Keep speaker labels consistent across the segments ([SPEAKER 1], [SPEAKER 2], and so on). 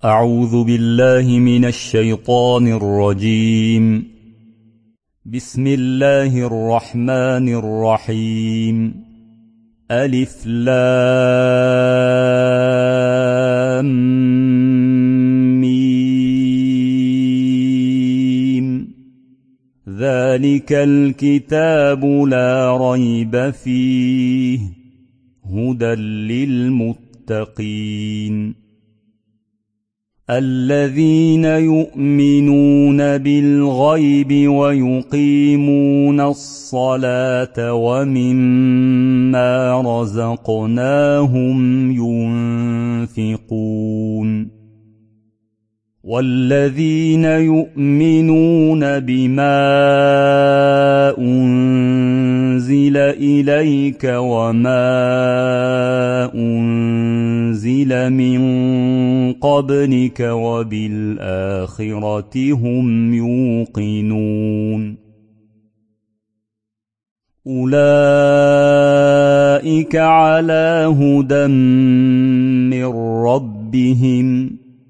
[SPEAKER 1] أعوذ بالله من الشيطان الرجيم. بسم الله الرحمن الرحيم. ألف لام ميم. ذلك الكتاب لا ريب فيه هدى للمتقين الذين يؤمنون بالغيب ويقيمون الصلاة ومما رزقناهم ينفقون والذين يؤمنون بما أنزل إليك وما أنزل من قبلك وبالآخرة هم يوقنون أولئك على هدى من ربهم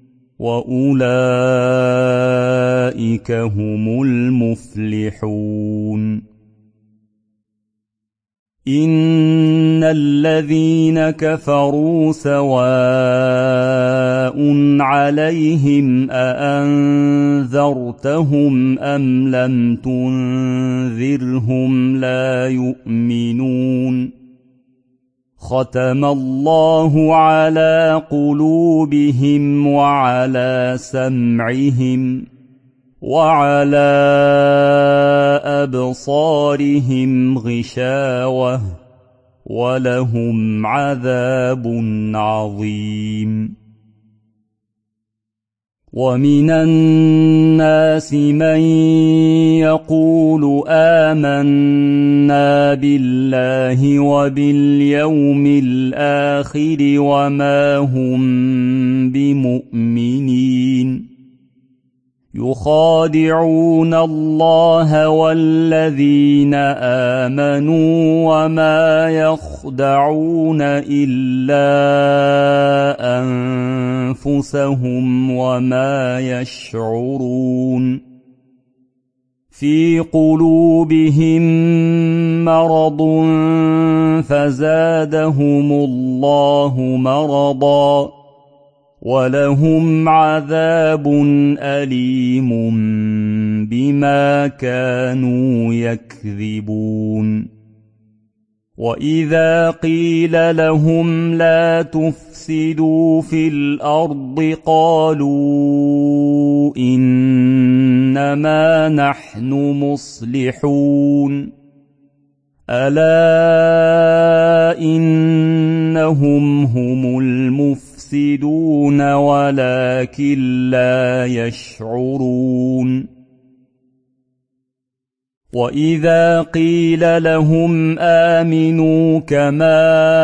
[SPEAKER 1] وأولئك هم المفلحون إن الذين كفروا سواء عليهم أأنذرتهم أم لم تنذرهم لا يؤمنون ختم الله على قلوبهم وعلى سمعهم وعلى أبصارهم غشاوة ولهم عذاب عظيم ومن الناس من يقول آمنا بالله وباليوم الآخر وما هم بمؤمنين يخادعون الله والذين آمنوا وما يخدعون إلا أنفسهم وما يشعرون في قلوبهم مرض فزادهم الله مرضا ولهم عذاب أليم بما كانوا يكذبون وإذا قيل لهم لا تفسدوا في الأرض قالوا إنما نحن مصلحون ألا إنهم هم المفسدون ولكن لا يشعرون وإذا قيل لهم آمنوا كما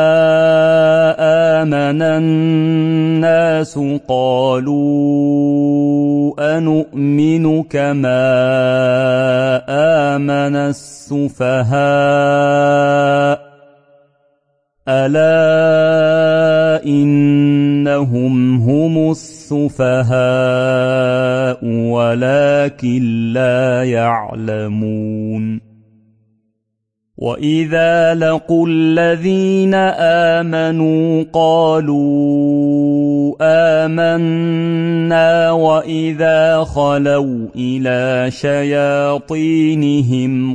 [SPEAKER 1] آمن الناس قالوا أنؤمن كما آمن السفهاء ألا إنهم هم السفهاء ولكن لا يعلمون وإذا لقوا الذين آمنوا قالوا آمنا وإذا خلوا إلى شياطينهم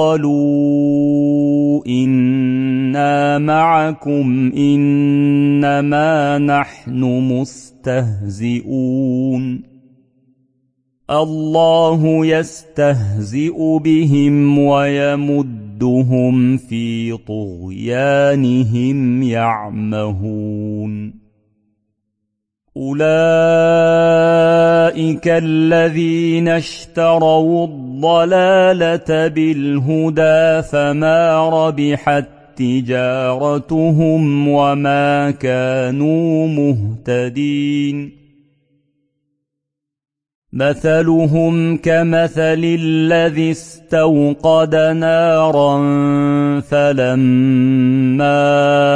[SPEAKER 1] قالوا إنا معكم إنما نحن مستهزئون الله يستهزئ بهم ويمدهم في طغيانهم يعمهون أولئك الذين اشتروا الضلالة بالهدى فما ربحت تجارتهم وما كانوا مهتدين مثلهم كمثل الذي استوقد نارا فلما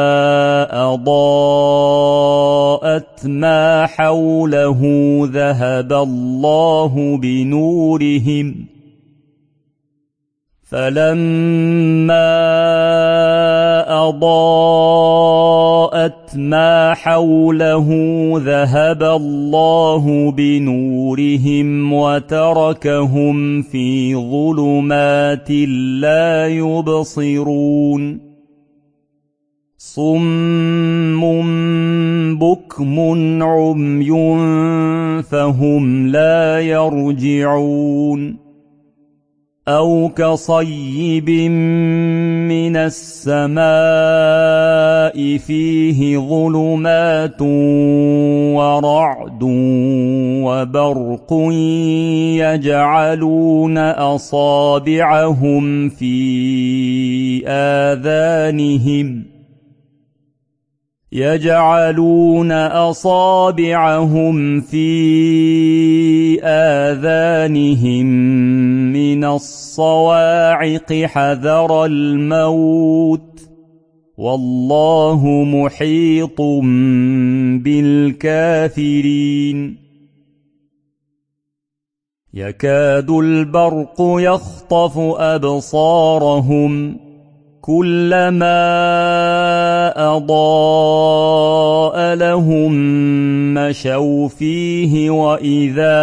[SPEAKER 1] أضاءت ما حوله ذهب الله بنورهم وتركهم في ظلمات لا يبصرون صم بكم عمي فهم لا يرجعون أو كصيب من السماء فيه ظلمات ورعد وبرق يجعلون أصابعهم في آذانهم من الصواعق حذر الموت والله محيط بالكافرين يكاد البرق يخطف أبصارهم كلما أضاء لهم مشوا فيه وإذا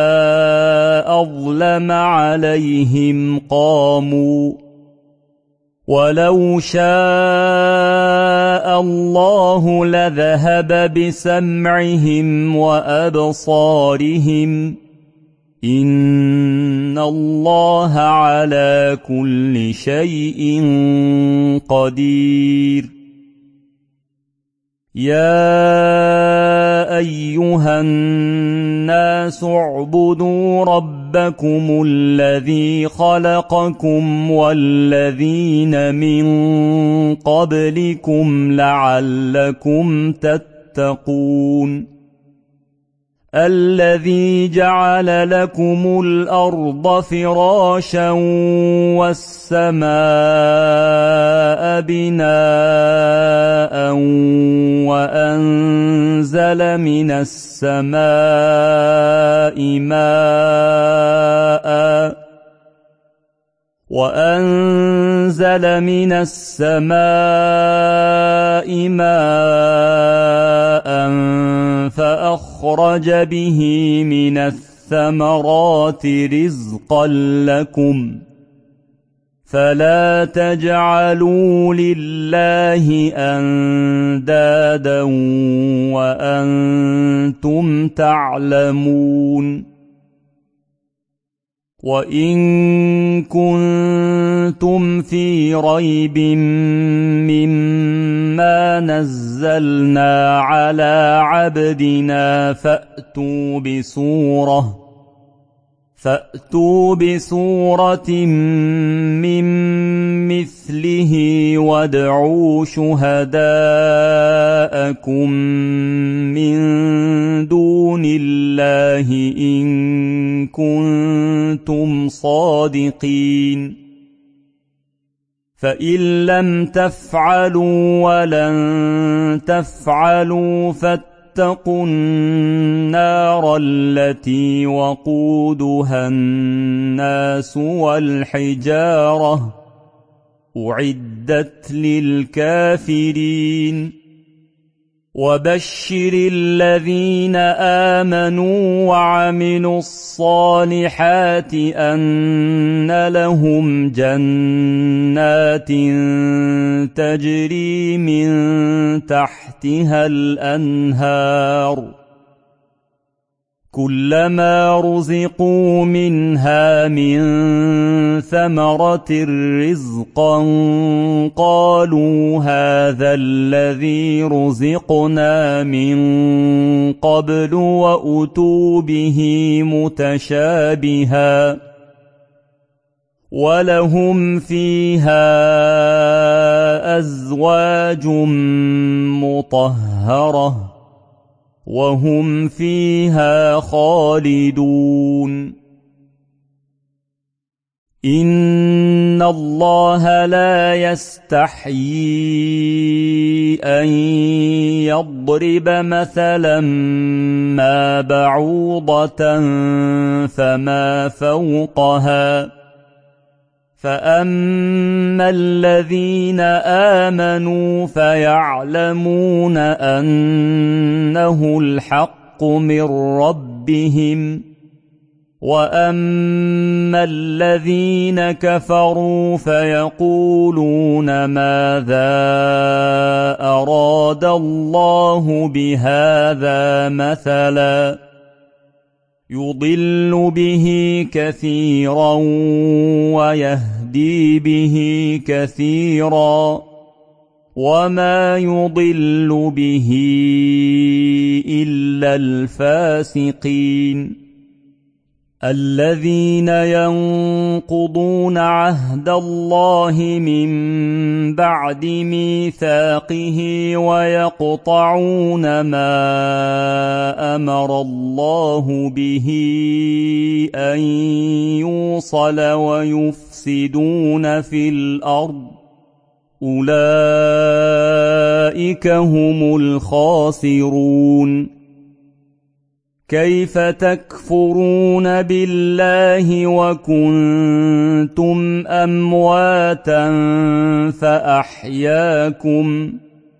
[SPEAKER 1] أظلم عليهم قاموا ولو شاء الله لذهب بسمعهم وأبصارهم إن الله على كل شيء قدير يا أيها الناس اعبدوا ربكم الذي خلقكم والذين من قبلكم لعلكم تتقون الذي جعل لكم الأرض فراشا والسماء بناء وأنزل من السماء ماء فأخرج به من الثمرات رزقا لكم فلا تجعلوا لله أندادا وأنتم تعلمون وإن كنتم في ريب مما نزلنا على عبدنا فأتوا بسورة من مثله وادعوا شهداءكم من دون الله إن كنتم صادقين فإن لم تفعلوا ولن تفعلوا فاتقوا النار التي وقودها الناس والحجارة أعدت للكافرين وبشر الذين آمنوا وعملوا الصالحات أن لهم جنات تجري من تحتها الأنهار كلما رزقوا منها من ثمرة رزقا قالوا هذا الذي رزقنا من قبل وأتوا به متشابها ولهم فيها أزواج مطهرة وهم فيها خالدون إن الله لا يستحيي أن يضرب مثلا ما بعوضة فما فوقها فأما الذين آمنوا فيعلمون أنه الحق من ربهم وأما الذين كفروا فيقولون ماذا أراد الله بهذا مثلا يضل به كثيرا ويهدي به كثيرا وما يضل به إلا الفاسقين الذين ينقضون عهد الله من بعد ميثاقه ويقطعون ما أمر الله به أن يوصل ويفسدون في الأرض أولئك هم الخاسرون كيف تكفرون بالله وكنتم أمواتا فأحياكم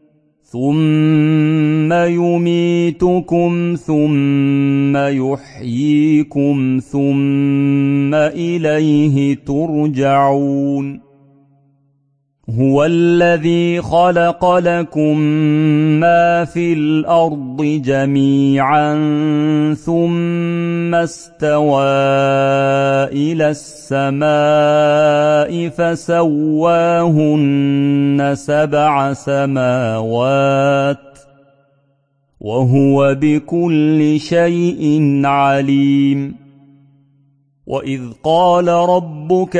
[SPEAKER 1] ثم يميتكم ثم يحييكم ثم إليه ترجعون هو الذي خلق لكم ما في الأرض جميعا ثم استوى إلى السماء فسواهن 7 سماوات وهو بكل شيء عليم وإذ قال ربك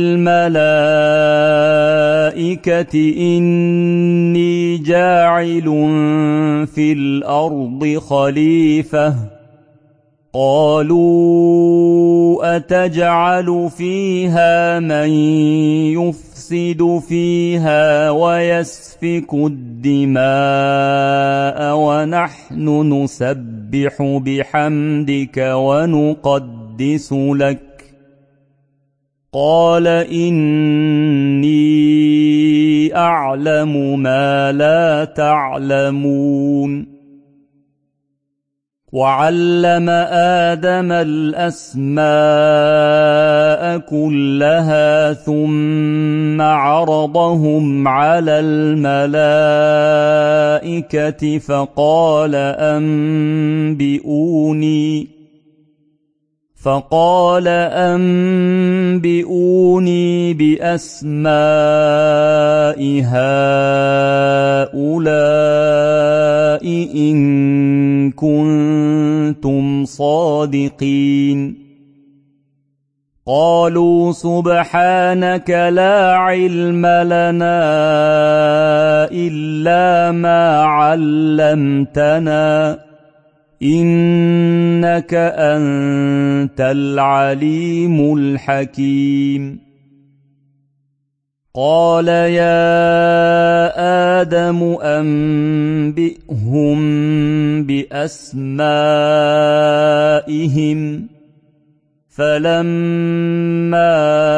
[SPEAKER 1] للملائكة إني جاعل في الأرض خليفة قالوا أتجعل فيها من يفسد فيها ويسفك الدماء ونحن نسبح بحمدك ونقدس لك قال إني أعلم ما لا تعلمون وعلم آدم الأسماء كلها ثم عرضهم على الملائكة فقال أنبئوني بأسماء هؤلاء إن كنتم صادقين قالوا سبحانك لا علم لنا إلا ما علمتنا إنك أنت العليم الحكيم قال يا آدم أنبئهم بأسمائهم فلما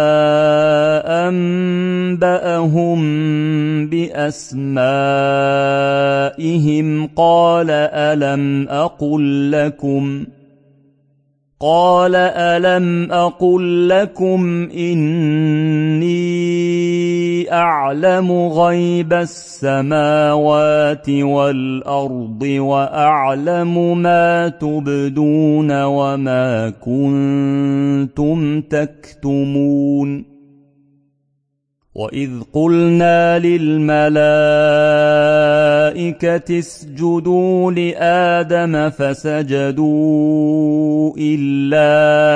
[SPEAKER 1] أنبأهم بأسمائهم قال ألم أقل لكم إني أعلم غيب السماوات والأرض وأعلم ما تبدون وما كنتم تكتمون وإذ قلنا للملائكة اسجدوا لآدم فسجدوا إلا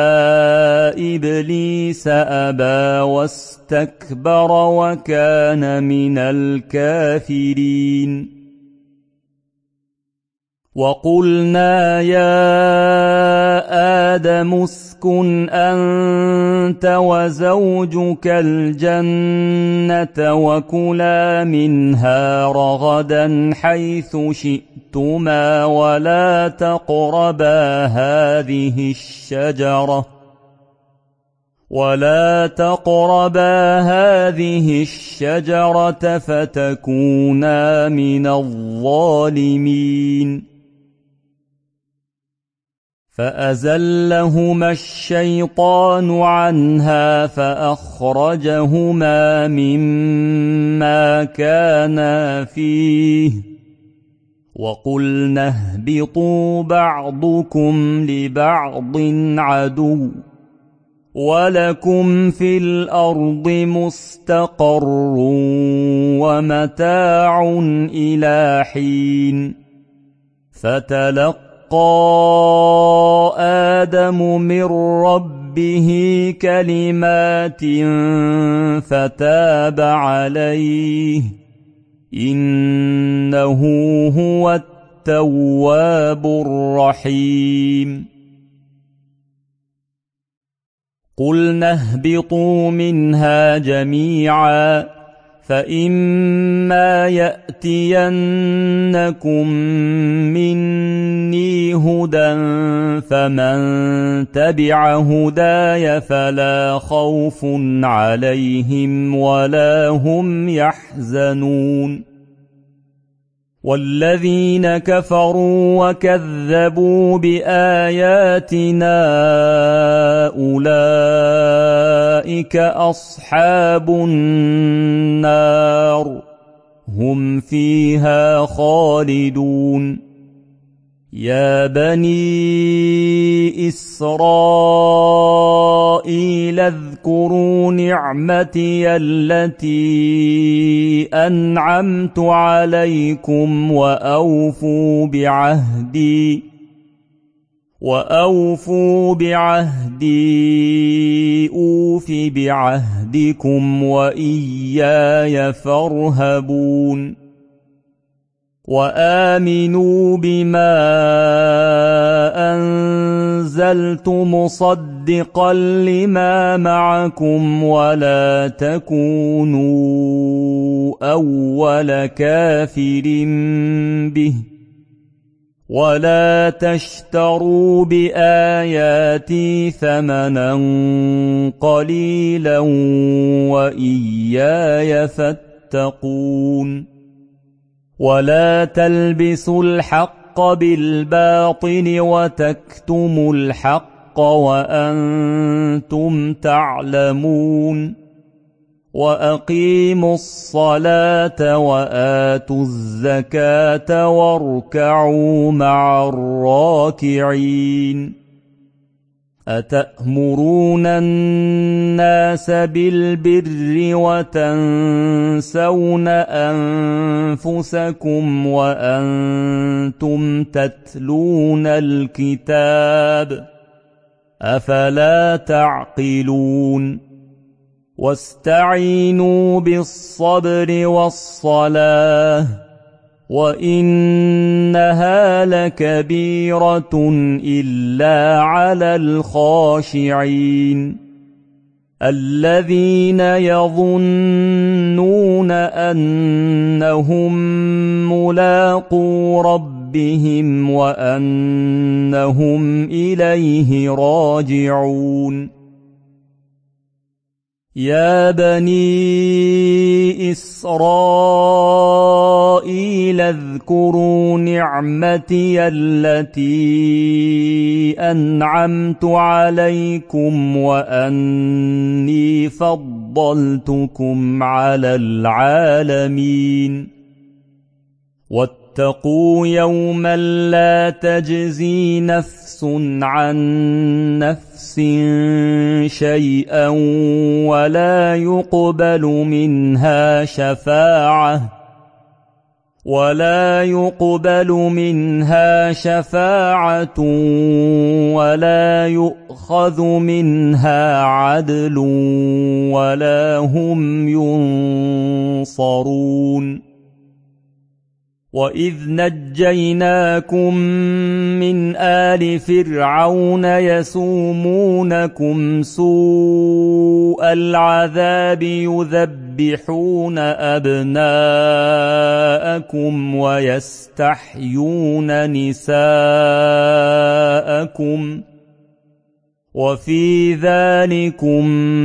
[SPEAKER 1] إبليس أبى واستكبر وكان من الكافرين وقلنا يا آدم اسكن أنت وزوجك الجنة وكلا منها رغدا حيث شئتما ولا تقربا هذه الشجرة فتكونا من الظالمين فأزلهما الشيطان عنها فأخرجهما مما كانا فيه وقلنا اهبطوا بعضكم لبعض عدو ولكم في الأرض مستقر ومتاع إلى حين فتلقى آدم من ربه كلمات فتاب عليه إنه هو التواب الرحيم قلنا اهبطوا منها جميعا فإما يأتينكم مني هدى فمن تبع هداي فلا خوف عليهم ولا هم يحزنون والذين كفروا وكذبوا بآياتنا أولئك أصحاب النار هم فيها خالدون يا بني إسرائيل اذكروا نعمتي التي أنعمت عليكم وأوفوا بعهدي أوف بعهدكم وإياي فارهبون وآمنوا بما أنزلت مصدقا لما معكم ولا تكونوا أول كافر به ولا تشتروا بآياتي ثمنا قليلا وإياي فاتقون ولا تلبسوا الحق بالباطل وتكتموا الحق وأنتم تعلمون وأقيموا الصلاة وآتوا الزكاة واركعوا مع الراكعين أتأمرون الناس بالبر وتنسون أنفسكم وأنتم تتلون الكتاب أفلا تعقلون واستعينوا بالصبر والصلاة وإنها لكبيرة إلا على الخاشعين الذين يظنون أنهم ملاقو ربهم وأنهم إليه راجعون يا بني إسرائيل اذكروا نعمتي التي أنعمت عليكم وأني فضلتكم على العالمين واتقوا يوما لا تجزي نفس عن نفس شيئا ولا يقبل منها شفاعة ولا يؤخذ منها عدل ولا هم ينصرون وإذ نجيناكم من آل فرعون يسومونكم سوء العذاب يذبحون أبناءكم ويستحيون نساءكم وفي ذلكم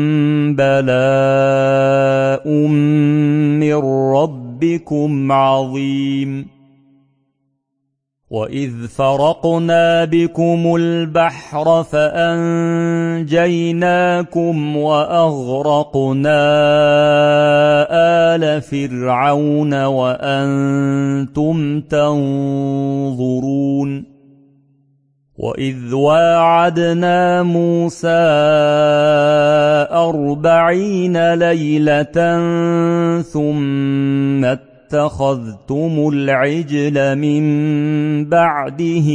[SPEAKER 1] بلاء من ربكم عظيم وإذ فرقنا بكم البحر فأنجيناكم وأغرقنا آل فرعون وأنتم تنظرون وإذ واعدنا موسى 40 ليلة ثم اتخذتم العجل من بعده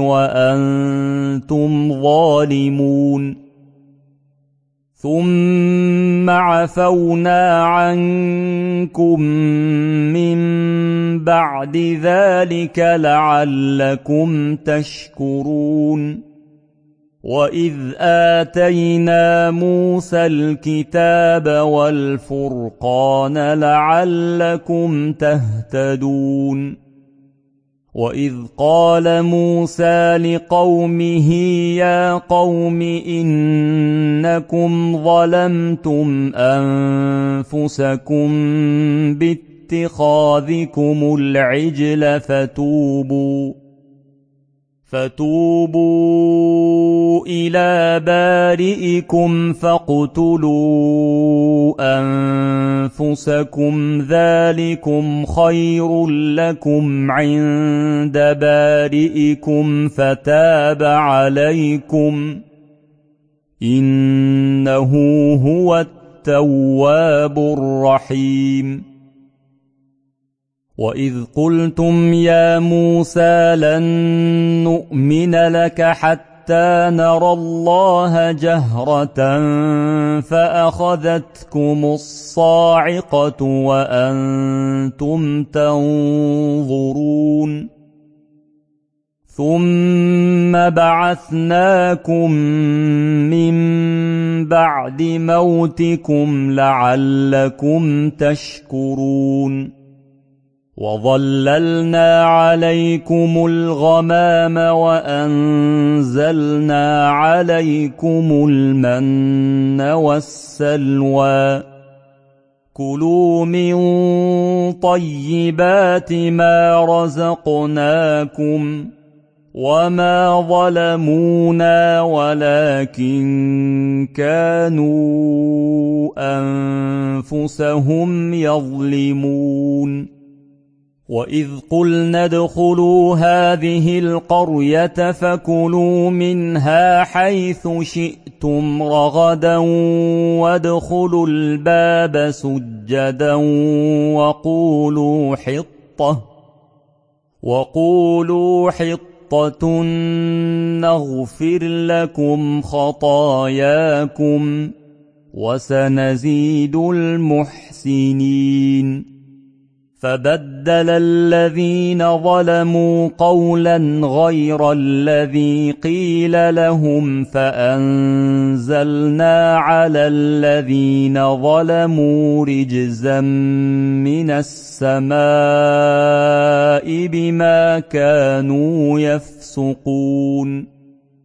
[SPEAKER 1] وأنتم ظالمون ثم عفونا عنكم من بعد ذلك لعلكم تشكرون وإذ آتينا موسى الكتاب والفرقان لعلكم تهتدون وإذ قال موسى لقومه يا قوم إنكم ظلمتم أنفسكم باتخاذكم العجل فتوبوا إلى بارئكم فاقتلوا أنفسكم ذلكم خير لكم عند بارئكم فتاب عليكم إنه هو التواب الرحيم وإذ قلتم يا موسى لن نؤمن لك حتى نرى الله جهرة فأخذتكم الصاعقة وأنتم تنظرون ثم بعثناكم من بعد موتكم لعلكم تشكرون وظللنا عليكم الغمام وأنزلنا عليكم المن والسلوى كلوا من طيبات ما رزقناكم وما ظلمونا ولكن كانوا أنفسهم يظلمون وإذ قلنا ادخلوا هذه القرية فكلوا منها حيث شئتم رغدا وادخلوا الباب سجدا وقولوا حطة نغفر لكم خطاياكم وسنزيد المحسنين فبدل الذين ظلموا قولا غير الذي قيل لهم فأنزلنا على الذين ظلموا رجزا من السماء بما كانوا يفسقون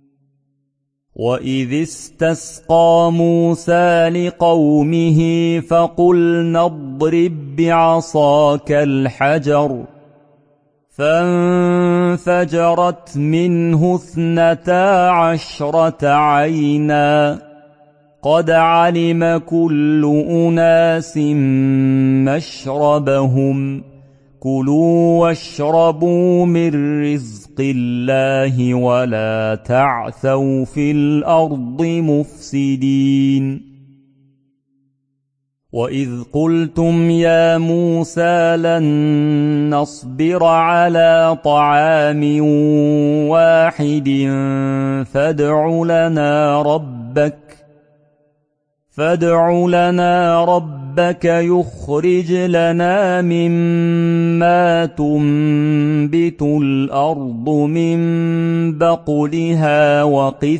[SPEAKER 1] وإذ استسقى موسى لقومه فقلنا اضرب بعصاك الحجر فانفجرت منه 12 عينا قد علم كل أناس مشربهم كلوا واشربوا من رزق الله ولا تعثوا في الأرض مفسدين وإذ قلتم يا موسى لن نصبر على طعام واحد فادع لنا ربك يخرج لنا مما تنبت الأرض من بقلها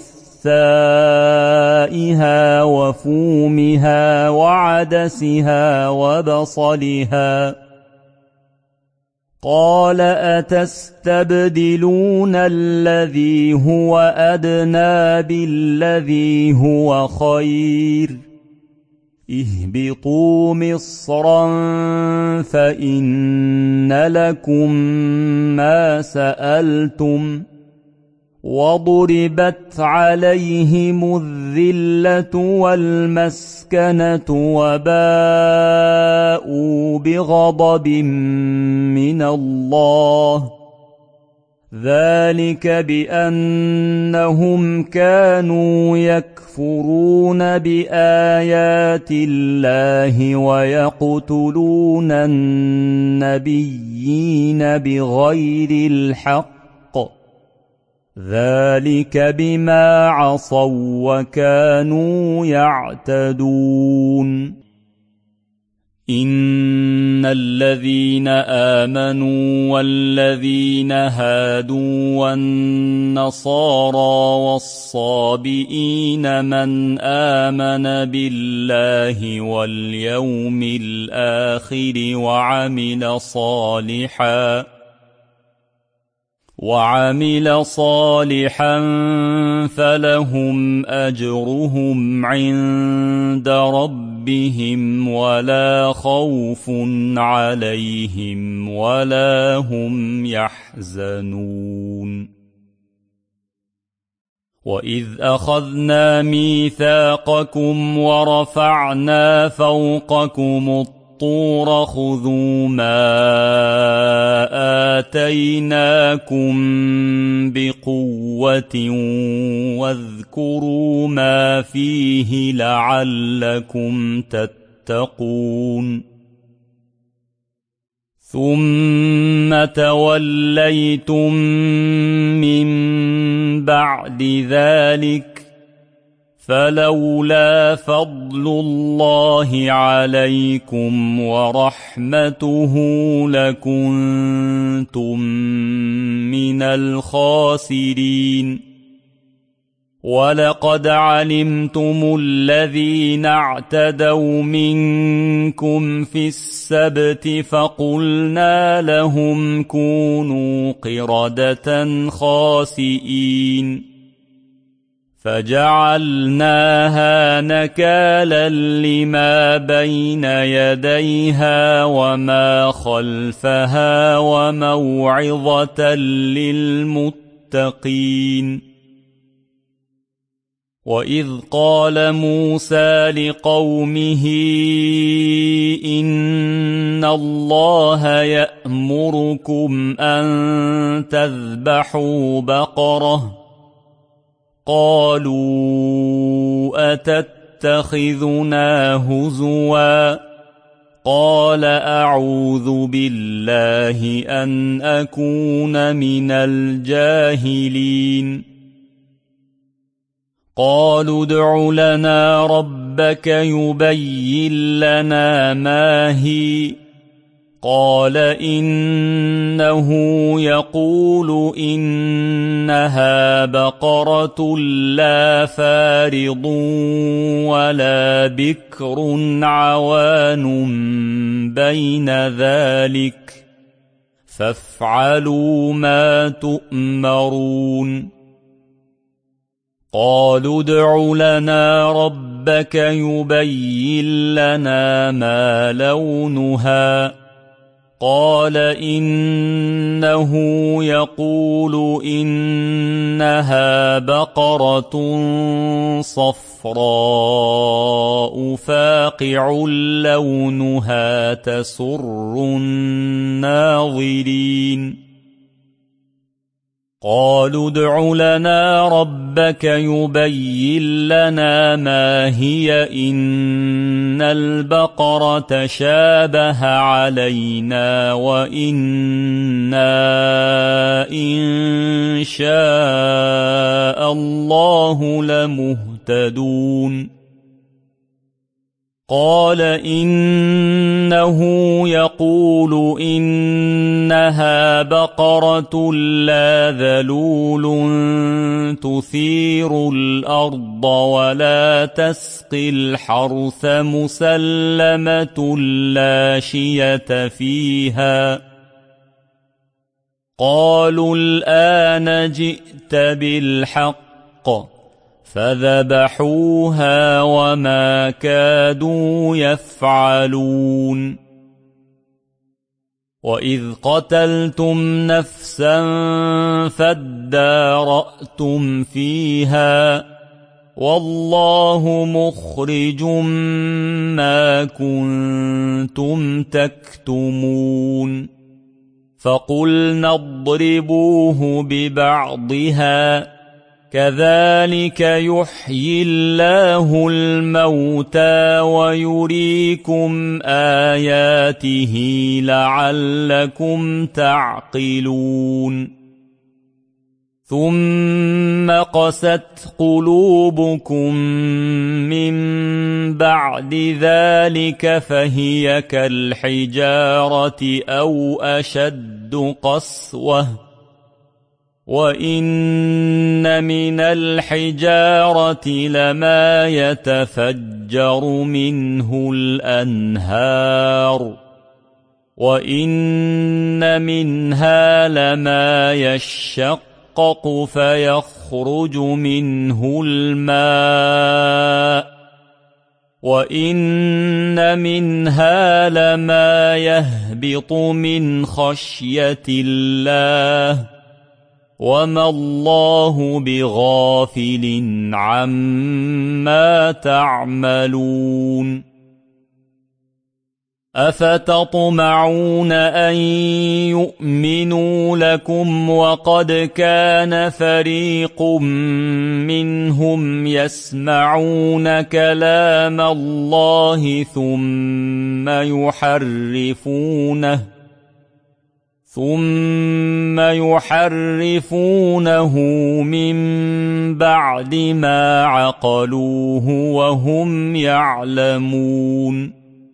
[SPEAKER 1] وقثائها وفومها وعدسها وبصلها. قال أتستبدلون الذي هو أدنى بالذي هو خير اهبطوا مصرا فإن لكم ما سألتم وضربت عليهم الذلة والمسكنة وباءوا بغضب من الله ذلك بأنهم كانوا يكفرون بآيات الله ويقتلون النبيين بغير الحق ذلك بما عصوا وكانوا يعتدون. إن الذين آمنوا والذين هادوا والنصارى والصابئين من آمن بالله واليوم الآخر وعمل صالحا فلهم أجرهم عند ربهم ولا خوف عليهم ولا هم يحزنون. وإذ أخذنا ميثاقكم ورفعنا فوقكم الطور خذوا ما آتيناكم بقوة واذكروا ما فيه لعلكم تتقون. ثم توليتم من بعد ذلك فلولا فضل الله عليكم ورحمته لكنتم من الخاسرين. ولقد علمتم الذين اعتدوا منكم في السبت فقلنا لهم كونوا قردة خاسئين فجعلناها نكالا لما بين يديها وما خلفها وموعظة للمتقين. وإذ قال موسى لقومه إن الله يأمركم أن تذبحوا بقرة قالوا أتتخذنا هزوا قال أعوذ بالله أن أكون من الجاهلين. قالوا ادع لنا ربك يبين لنا ما هي قال إنه يقول إنها بقرة لا فارض ولا بكر عوان بين ذلك فافعلوا ما تؤمرون. قالوا ادع لنا ربك يبين لنا ما لونها قال إنه يقول إنها بقرة صفراء فاقع لونها تسر الناظرين. قالوا ادع لنا ربك يبين لنا ما هي إن البقرة شابه علينا وإنا إن شاء الله لمهتدون. قال إنه يقول إنها بقرة لا ذلول تثير الأرض ولا تسقي الحرث مسلمة لا شية فيها. قالوا الآن جئت بالحق فذبحوها وما كادوا يفعلون. وإذ قتلتم نفسا فادارأتم فيها والله مخرج ما كنتم تكتمون. فقلنا اضربوه ببعضها كذلك يحيي الله الموتى ويريكم آياته لعلكم تعقلون. ثم قست قلوبكم من بعد ذلك فهي كالحجارة أو أشد قسوة وإن من الحجارة لما يتفجر منه الأنهار وإن منها لما يشقق فيخرج منه الماء وإن منها لما يهبط من خشية الله وما الله بغافل عما تعملون. أفتطمعون أن يؤمنوا لكم وقد كان فريق منهم يسمعون كلام الله ثم يحرفونه من بعد ما عقلوه وهم يعلمون.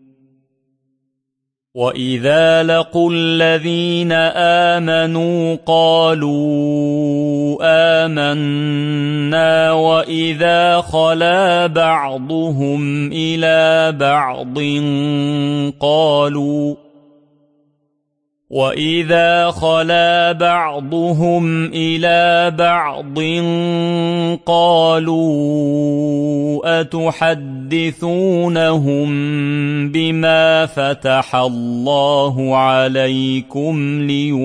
[SPEAKER 1] وإذا لقوا الذين آمنوا قالوا آمنا وإذا خلا بعضهم إلى بعض قالوا أتحدثونهم بما فتح الله عليكم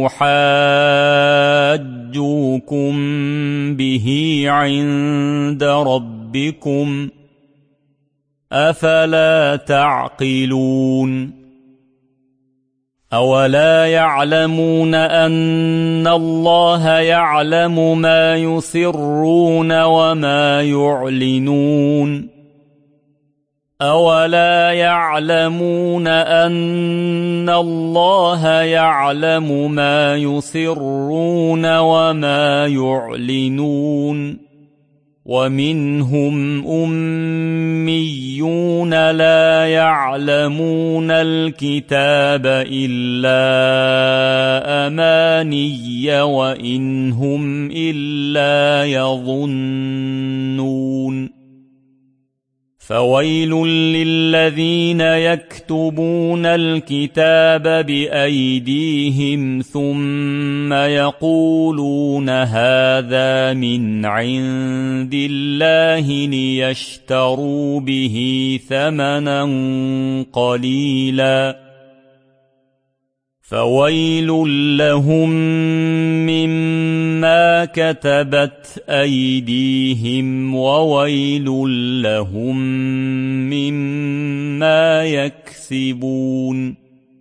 [SPEAKER 1] ليحاجوكم به عند ربكم أفلا تعقلون. أولا يعلمون أن الله يعلم ما يسرون وما يعلنون أولا يعلمون أن الله يعلم ما يسرون وما يعلنون ومنهم أميون لا يعلمون الكتاب إلا أماني وإن هم إلا يظنون. فويل للذين يكتبون الكتاب بأيديهم ثم يقولون هذا من عند الله ليشتروا به ثمنا قليلا فويل لهم مما كتبت أيديهم وويل لهم مما يكسبون.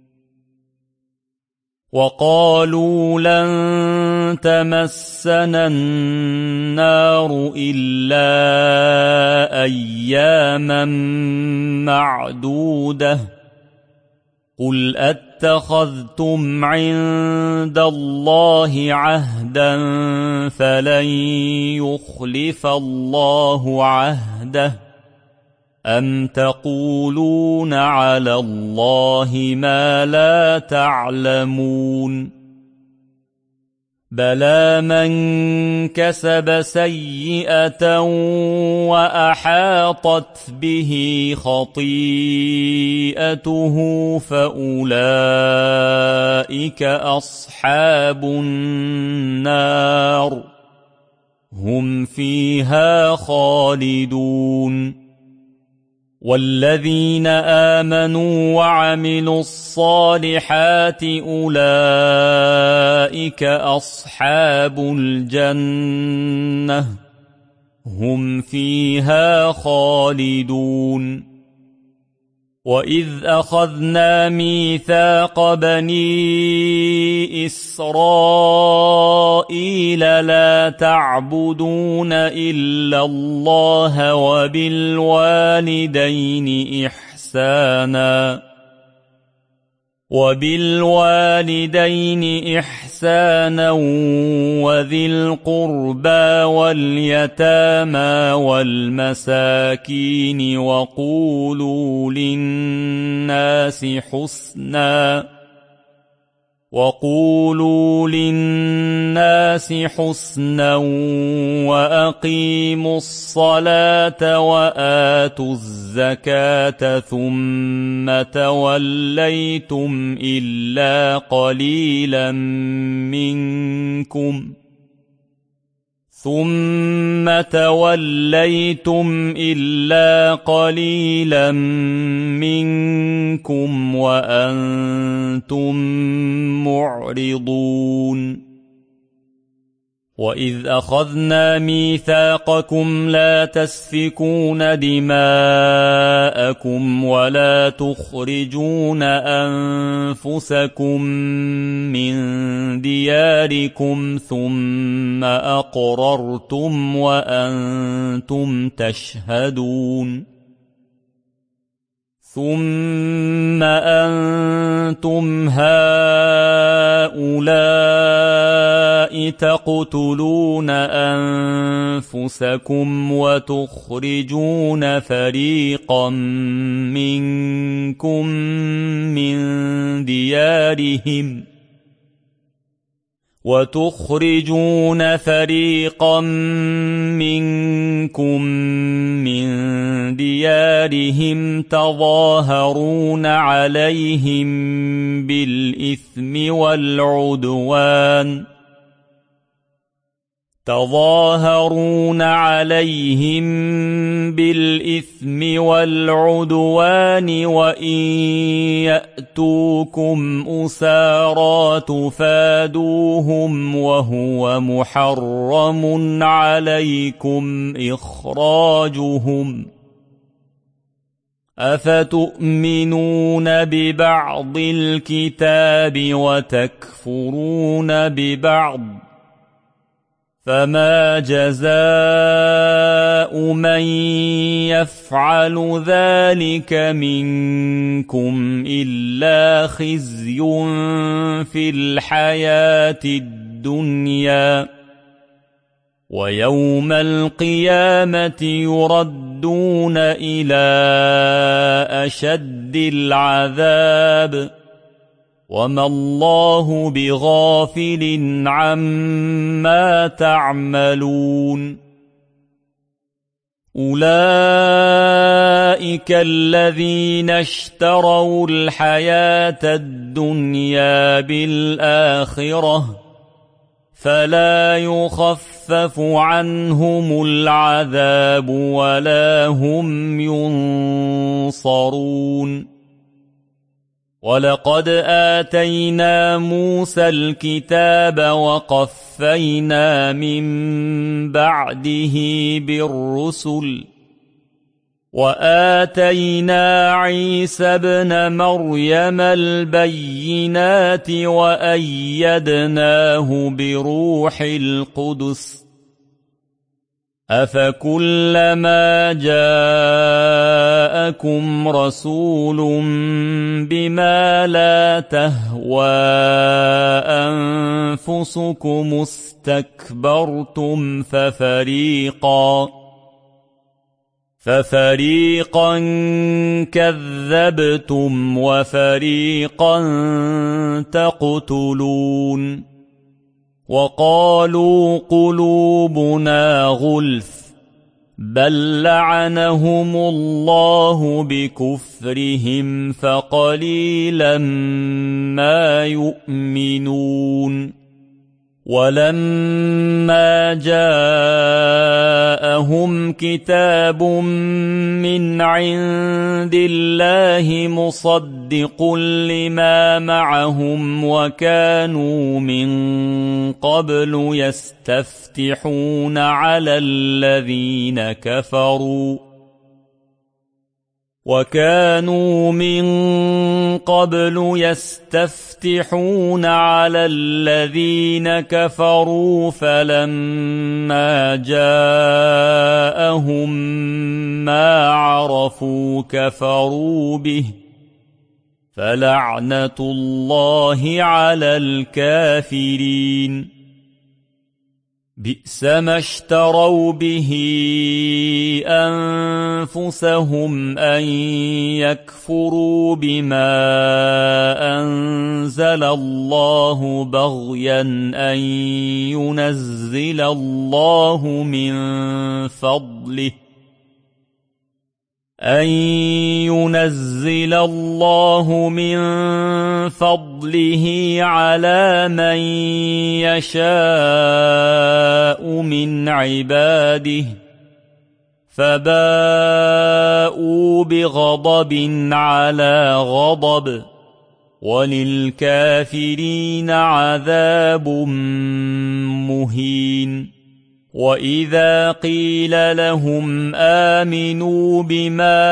[SPEAKER 1] وقالوا لن تمسنا النار إلا أياما معدودة قل أتخذتم عند الله عهدا فلن يخلف الله عهده أم تقولون على الله ما لا تعلمون بلى من كسب سيئة وأحاطت به خطيئته فأولئك أصحاب النار هم فيها خالدون والذين آمنوا وعملوا الصالحات أولئك أصحاب الجنة هم فيها خالدون وإذ أخذنا ميثاق بني إسرائيل لا تعبدون إلا الله وبالوالدين إحسانا وذي القربى واليتامى والمساكين وقولوا للناس حسنا وأقيموا الصلاة وآتوا الزكاة ثم توليتم إلا قليلا منكم وأنتم معرضون وإذ أخذنا ميثاقكم لا تسفكون دماءكم ولا تخرجون أنفسكم من دياركم ثم أقررتم وأنتم تشهدون ثم أنتم هؤلاء تقتلون أنفسكم وتخرجون فريقا منكم من ديارهم تظاهرون عليهم بالإثم والعدوان وإن يأتوكم أسارى تفادوهم وهو محرم عليكم إخراجهم أفتؤمنون ببعض الكتاب وتكفرون ببعض فما جزاء من يفعل ذلك منكم إلا خزي في الحياة الدنيا ويوم القيامة يردون إلى أشد العذاب وما الله بغافل عما تعملون أولئك الذين اشتروا الحياة الدنيا بالآخرة فلا يخفف عنهم العذاب ولا هم ينصرون ولقد آتينا موسى الكتاب وقفينا من بعده بالرسل وآتينا عيسى ابن مريم البينات وأيدناه بروح القدس أفكلما جاءكم رسول بما لا تهوى أنفسكم استكبرتم ففريقا كذبتم وفريقا تقتلون وقالوا قلوبنا غلف بل لعنهم الله بكفرهم فقليلا ما يؤمنون ولما جاءهم كتاب من عند الله مصدق لما معهم وكانوا من قبل يستفتحون على الذين كفروا فلما جاءهم ما عرفوا كفروا به فلعنة الله على الكافرين بئس ما اشتروا به أنفسهم أن يكفروا بما أنزل الله بغيا أن ينزل الله من فضله على من يشاء من عباده فباءوا بغضب على غضب وللكافرين عذاب مهين وإذا قيل لهم آمنوا بما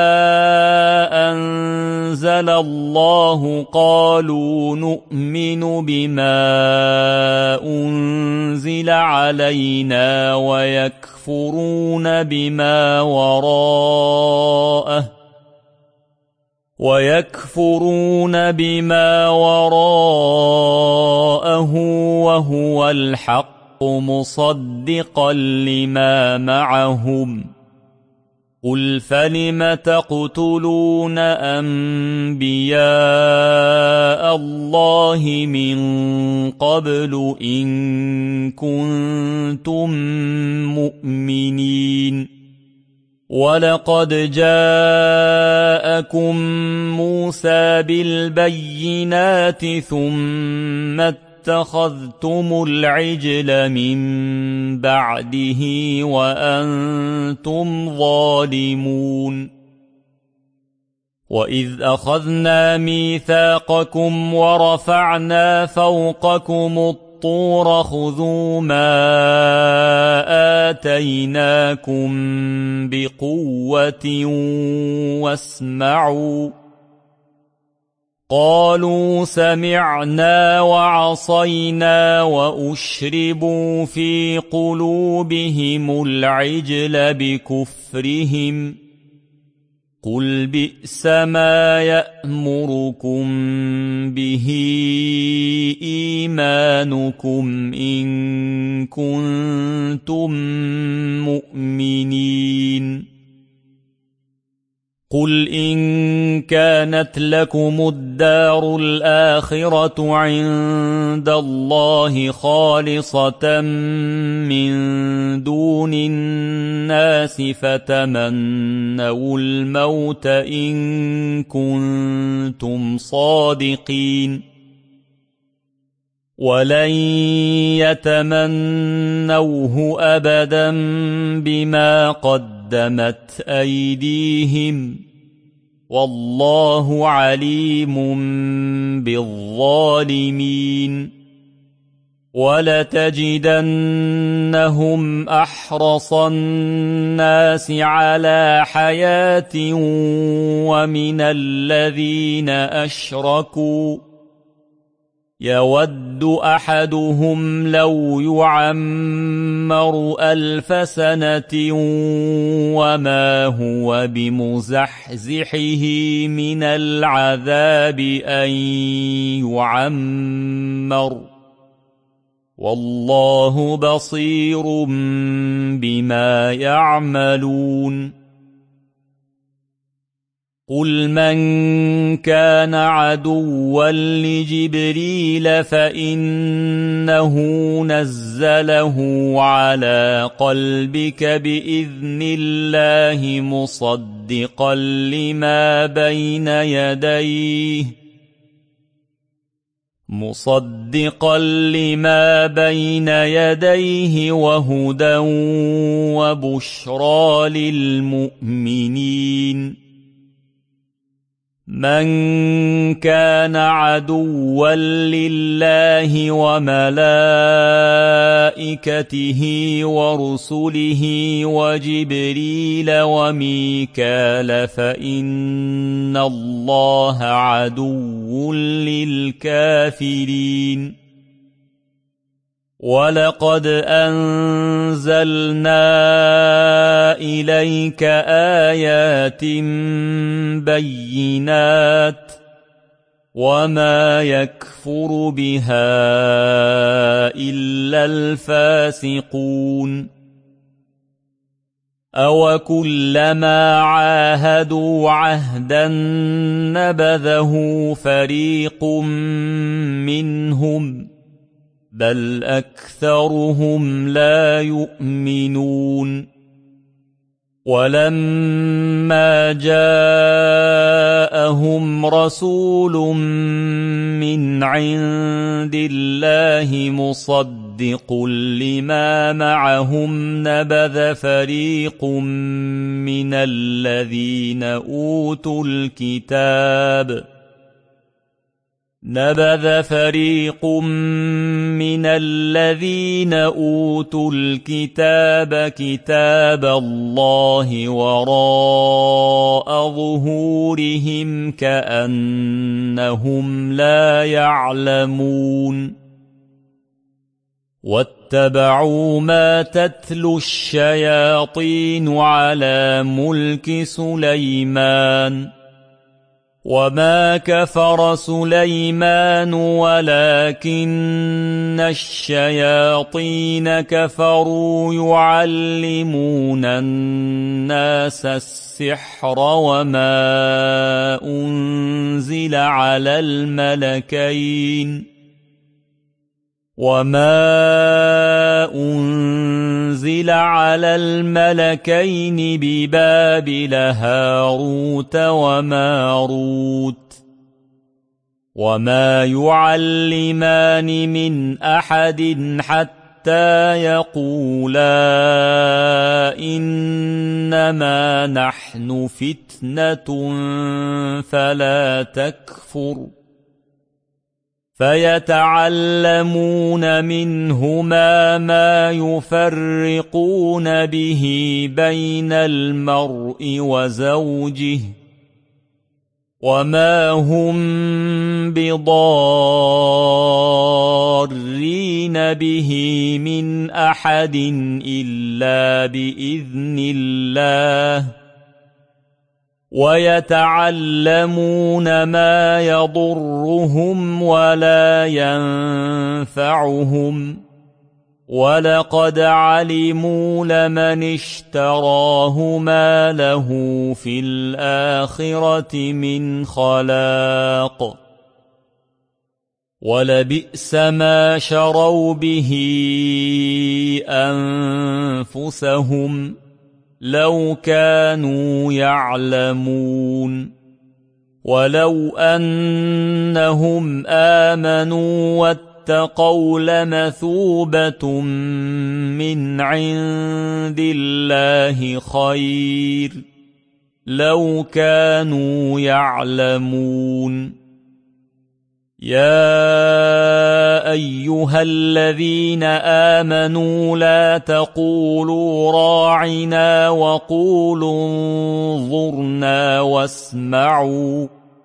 [SPEAKER 1] أنزل الله قالوا نؤمن بما أنزل علينا ويكفرون بما وراءه وهو الحق مصدقا لما معهم قل فلم تقتلون أنبياء الله من قبل إن كنتم مؤمنين ولقد جاءكم موسى بالبينات ثم اتخذتم العجل من بعده وأنتم ظالمون وإذ أخذنا ميثاقكم ورفعنا فوقكم الطور خذوا ما آتيناكم بقوة واسمعوا قالوا سمعنا وعصينا وأشربوا في قلوبهم العجل بكفرهم قل بئس ما يأمركم به إيمانكم إن كنتم مؤمنين قل إن كانت لكم الدار الآخرة عند الله خالصة من دون الناس فتمنوا الموت إن كنتم صادقين ولن يتمنوه أبدا بما قدمت أيديهم والله عليم بالظالمين ولتجدنهم أحرص الناس على حياة ومن الذين أشركوا يود أحدهم لو يعمر 1000 سنة وما هو بمزحزحه من العذاب أن يعمر والله بصير بما يعملون قل من كان عدوا لجبريل فإنه نزله على قلبك بإذن الله مصدقا لما بين يديه وهدى وبشرى للمؤمنين من كان عدوا لله وملائكته ورسله وجبريل وميكال فإن الله عدو للكافرين ولقد أنزلنا إليك آيات بينات وما يكفر بها إلا الفاسقون أوكلما عاهدوا عهدا نبذه فريق منهم بل أكثرهم لا يؤمنون ولما جاءهم رسول من عند الله مصدق لما معهم نبذ فريق من الذين أوتوا الكتاب كتاب الله وراء ظهورهم كأنهم لا يعلمون واتبعوا ما تتلو الشياطين على ملك سليمان وما كفر سليمان ولكن الشياطين كفروا يعلمون الناس السحر وما أنزل على الملكين ببابل هاروت وماروت وما يعلمان من أحد حتى يقولا إنما نحن فتنة فلا تكفر فيتعلمون منهما ما يفرقون به بين المرء وزوجه وما هم بضارين به من أحد إلا بإذن الله ويتعلمون ما يضرهم ولا ينفعهم ولقد علموا لمن اشتراه ما له في الآخرة من خلاق ولبئس ما شروا به أنفسهم لو كانوا يعلمون ولو أنهم آمنوا واتقوا لمثوبة من عند الله خير لو كانوا يعلمون يا أيها الذين آمنوا لا تقولوا راعنا وقولوا انظرنا واسمعوا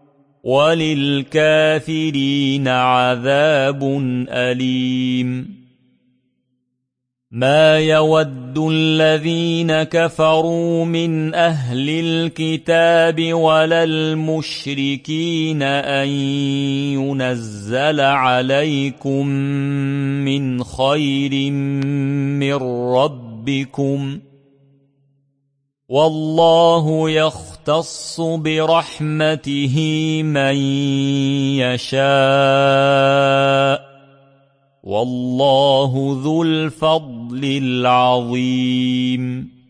[SPEAKER 1] وللكافرين عذاب أليم ما يود الذين كفروا من أهل الكتاب ولا المشركين أن ينزل عليكم من خير من ربكم والله يختار يختص برحمته من يشاء والله ذو الفضل العظيم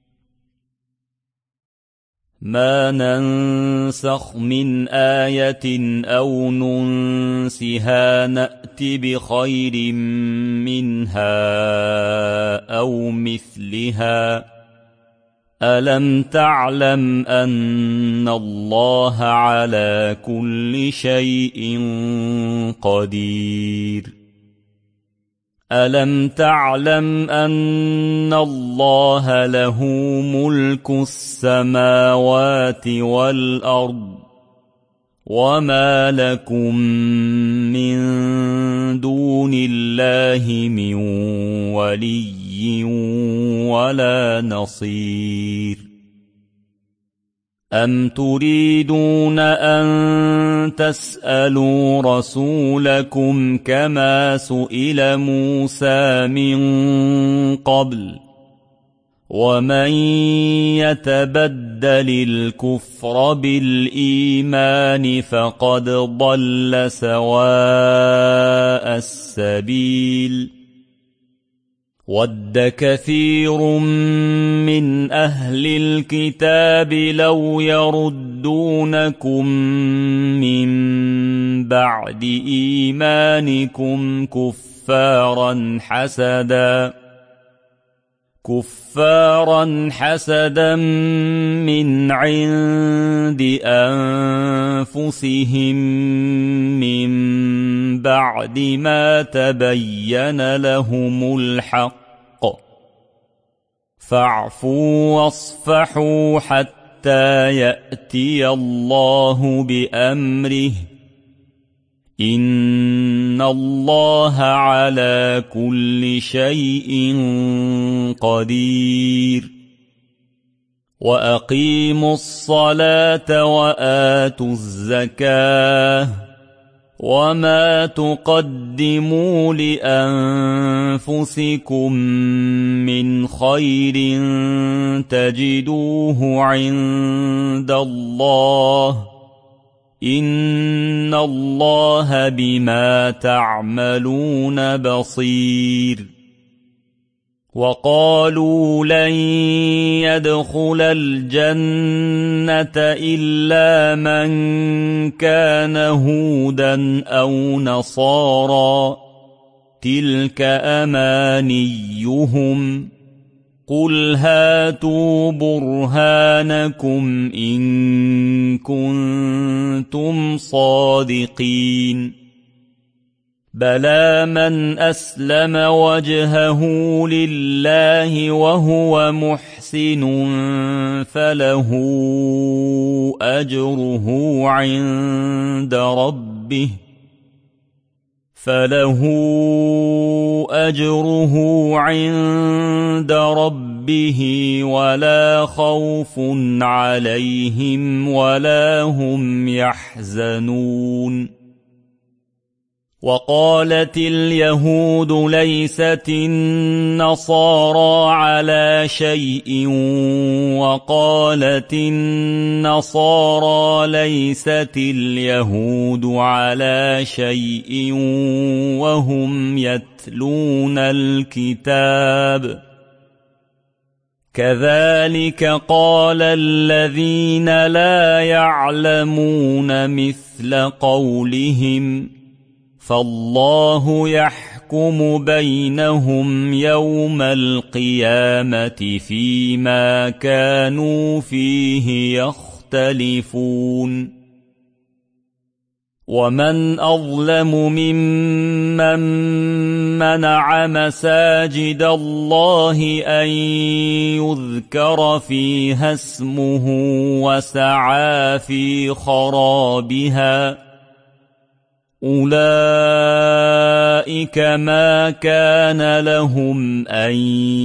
[SPEAKER 1] ما ننسخ من آية أو ننسها نأت بخير منها أو مثلها ألم تعلم أن الله على كل شيء قدير ألم تعلم أن الله له ملك السماوات والأرض وما لكم من دون الله من ولي ولا نصير أم تريدون أن تسألوا رسولكم كما سئل موسى من قبل ومن يتبدل الكفر بالإيمان فقد ضل سواء السبيل ود كثير من أهل الكتاب لو يردونكم من بعد إيمانكم كفارا حسدا من عند أنفسهم من بعد ما تبين لهم الحق فاعفوا واصفحوا حتى يأتي الله بأمره إن الله على كل شيء قدير وأقيموا الصلاة وآتوا الزكاة وما تقدموا لأنفسكم من خير تجدوه عند الله إن الله بما تعملون بصير وقالوا لن يدخل الجنة إلا من كان هودا أو نصارى تلك أمانيهم قل هاتوا برهانكم إن كنتم صادقين بلى من أسلم وجهه لله وهو محسن فله أجره عند ربه ولا خوف عليهم ولا هم يحزنون وقالت اليهود ليست النصارى على شيء وقالت النصارى ليست اليهود على شيء وهم يتلون الكتاب كذلك قال الذين لا يعلمون مثل قولهم فالله يحكم بينهم يوم القيامة فيما كانوا فيه يختلفون ومن أظلم ممن منع مساجد الله أن يذكر فيها اسمه وسعى في خرابها أولئك ما كان لهم أن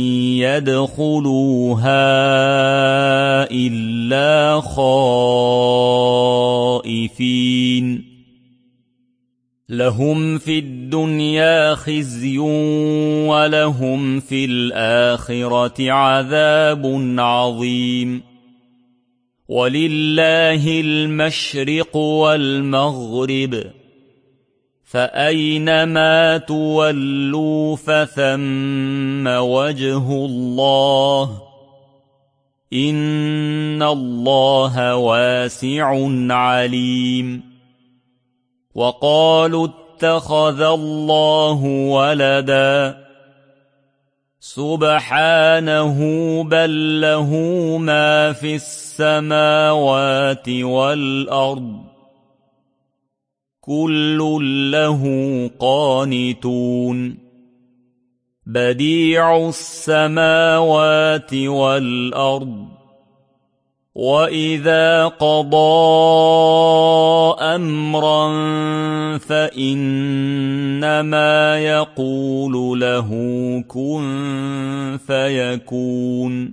[SPEAKER 1] يدخلوها إلا خائفين لهم في الدنيا خزي ولهم في الآخرة عذاب عظيم ولله المشرق والمغرب فأينما تولوا فثم وجه الله إن الله واسع عليم وقالوا اتخذ الله ولدا سبحانه بل له ما في السماوات والأرض كل له قانتون بديع السماوات والأرض وإذا قضى أمرا فإنما يقول له كن فيكون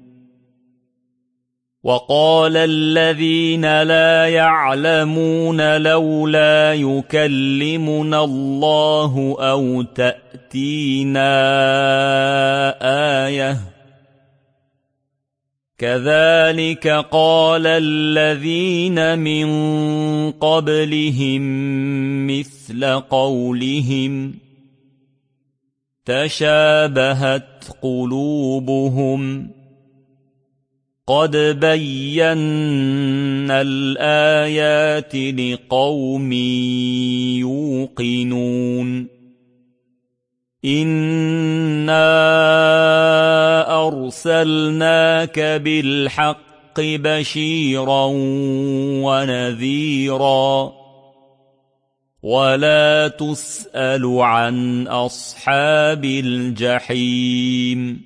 [SPEAKER 1] وقال الذين لا يعلمون لولا يكلمنا الله أو تأتينا آية كذلك قال الذين من قبلهم مثل قولهم تشابهت قلوبهم قد بينا الآيات لقوم يوقنون إنا أرسلناك بالحق بشيرا ونذيرا ولا تسأل عن أصحاب الجحيم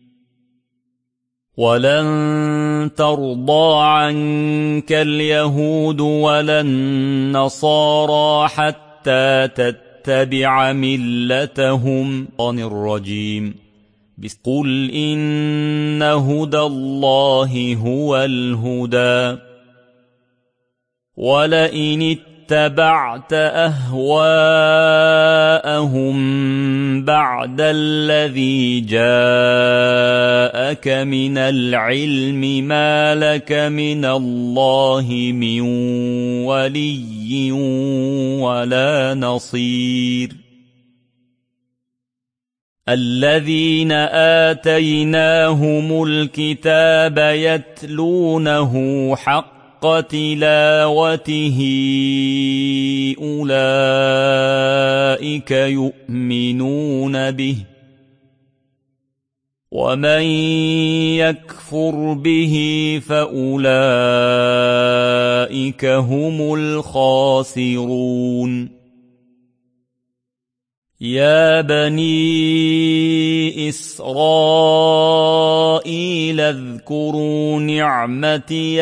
[SPEAKER 1] ولن ترضى عنك اليهود ولا النصارى حتى تتبع ملتهم الرجيم قل إن هدى الله هو الهدى ولئن اتبعت أهواءهم بعد الذي جاءك من العلم ما لك من الله من ولي ولا نصير الذين آتيناهم الكتاب يتلونه حق تلاوته أولئك يؤمنون به ومن يكفر به فأولئك هم الخاسرون يا بني إسرائيل اذكروا نعمتي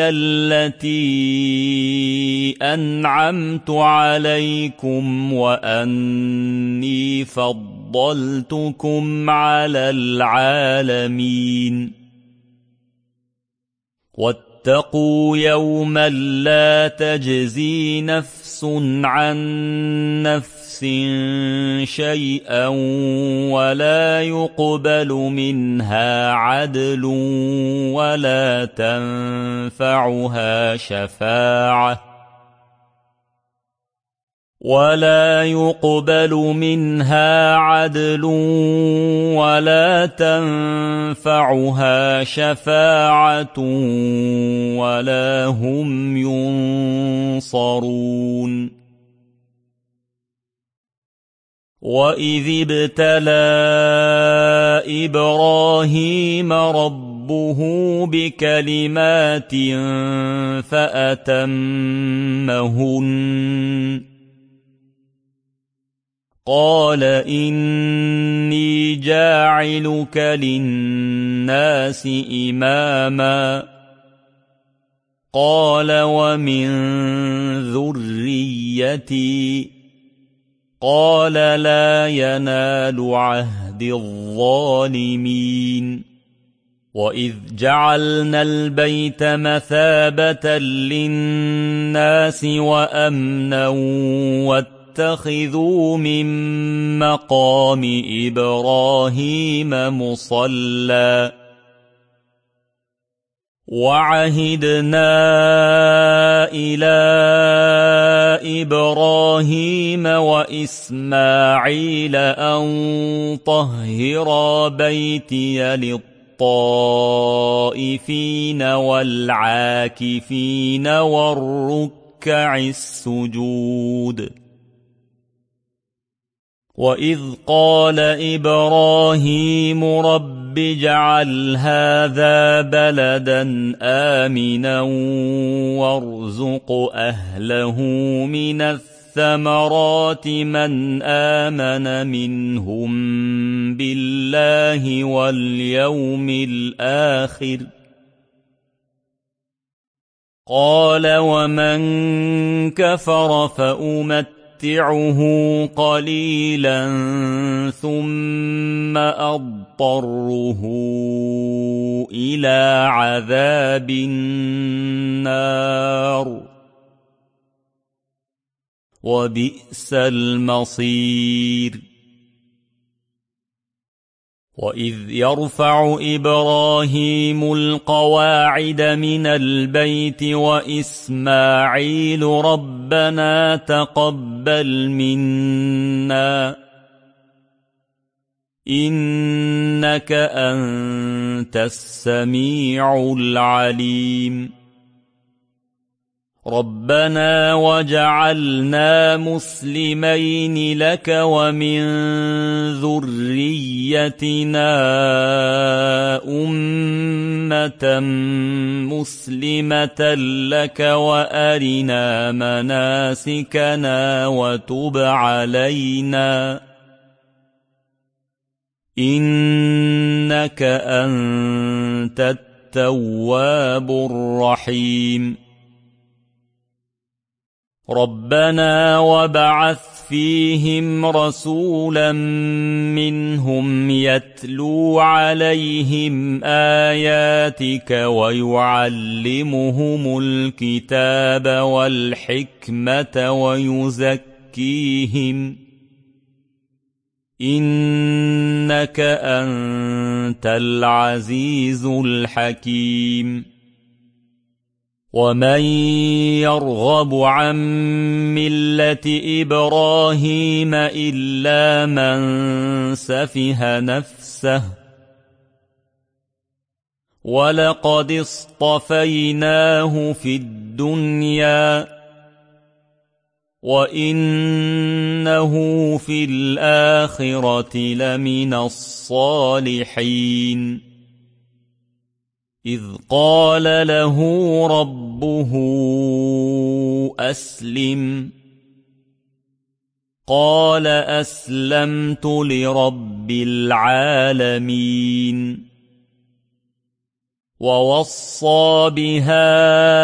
[SPEAKER 1] التي أنعمت عليكم وأني فضلتكم على العالمين واتقوا يوما لا تجزي نفس عن نفس شيئا ولا يقبل منها عدل ولا تنفعها شفاعة ولا هم ينصرون وإذ ابتلى إبراهيم ربه بكلمات فأتمهن قال إني جاعلك للناس إماما قال ومن ذريتي قال لا ينال عهد الظالمين وإذ جعلنا البيت مثابة للناس وأمنا واتخذوا من مقام إبراهيم مصلى وعهدنا إلى إبراهيم وإسماعيل أن طهرا بيتي للطائفين والعاكفين والركع السجود. وإذ قال إبراهيم رب اجعل هذا بلدا آمنا وارزق أهله من الثمرات من آمن منهم بالله واليوم الآخر. قال ومن كفر فأمتعه قليلا ثم أضطره إلى عذاب النار وبئس المصير. وإذ يرفع إبراهيم القواعد من البيت وإسماعيل ربنا تقبل منا إنك أنت السميع العليم. ربنا وجعلنا مسلمين لك ومن ذريتنا أمة مسلمة لك وأرنا مناسكنا وتب علينا إنك أنت التواب الرحيم. ربنا وابعث فيهم رسولا منهم يتلو عليهم آياتك ويعلمهم الكتاب والحكمة ويزكيهم إنك أنت العزيز الحكيم. ومن يرغب عن ملة إبراهيم إلا من سفه نفسه ولقد اصطفيناه في الدنيا وإنه في الآخرة لمن الصالحين. إذ قال له ربه أسلم قال أسلمت لرب العالمين. ووصى بها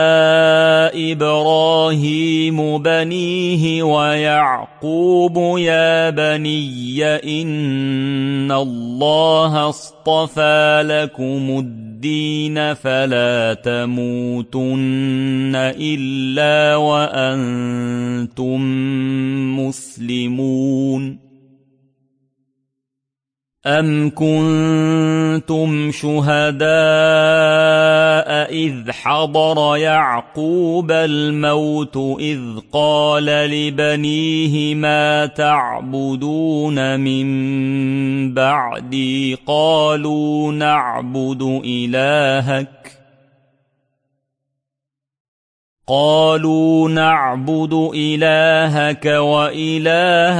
[SPEAKER 1] إبراهيم بنيه ويعقوب يا بني إن الله اصطفى لكم الدين فلا تموتن إلا وأنتم مسلمون. أم كنتم شهداء إذ حضر يعقوب الموت إذ قال لبنيه ما تعبدون من بعدي قالوا نعبد إلهك وإله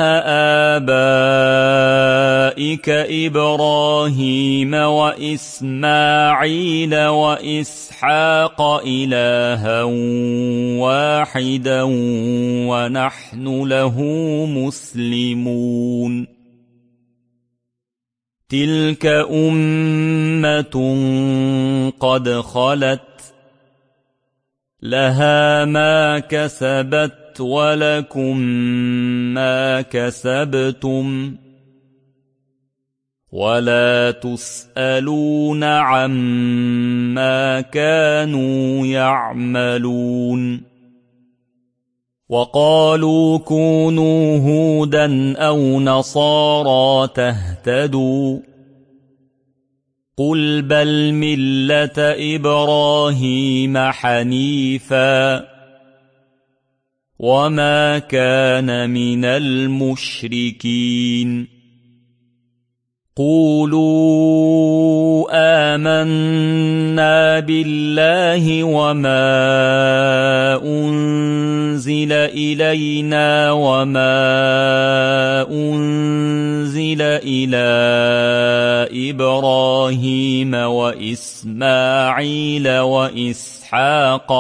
[SPEAKER 1] آبائك إبراهيم وإسماعيل وإسحاق إلها واحدا ونحن له مسلمون. تلك أمة قد خلت لها ما كسبت ولكم ما كسبتم ولا تسألون عما كانوا يعملون. وقالوا كونوا هودا أو نصارى تهتدوا قل بل ملة إبراهيم حنيفا وما كان من المشركين قولوا آمنا بالله وما أنزل إلينا وما أنزل إلى إبراهيم وإسماعيل وإسحاق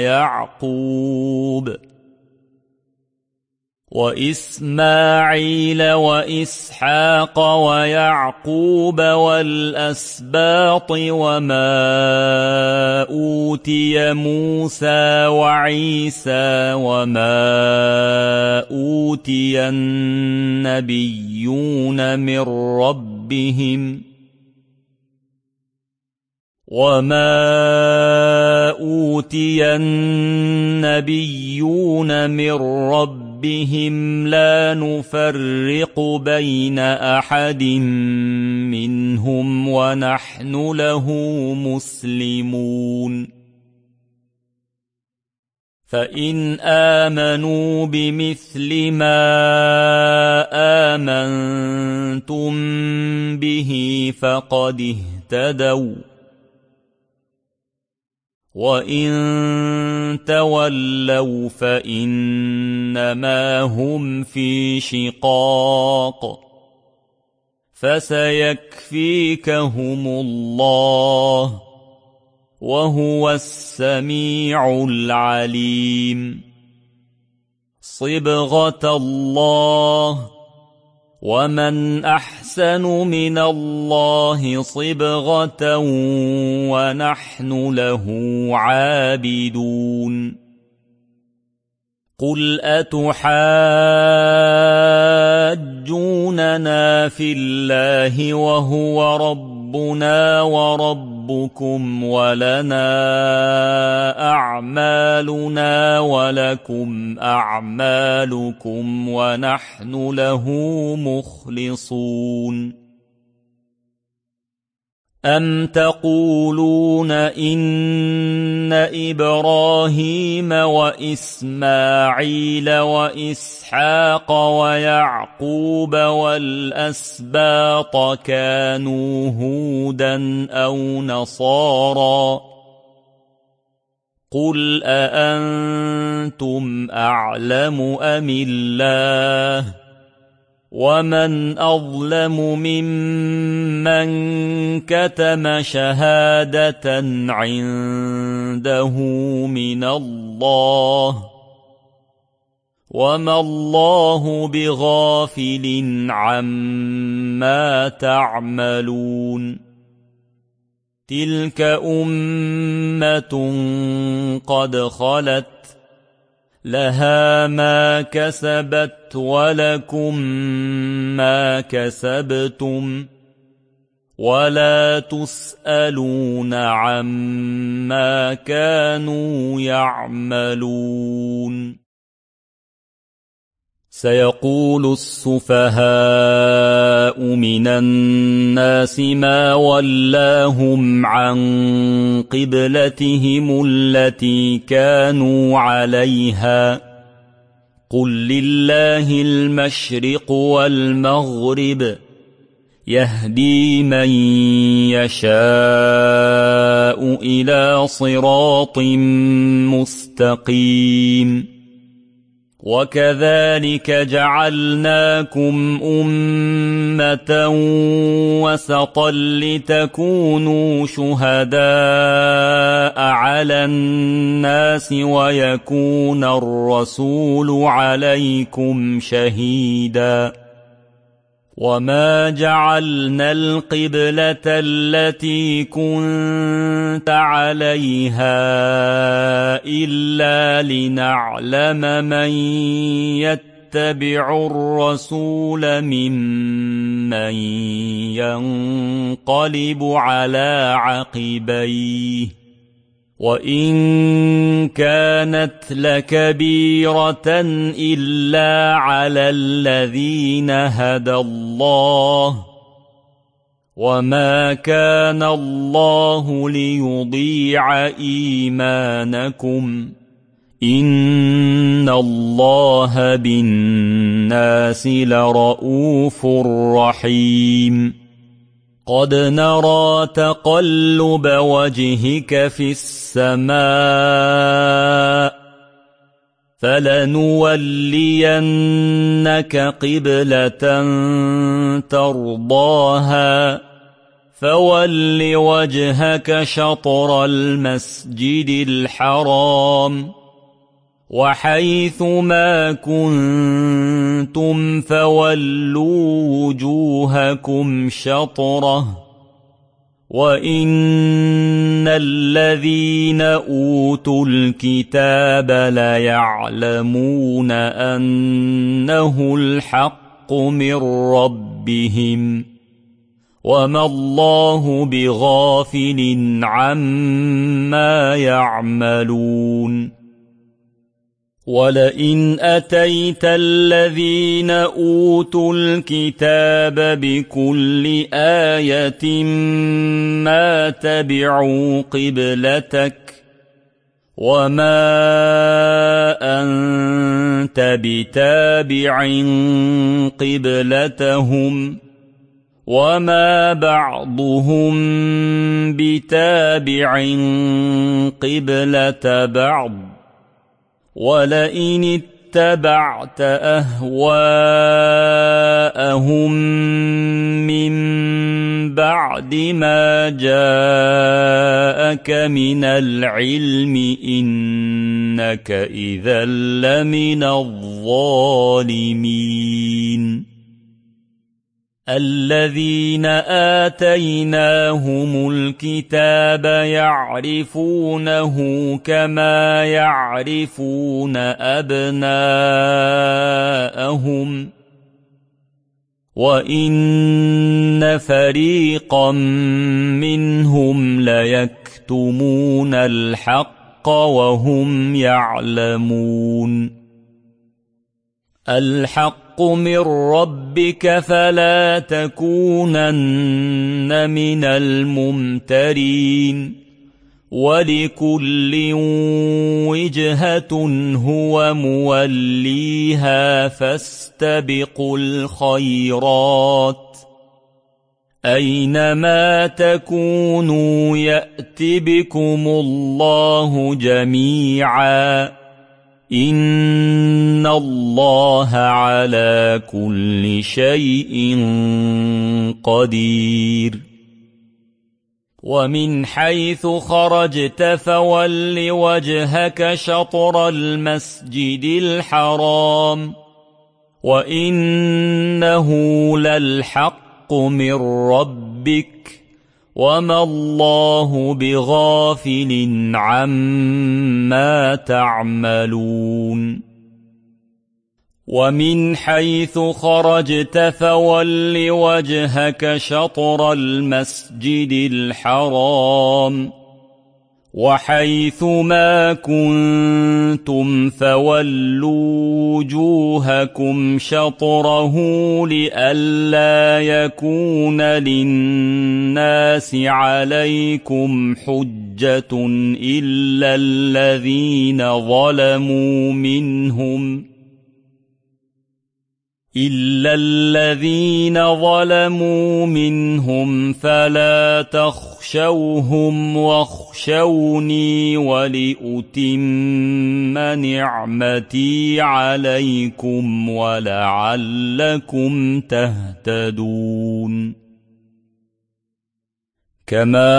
[SPEAKER 1] ويعقوب والأسباط وما أوتي موسى وعيسى وما أوتي النبيون من ربهم لا نفرق بين أحد منهم ونحن له مسلمون فإن آمنوا بمثل ما آمنتم به فقد اهتدوا وإن تولوا فإنما هم في شقاق فسيكفيكهم الله وهو السميع العليم صبغة الله ومن أحسن من الله صبغة ونحن له عابدون قل أتحاجوننا في الله وهو ربنا وربكم ولنا أعمالنا ولكم أعمالكم ونحن له مخلصون أم تقولون إن إبراهيم وإسماعيل وإسحاق ويعقوب والأسباط كانوا هودا أو نصارى قل أأنتم أعلم أم الله ومن أظلم ممن كتم شهادة عنده من الله وما الله بغافل عما تعملون تلك أمة قد خلت لها ما كسبت ولكم ما كسبتم ولا تسألون عما كانوا يعملون سيقول السفهاء من الناس ما ولاهم عن قبلتهم التي كانوا عليها قل لله المشرق والمغرب يهدي من يشاء إلى صراط مستقيم وكذلك جعلناكم أمة وسطا لتكونوا شهداء على الناس ويكون الرسول عليكم شهيدا وما جعلنا القبلة التي كنت عليها إلا لنعلم من يتبع الرسول ممن ينقلب على عقبيه وإن كانت لكبيرة إلا على الذين هدى الله وما كان الله ليضيع إيمانكم إن الله بالناس لرءوف رحيم قد نرى تقلب وجهك في السماء فلنولينك قبلة ترضاها فول وجهك شطر المسجد الحرام وحيث ما كنتم فولوا وجوهكم شطره وإن الذين أوتوا الكتاب ليعلمون أنه الحق من ربهم وما الله بغافل عما يعملون ولئن أتيت الذين أوتوا الكتاب بكل آية ما تبعوا قبلتك وما أنت بتابع قبلتهم وما بعضهم بتابع قبلة بعض ولئن اتبعت أهواءهم من بعد ما جاءك من العلم إنك إذا لمن الظالمين الذين آتيناهم الكتاب يعرفونه كما يعرفون أبناءهم وإن فريقا منهم ليكتمون الحق وهم يعلمون الحق من ربك فلا تكونن من الممترين ولكل وجهة هو موليها فاستبقوا الخيرات أينما تكونوا يأت بكم الله جميعا إن الله على كل شيء قدير ومن حيث خرجت فول وجهك شطر المسجد الحرام وإنه للحق من ربك وما الله بغافل عما تعملون ومن حيث خرجت فول وجهك شطر المسجد الحرام وحيث ما كنتم فولوا وجوهكم شطره لئلا يكون للناس عليكم حجة إلا الذين ظلموا منهم فلا تخشوهم واخشوني ولأتم نعمتي عليكم ولعلكم تهتدون كما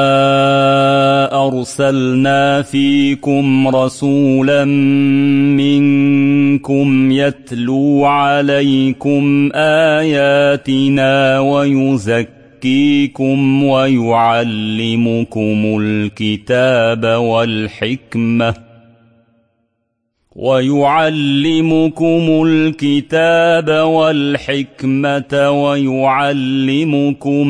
[SPEAKER 1] أرسلنا فيكم رسولا منكم يتلو عليكم آياتنا ويزكيكم ويعلمكم الكتاب والحكمة ويعلمكم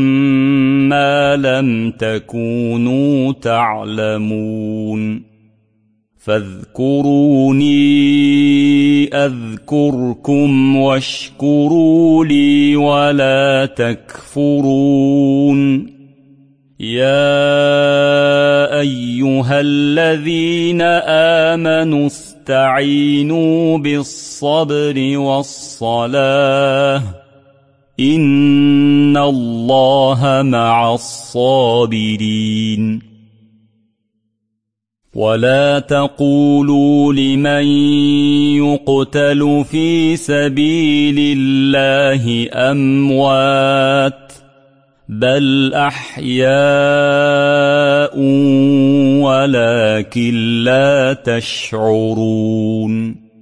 [SPEAKER 1] ما لم تكونوا تعلمون فاذكروني أذكركم واشكروا لي ولا تكفرون يا أيها الذين آمنوا استعينوا بالصبر والصلاة إن الله مع الصابرين ولا تقولوا لمن يقتل في سبيل الله أموات بل أحياء ولكن لا تشعرون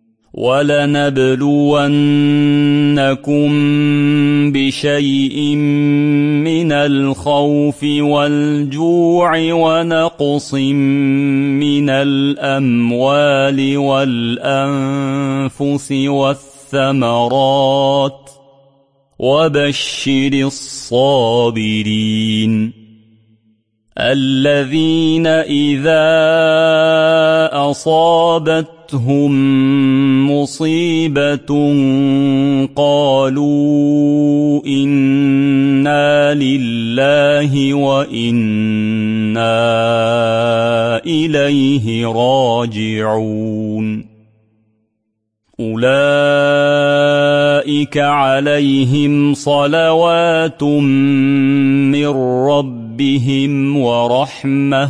[SPEAKER 1] ولنبلونكم بشيء من الخوف والجوع ونقص من الأموال والأنفس والثمرات وبشر الصابرين الذين إذا أصابتهم مصيبة قالوا إنا لله وإنا إليه راجعون أولئك عليهم صلوات من ربهم ورحمة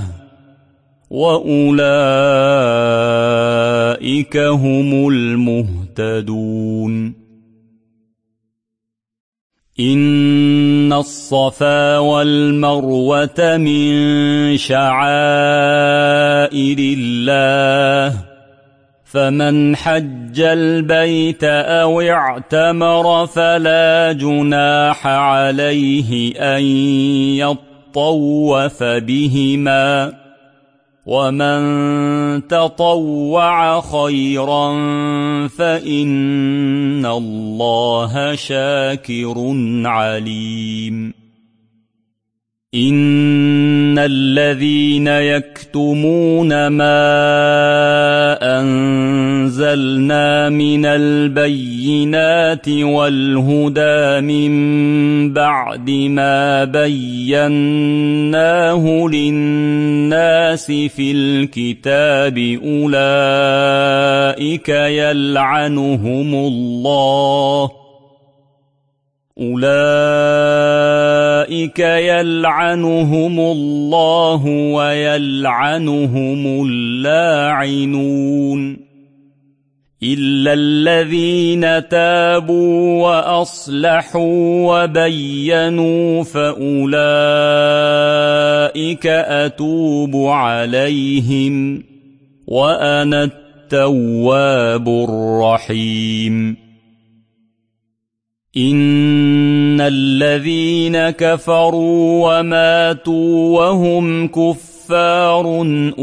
[SPEAKER 1] وأولئك هم المهتدون إن الصفا والمروة من شعائر الله فمن حج البيت أو اعتمر فلا جناح عليه أن يطوف بهما ومن تطوع خيرا فإن الله شاكر عليم إن الذين يكتمون ما أنزلنا من البينات والهدى من بعد ما بيناه للناس في الكتاب أولئك يلعنهم الله ويلعنهم اللاعنون إلا الذين تابوا وأصلحوا وبينوا فأولئك أتوب عليهم وأنا التواب الرحيم إن الذين كفروا وماتوا وهم كفار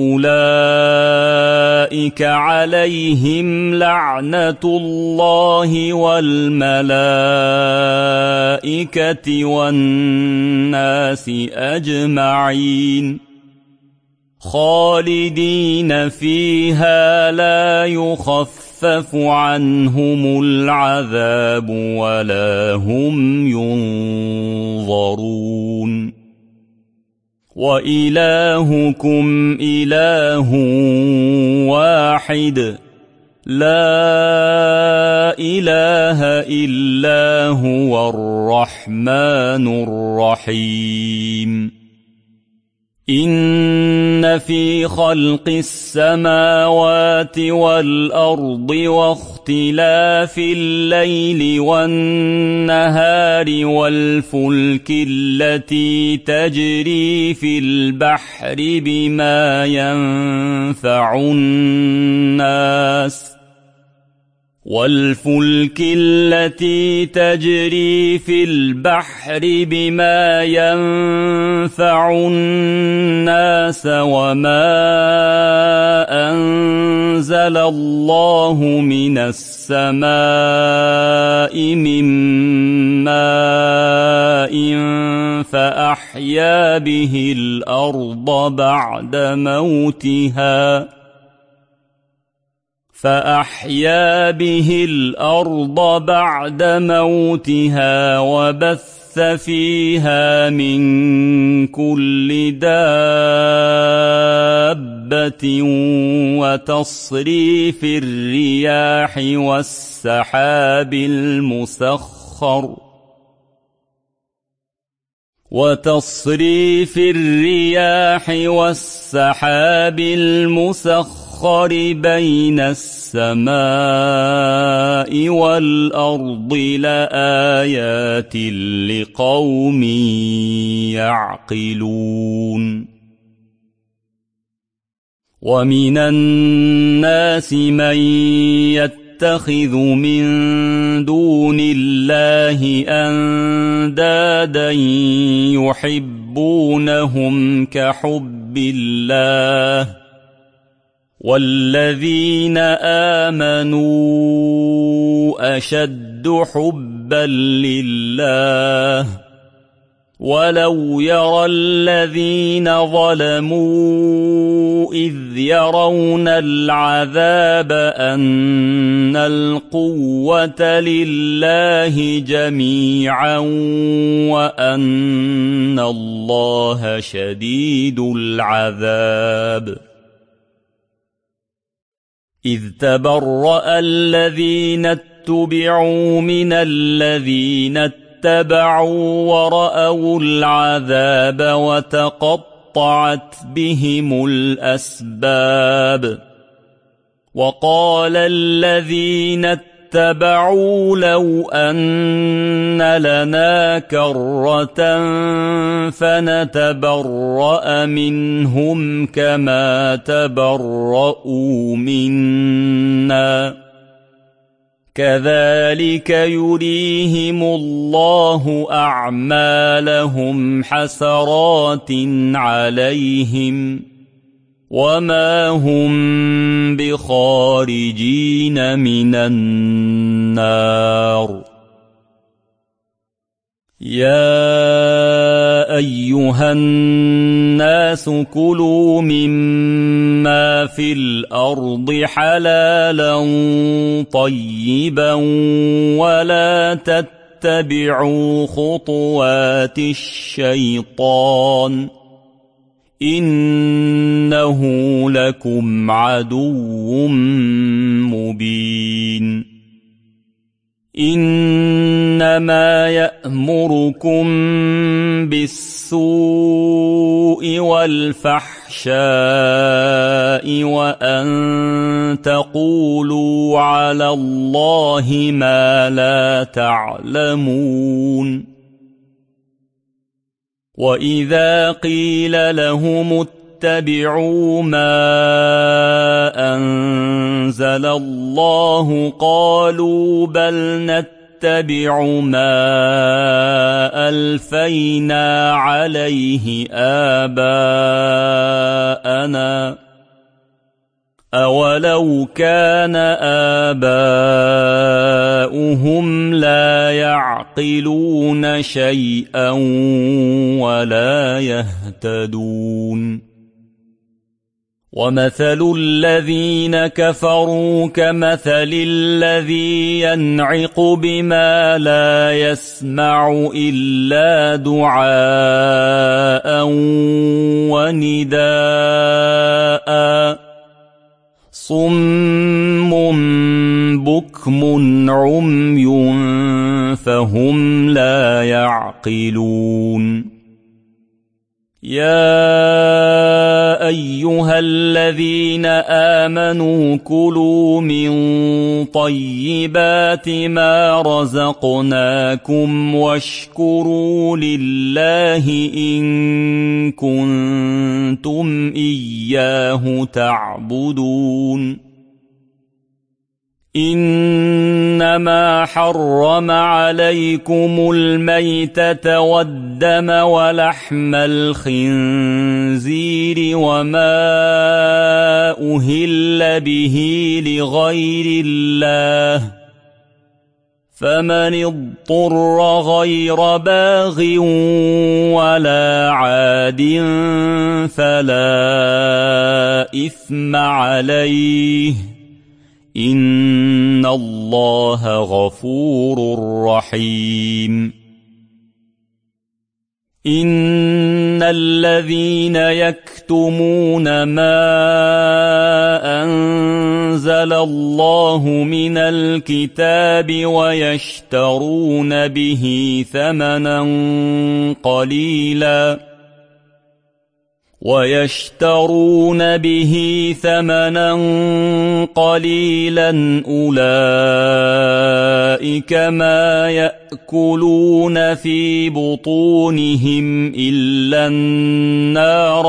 [SPEAKER 1] أولئك عليهم لعنة الله والملائكة والناس أجمعين خالدين فيها لا يخفف عنهم العذاب ولا هم ينظرون وإلهكم إله واحد لا إله إلا هو الرحمن الرحيم إن في خلق السماوات والأرض واختلاف الليل والنهار والفلك التي تجري في البحر بما ينفع الناس وما أنزل الله من السماء من ماء فأحيا به الأرض بعد موتها فأحيا به الأرض بعد موتها وبث فيها من كل دابة وتصريف الرياح والسحاب المسخر بين السماء والأرض لآيات لقوم يعقلون ومن الناس من يتخذ من دون الله أندادا يحبونهم كحب الله والذين آمنوا أشد حبا لله ولو يرى الذين ظلموا إذ يرون العذاب أن القوة لله جميعا وأن الله شديد العذاب إذ تبرأ الذين اتبعوا من الذين اتبعوا ورأوا العذاب وتقطعت بهم الأسباب وقال الذين اتبعوا لو أن لنا كرة فنتبرأ منهم كما تبرؤوا منا كذلك يريهم الله أعمالهم حسرات عليهم وما هم بخارجين من النار يا أيها الناس كلوا مما في الأرض حلالا طيبا ولا تتبعوا خطوات الشيطان إنه لكم عدو مبين إنما يأمركم بالسوء والفحشاء وأن تقولوا على الله ما لا تعلمون وإذا قيل لهم اتبعوا ما أنزل الله قالوا بل نتبع ما ألفينا عليه آباءنا أولو كان آباؤهم لا يعقلون شيئا ولا يهتدون ومثل الذين كفروا كمثل الذي ينعق بما لا يسمع إلا دعاء ونداء صم بكم عمي فهم لا يعقلون يا أيها الذين آمنوا كلوا من طيبات ما رزقناكم واشكروا لله إن كنتم إياه تعبدون إنما حرم عليكم الميتة والدم ولحم الخنزير وما أهل به لغير الله فمن اضطر غير باغ ولا عاد فلا إثم عليه إن الله غفور رحيم إن الذين يكتمون ما أنزل الله من الكتاب ويشترون به ثمنا قليلا أولئك ما يأكلون في بطونهم إلا النار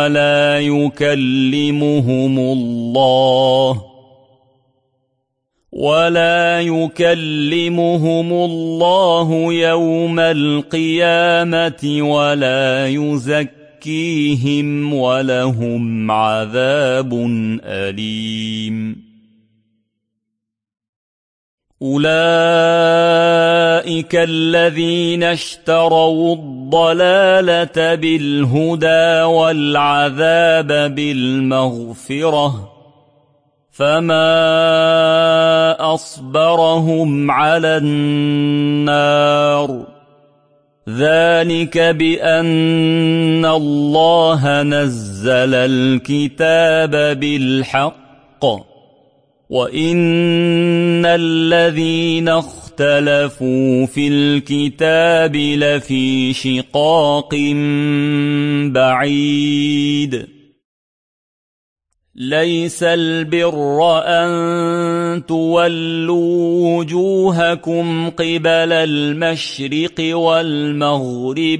[SPEAKER 1] ولا يكلمهم الله يوم القيامة ولا يزكيهم ولهم عذاب أليم أولئك الذين اشتروا الضلالة بالهدى والعذاب بالمغفرة فما أصبرهم على النار ذلك بأن الله نزل الكتاب بالحق وإن الذين اختلفوا في الكتاب لفي شقاق بعيد ليس البر أن تولوا وجوهكم قبل المشرق والمغرب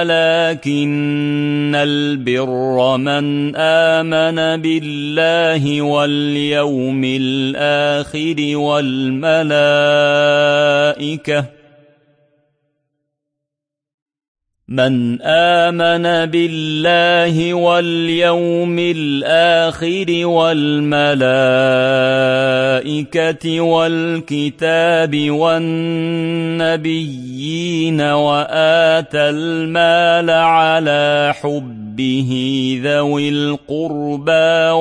[SPEAKER 1] ولكن البر من آمن بالله واليوم الآخر والملائكة والكتاب والنبيين وآتى المال على حبه ذوي القربى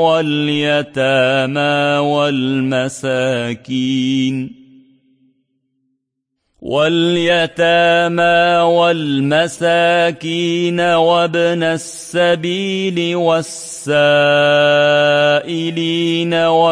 [SPEAKER 1] واليتامى والمساكين وابن السبيل والسائلين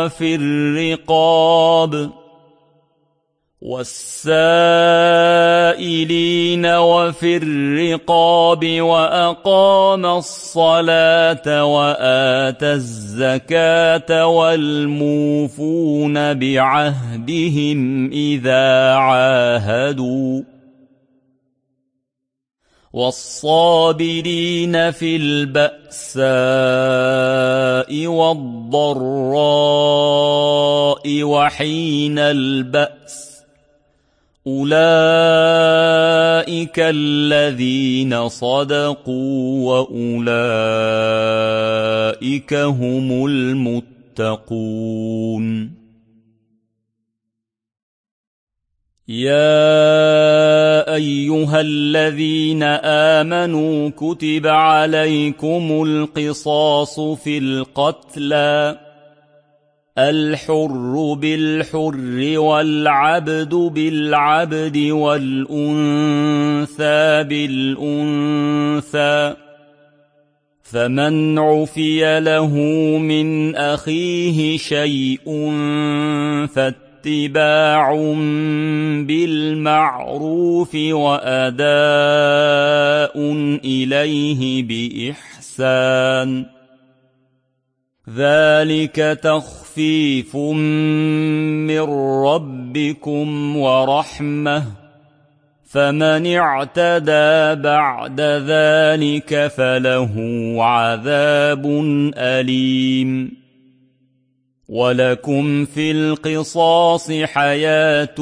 [SPEAKER 1] وفي الرقاب وأقام الصلاة وآتى الزكاة والموفون بعهدهم إذا عاهدوا والصابرين في البأساء والضراء وحين البأس أولئك الذين صدقوا وأولئك هم المتقون يا أيها الذين آمنوا كتب عليكم القصاص في القتلى الحر بالحر والعبد بالعبد والأنثى بالأنثى فمن عفي له من أخيه شيء فاتباع بالمعروف وأداء إليه بإحسان ذلك تخفيف من ربكم ورحمة فمن اعتدى بعد ذلك فله عذاب أليم ولكم في القصاص حياة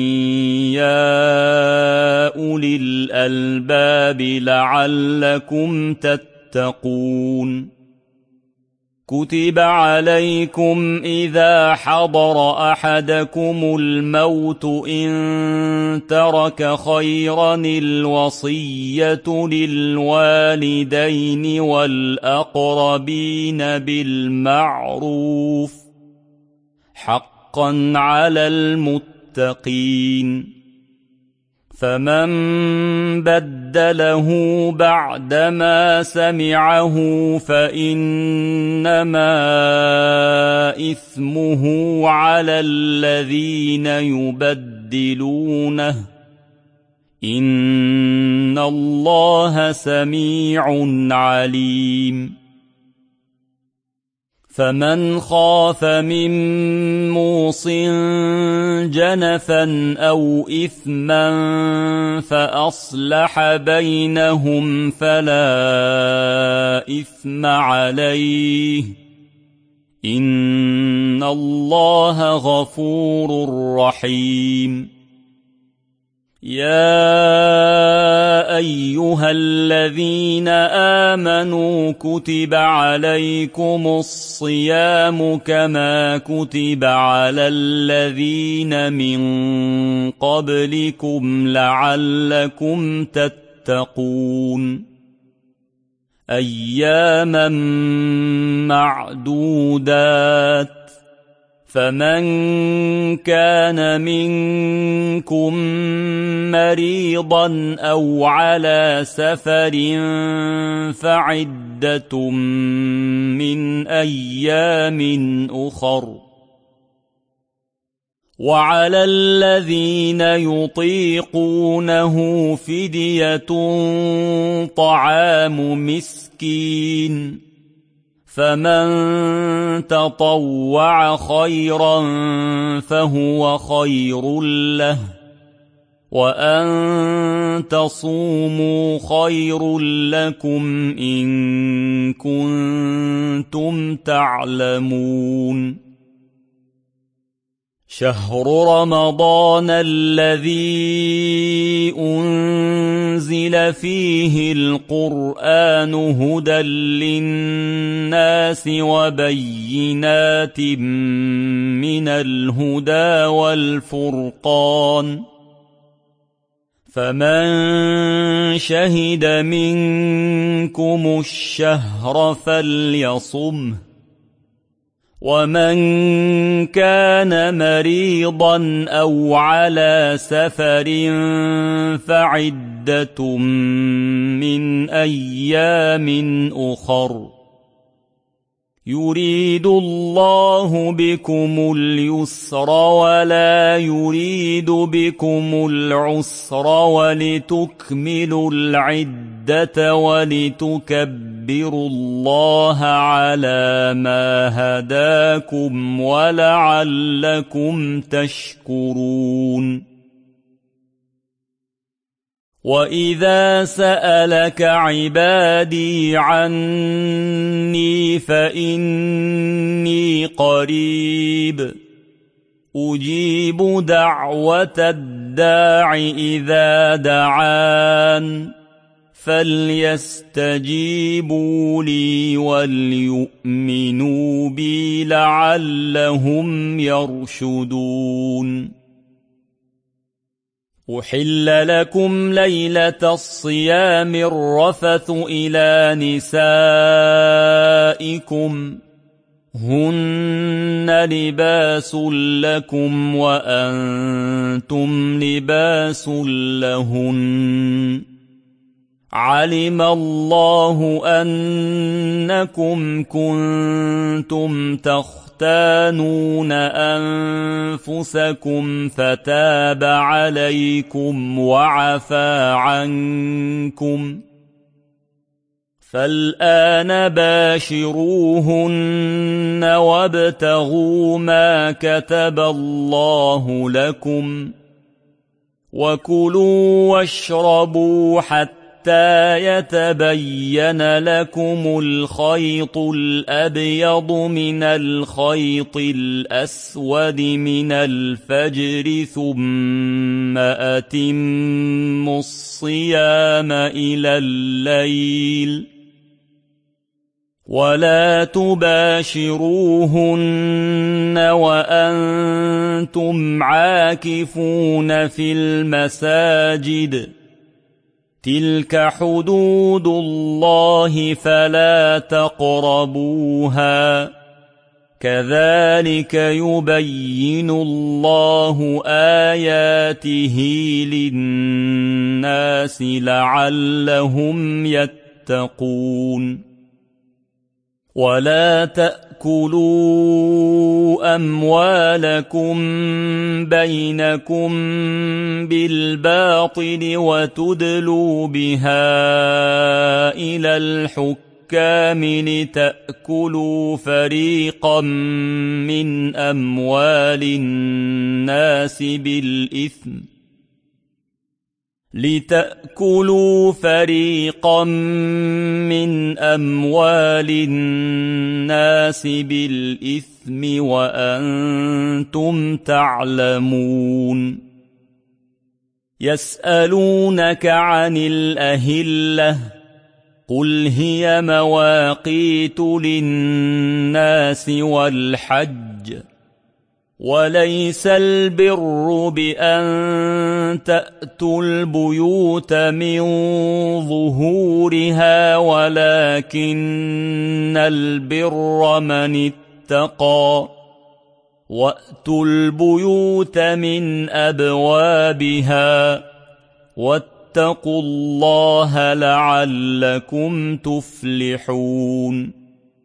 [SPEAKER 1] يا أولي الألباب لعلكم تتقون كتب عليكم إذا حضر أحدكم الموت إن ترك خيرا الوصية للوالدين والأقربين بالمعروف حقا حقا على المتقين فمن بدله بعدما سمعه فإنما إثمه على الذين يبدلونه إن الله سميع عليم فمن خاف من موص جنفا أو إثما فأصلح بينهم فلا إثم عليه إن الله غفور رحيم يا أيها الذين آمنوا كتب عليكم الصيام كما كتب على الذين من قبلكم لعلكم تتقون أياما معدودات فمن كان منكم مريضا أو على سفر فعدة من أيام أخر وعلى الذين يطيقونه فدية طعام مسكين فمن تطوع خيرا فهو خير له وأن تصوموا خير لكم إن كنتم تعلمون شهر رمضان الذي أنزل فيه القرآن هدى للناس وبينات من الهدى والفرقان فمن شهد منكم الشهر فليصمه ومن كان مريضا أو على سفر فعدة من أيام أخر يريد الله بكم اليسر ولا يريد بكم العسر ولتكملوا العدة ولتكبروا الله على ما هداكم ولعلكم تشكرون وإذا سألك عبادي عني فإني قريب أجيب دعوة الداع إذا دعان فليستجيبوا لي وليؤمنوا بي لعلهم يرشدون أحل لكم ليلة الصيام الرفث إلى نسائكم هن لباس لكم وأنتم لباس لهن علم الله أنكم كنتم تختانون أنفسكم فتاب عليكم وعفى عنكم فالآن باشروهن وابتغوا ما كتب الله لكم وكلوا واشربوا حتى يتبين لكم الخيط الأبيض من الخيط الأسود من الفجر ثم أتموا الصيام إلى الليل ولا تباشروهن وأنتم عاكفون في المساجد تلك حدود الله فلا تقربوها كذلك يبين الله آياته للناس لعلهم يتقون ولا تأكلوا أموالكم بينكم بالباطل وتدلوا بها إلى الحكام لتأكلوا فريقا من أموال الناس بالإثم وأنتم تعلمون يسألونك عن الأهلة قل هي مواقيت للناس والحج وليس البر بأن تأتوا البيوت من ظهورها ولكن البر من اتقى وأتوا البيوت من أبوابها واتقوا الله لعلكم تفلحون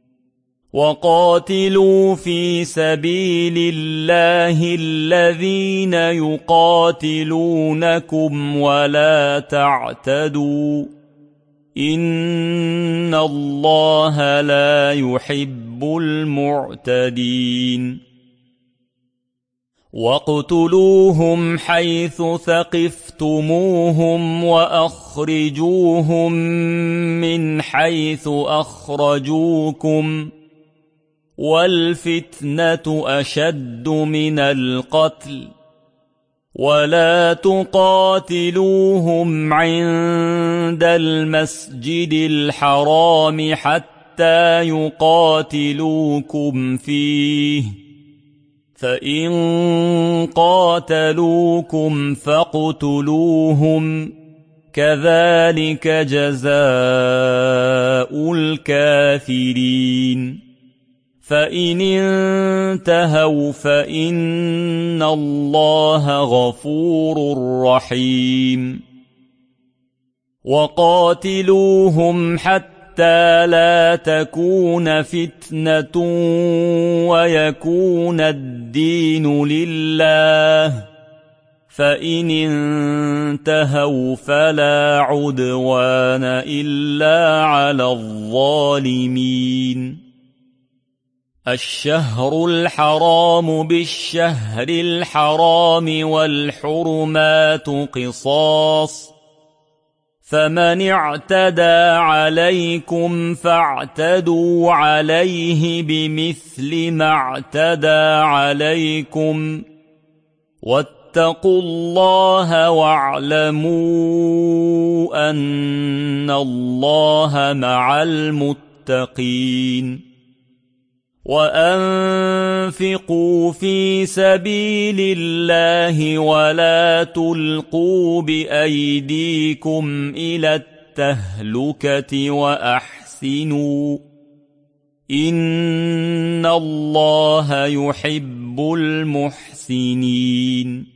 [SPEAKER 1] وقاتلوا في سبيل الله الذين يقاتلونكم ولا تعتدوا إن الله لا يحب المعتدين واقتلوهم حيث ثقفتموهم وأخرجوهم من حيث أخرجوكم والفتنة أشد من القتل ولا تقاتلوهم عند المسجد الحرام حتى يقاتلوكم فيه فإن قاتلوكم فاقتلوهم كذلك جزاء الكافرين فإن انتهوا فإن الله غفور رحيم وقاتلوهم حتى لا تكون فتنة ويكون الدين لله فإن انتهوا فلا عدوان إلا على الظالمين الشهر الحرام بالشهر الحرام والحرمات قصاص فمن اعتدى عليكم فاعتدوا عليه بمثل ما اعتدى عليكم واتقوا الله واعلموا أن الله مع المتقين وأنفقوا في سبيل الله ولا تلقوا بأيديكم إلى التهلكة وأحسنوا إن الله يحب المحسنين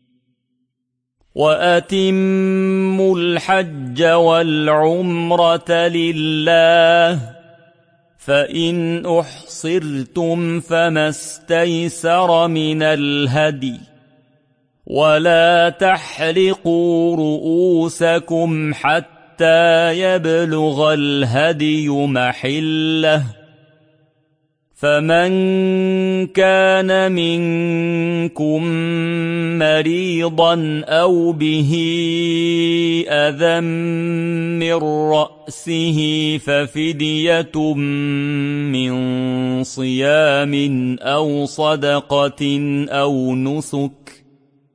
[SPEAKER 1] وأتموا الحج والعمرة لله فإن أحصرتم فما استيسر من الهدي ولا تحلقوا رؤوسكم حتى يبلغ الهدي محله فمن كان منكم مريضا أو به أذى من رأسه ففدية من صيام أو صدقة أو نسك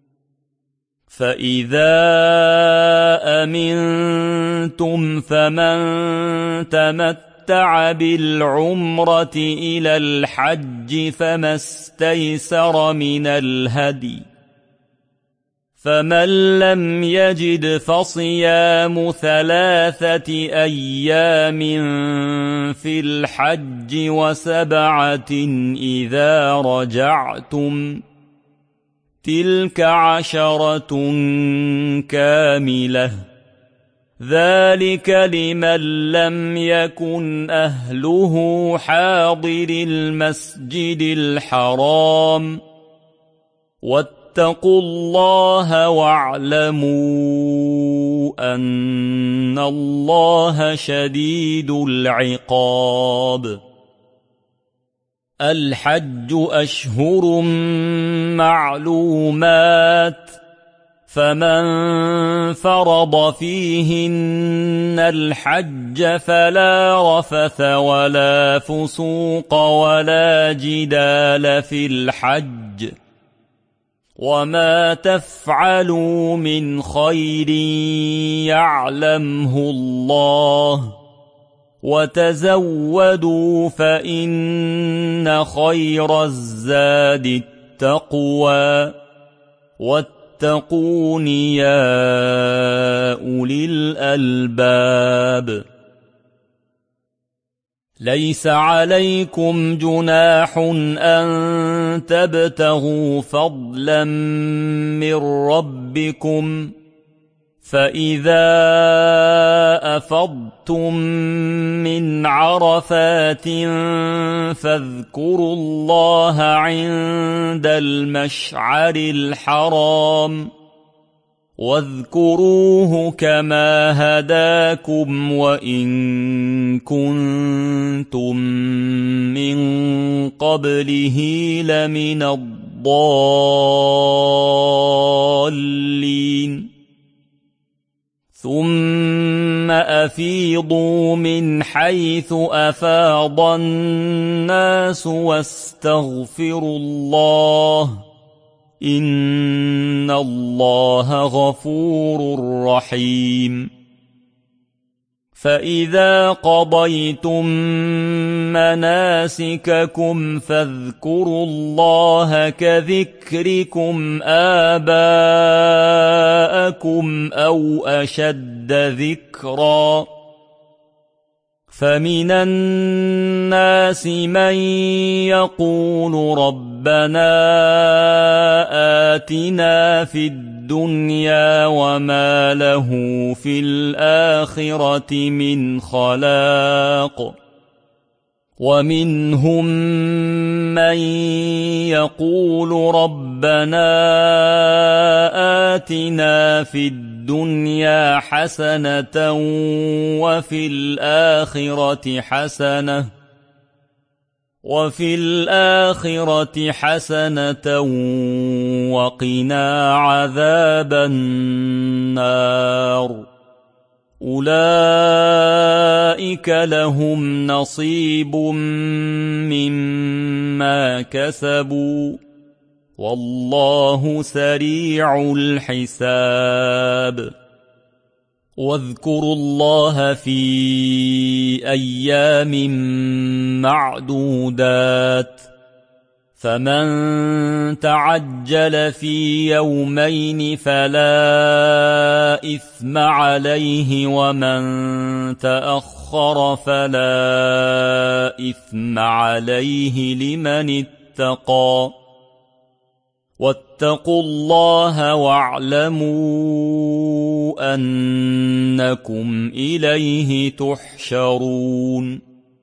[SPEAKER 1] فإذا أمنتم فمن تمتع بالعمرة إلى الحج فما استيسر من الهدي فمن لم يجد فصيام 3 أيام في الحج و7 إذا رجعتم تلك 10 كاملة ذلك لمن لم يكن أهله حاضر المسجد الحرام واتقوا الله واعلموا أن الله شديد العقاب الحج أشهر معلومات فمن فرض فيهن الحج فلا رفث ولا فسوق ولا جدال في الحج وما تفعلوا من خير يعلمه الله وتزودوا فإن خير الزاد التقوى واتقون يا أولي الألباب ليس عليكم جناح أن تبتغوا فضلا من ربكم فإذا أفضتم من عرفات فاذكروا الله عند المشعر الحرام واذكروه كما هداكم وإن كنتم من قبله لمن الضالين ثم أفيضوا من حيث أفاض الناس واستغفروا الله إن الله غفور رحيم فإذا قضيتم مناسككم فاذكروا الله كذكركم آباءكم أو أشد ذكرا فمن الناس من يقول ربنا آتنا في الدنيا وما له في الآخرة من خلاق ومنهم من يقول ربنا آتنا في الدنيا حسنة وفي الآخرة حسنة وقنا عذاب النار أولئك لهم نصيب مما كسبوا والله سريع الحساب واذكروا الله في أيام معدودات فمن تعجل في يومين فلا إثم عليه ومن تأخر فلا إثم عليه لمن اتقى واتقوا الله واعلموا أنكم إليه تحشرون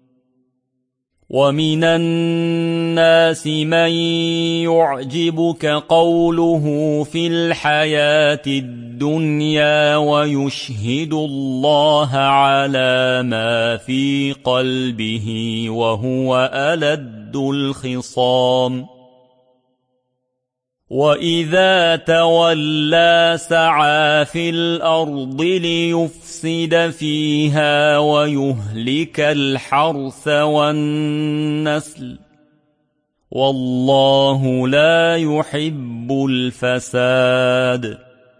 [SPEAKER 1] ومن الناس من يعجبك قوله في الحياة الدنيا ويشهد الله على ما في قلبه وهو ألد الخصام وإذا تولى سعى في الأرض ليفسد فيها ويهلك الحرث والنسل والله لا يحب الفساد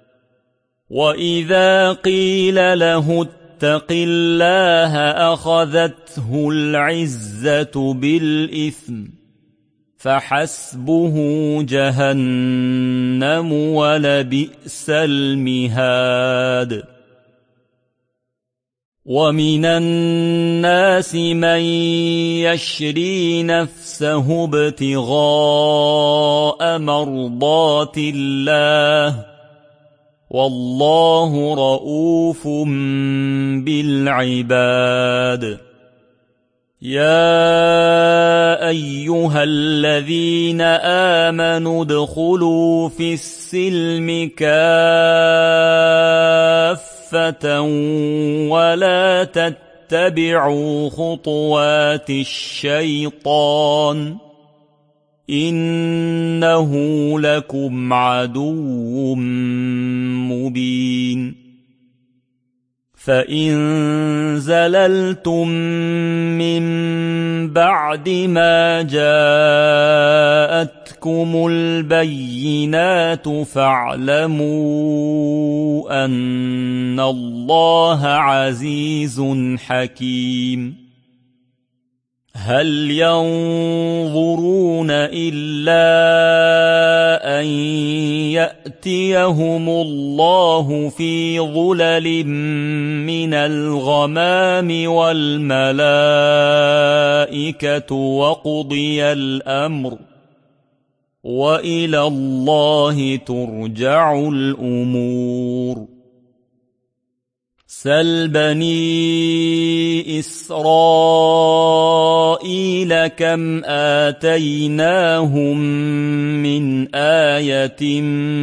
[SPEAKER 1] وإذا قيل له اتق الله أخذته العزة بالإثم فحسبه جهنم ولبئس المهاد ومن الناس من يشري نفسه ابتغاء مرضات الله والله رؤوف بالعباد يا أيها الذين آمنوا ادخلوا في السلم كافة ولا تتبعوا خطوات الشيطان إنه لكم عدو مبين فإن زللتم من بعد ما جاءتكم البينات فاعلموا أن الله عزيز حكيم هل ينظرون إلا أن يأتيهم الله في ظلل من الغمام والملائكة وقضي الأمر وإلى الله ترجع الأمور سل بني إسرائيل كم آتيناهم من آية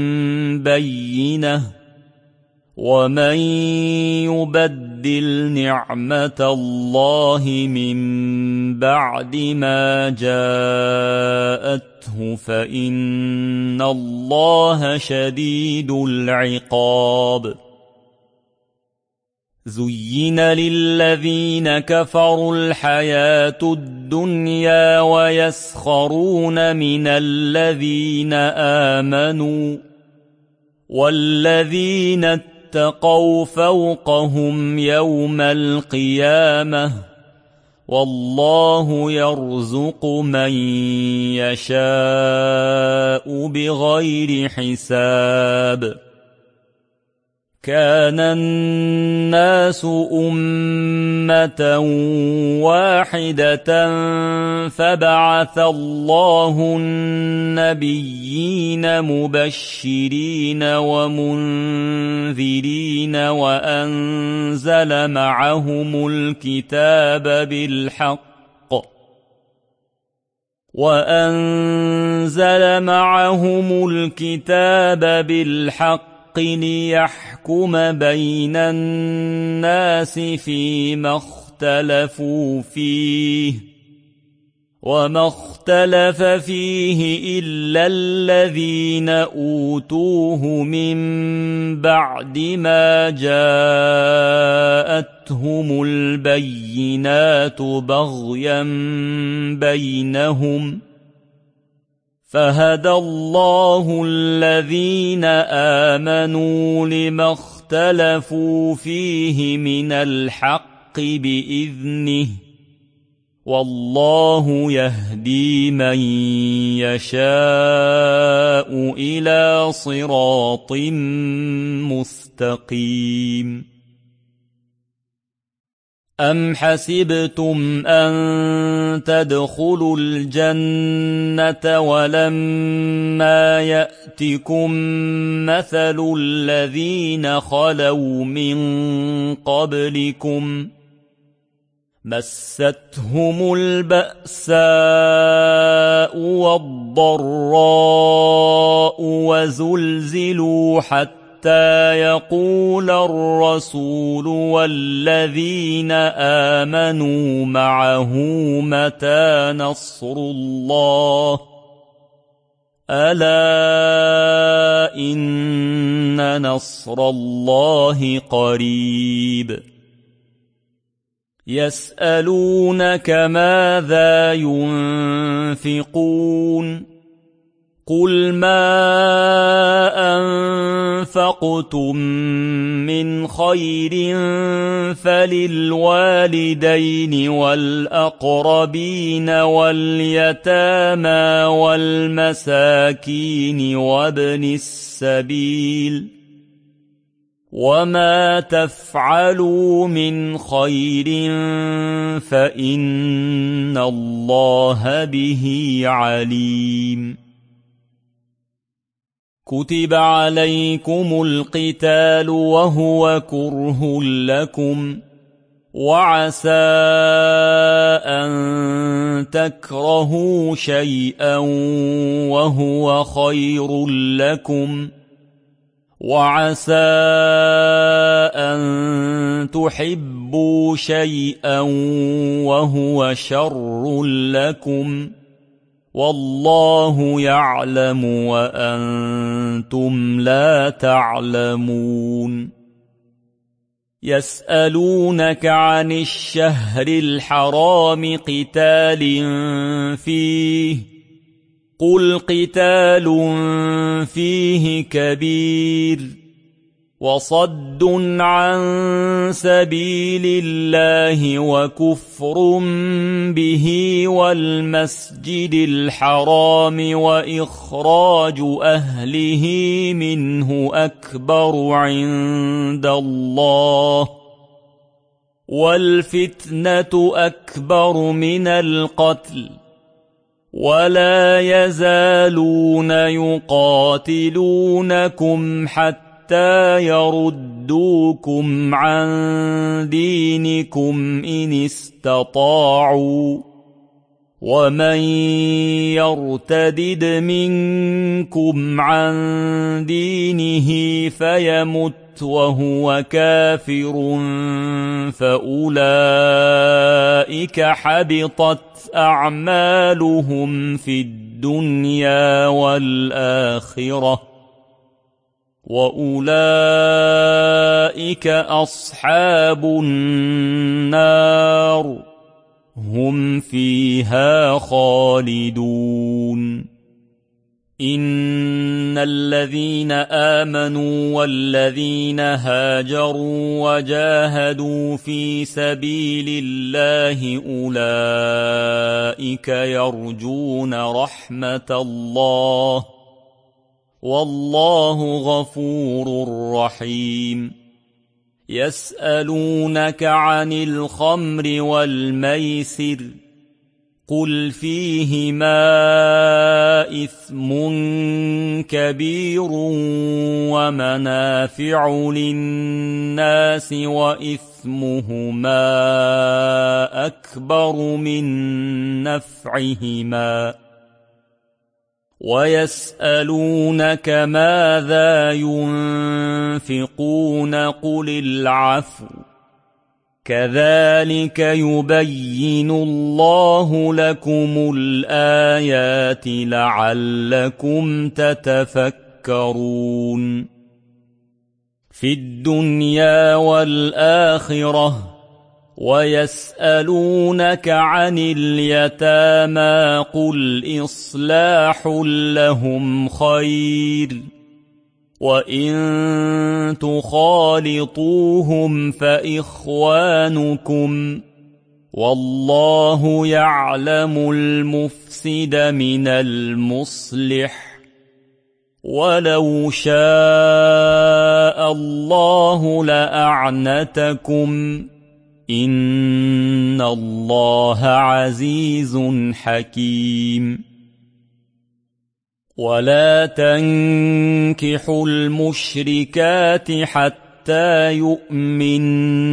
[SPEAKER 1] بينة ومن يبدل نعمة الله من بعد ما جاءته فإن الله شديد العقاب زين للذين كفروا الحياة الدنيا ويسخرون من الذين آمنوا والذين اتقوا فوقهم يوم القيامة والله يرزق من يشاء بغير حساب كان الناس أمة واحدة فبعث الله النبيين مبشرين ومنذرين وأنزل معهم الكتاب بالحق ليحكم بين الناس فيما اختلفوا فيه وما اختلف فيه إلا الذين أوتوه من بعد ما جاءتهم البينات بغيا بينهم فهدى الله الذين آمنوا لما اختلفوا فيه من الحق بإذنه والله يهدي من يشاء إلى صراط مستقيم أم حسبتم أن تدخلوا الجنة ولما يأتكم مثل الذين خلوا من قبلكم مستهم البأساء والضراء وزلزلوا حتى يقول الرسول والذين آمنوا معه متى نصر الله ألا إن نصر الله قريب يسألونك ماذا ينفقون قل ما أنفقتم من خير فللوالدين والأقربين واليتامى والمساكين وابن السبيل وما تفعلوا من خير فإن الله به عليم كتب عليكم القتال وهو كره لكم وعسى أن تكرهوا شيئا وهو خير لكم وعسى أن تحبوا شيئا وهو شر لكم والله يعلم وأنتم لا تعلمون يسألونك عن الشهر الحرام قتال فيه قل قتال فيه كبير وصد عن سبيل الله وكفر به والمسجد الحرام وإخراج أهله منه أكبر عند الله والفتنة أكبر من القتل ولا يزالون يقاتلونكم حتى يردوكم عن دينكم إن استطاعوا ومن يرتدد منكم عن دينه فيمت وهو كافر فأولئك حبطت أعمالهم في الدنيا والآخرة وأولئك أصحاب النار هم فيها خالدون إن الذين آمنوا والذين هاجروا وجاهدوا في سبيل الله أولئك يرجون رحمة الله والله غفور رحيم يسألونك عن الخمر والميسر قل فيهما إثم كبير ومنافع للناس وإثمهما أكبر من نفعهما ويسألونك ماذا ينفقون قل العفو كذلك يبين الله لكم الآيات لعلكم تتفكرون في الدنيا والآخرة ويسألونك عن اليتامى قل إصلاح لهم خير وإن تخالطوهم فإخوانكم والله يعلم المفسد من المصلح ولو شاء الله لأعنتكم إن الله عزيز حكيم ولا تنكحوا المشركات حتى يؤمن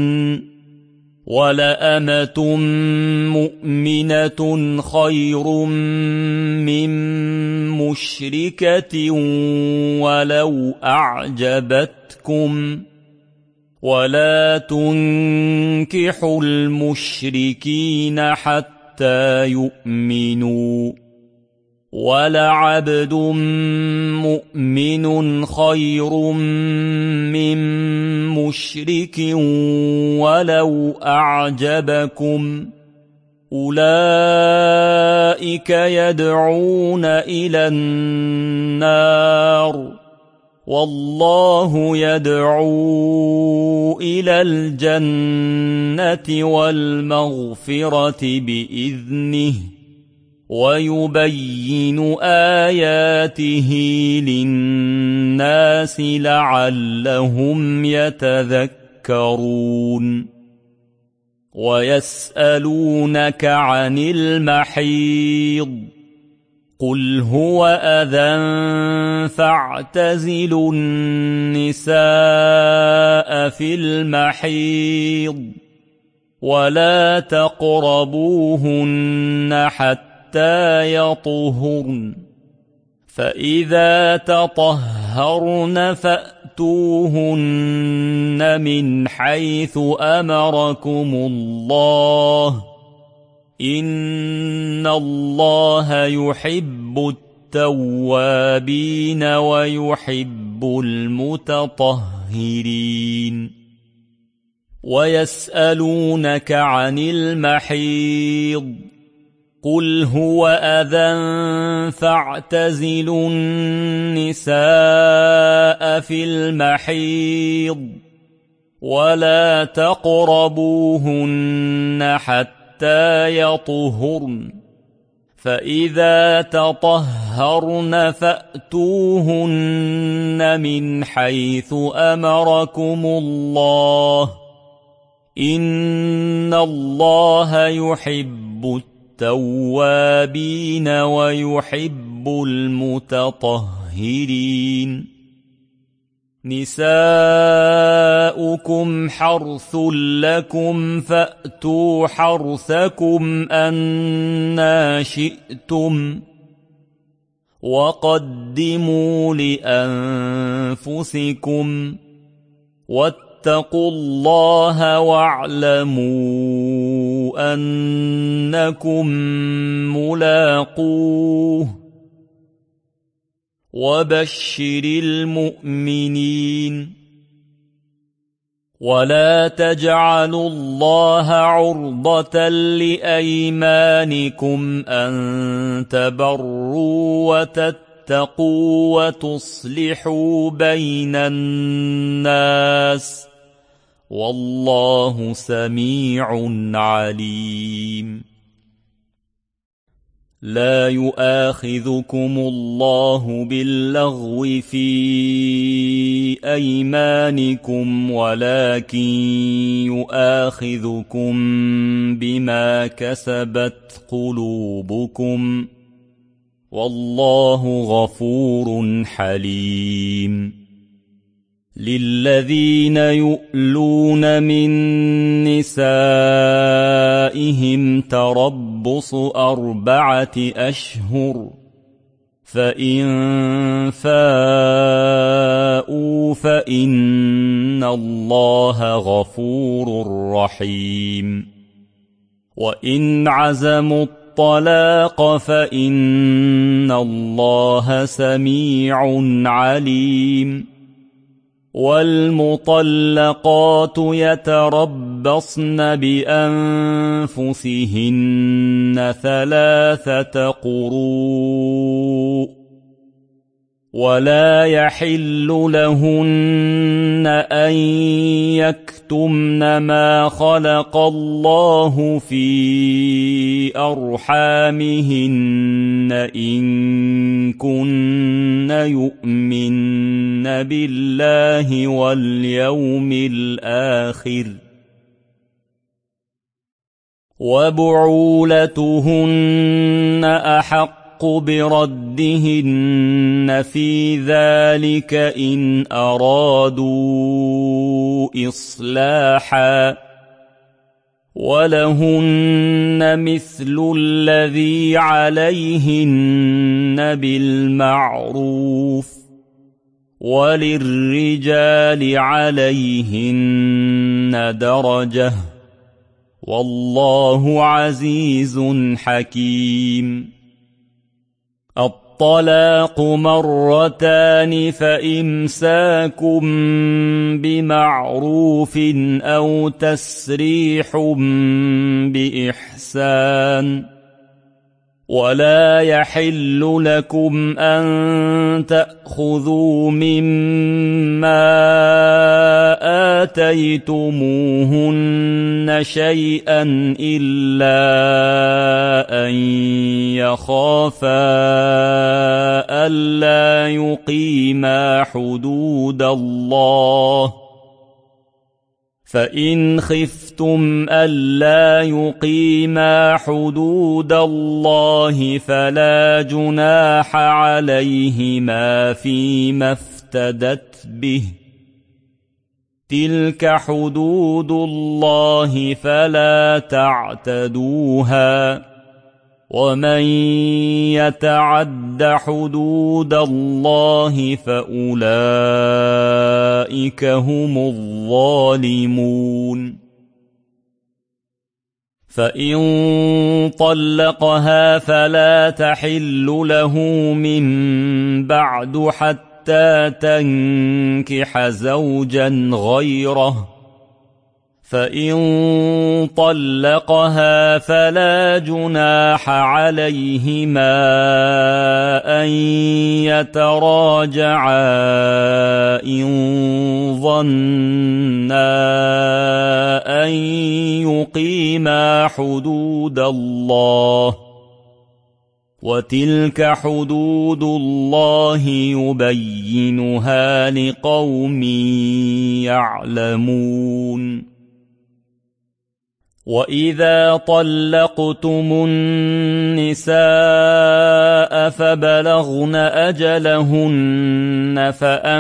[SPEAKER 1] ولأمة مؤمنة خير من مشركة ولو أعجبتكم ولا تنكحوا المشركين حتى يؤمنوا ولعبد مؤمن خير من مشرك ولو أعجبكم أولئك يدعون إلى النار والله يدعو إلى الجنة والمغفرة بإذنه ويبين آياته للناس لعلهم يتذكرون ويسألونك عن المحيض قل هو أذى فاعتزلوا النساء في المحيض ولا تقربوهن حتى يطهرن فإذا تطهرن فأتوهن من حيث أمركم الله إن الله يحب التوابين ويحب المتطهرين ويسألونك عن المحيض قل هو أذى فاعتزلوا النساء في المحيض ولا تقربوهن حتى يطهرن فإذا تطهرن فأتوهن من حيث أمركم الله إن الله يحب التوابين ويحب المتطهرين نساؤكم حرث لكم فأتوا حرثكم أنى شئتم وقدموا لأنفسكم واتقوا الله واعلموا أنكم ملاقوه وبشر المؤمنين ولا تجعلوا الله عرضة لأيمانكم أن تبروا وتتقوا وتصلحوا بين الناس والله سميع عليم لا يؤاخذكم الله باللغو في أيمانكم ولكن يؤاخذكم بما كسبت قلوبكم والله غفور حليم للذين يؤلون من نسائهم تربص 4 أشهر فإن فاءوا فإن الله غفور رحيم وإن عزموا الطلاق فإن الله سميع عليم والمطلقات يتربصن بأنفسهن 3 قروء ولا يحل لهن أن يكتمن ما خلق الله في أرحامهن إن كن يؤمن بالله واليوم الآخر وبعولتهن أحق بردهن في ذلك إن أرادوا إصلاحا ولهن مثل الذي عليهن بالمعروف وللرجال عليهن درجة والله عزيز حكيم الطلاق مرتان فإمساكم بمعروف أو تسريح بإحسان ولا يحل لكم أن تأخذوا مما آتيتموهن شيئا إلا أن يخافا ألا يقيما حدود الله فإن خفتم ألا يقيما حدود الله فلا جناح عليهما فيما افتدت به تلك حدود الله فلا تعتدوها ومن يتعد حدود الله فأولئك هم الظالمون فإن طلقها فلا تحل له من بعد حتى تنكح زوجا غيره فإن طلقها فلا جناح عليهما أن يتراجعا إن ظنا أن يقيما حدود الله وتلك حدود الله يبينها لقوم يعلمون وإذا طلقتم النساء فبلغن أجلهن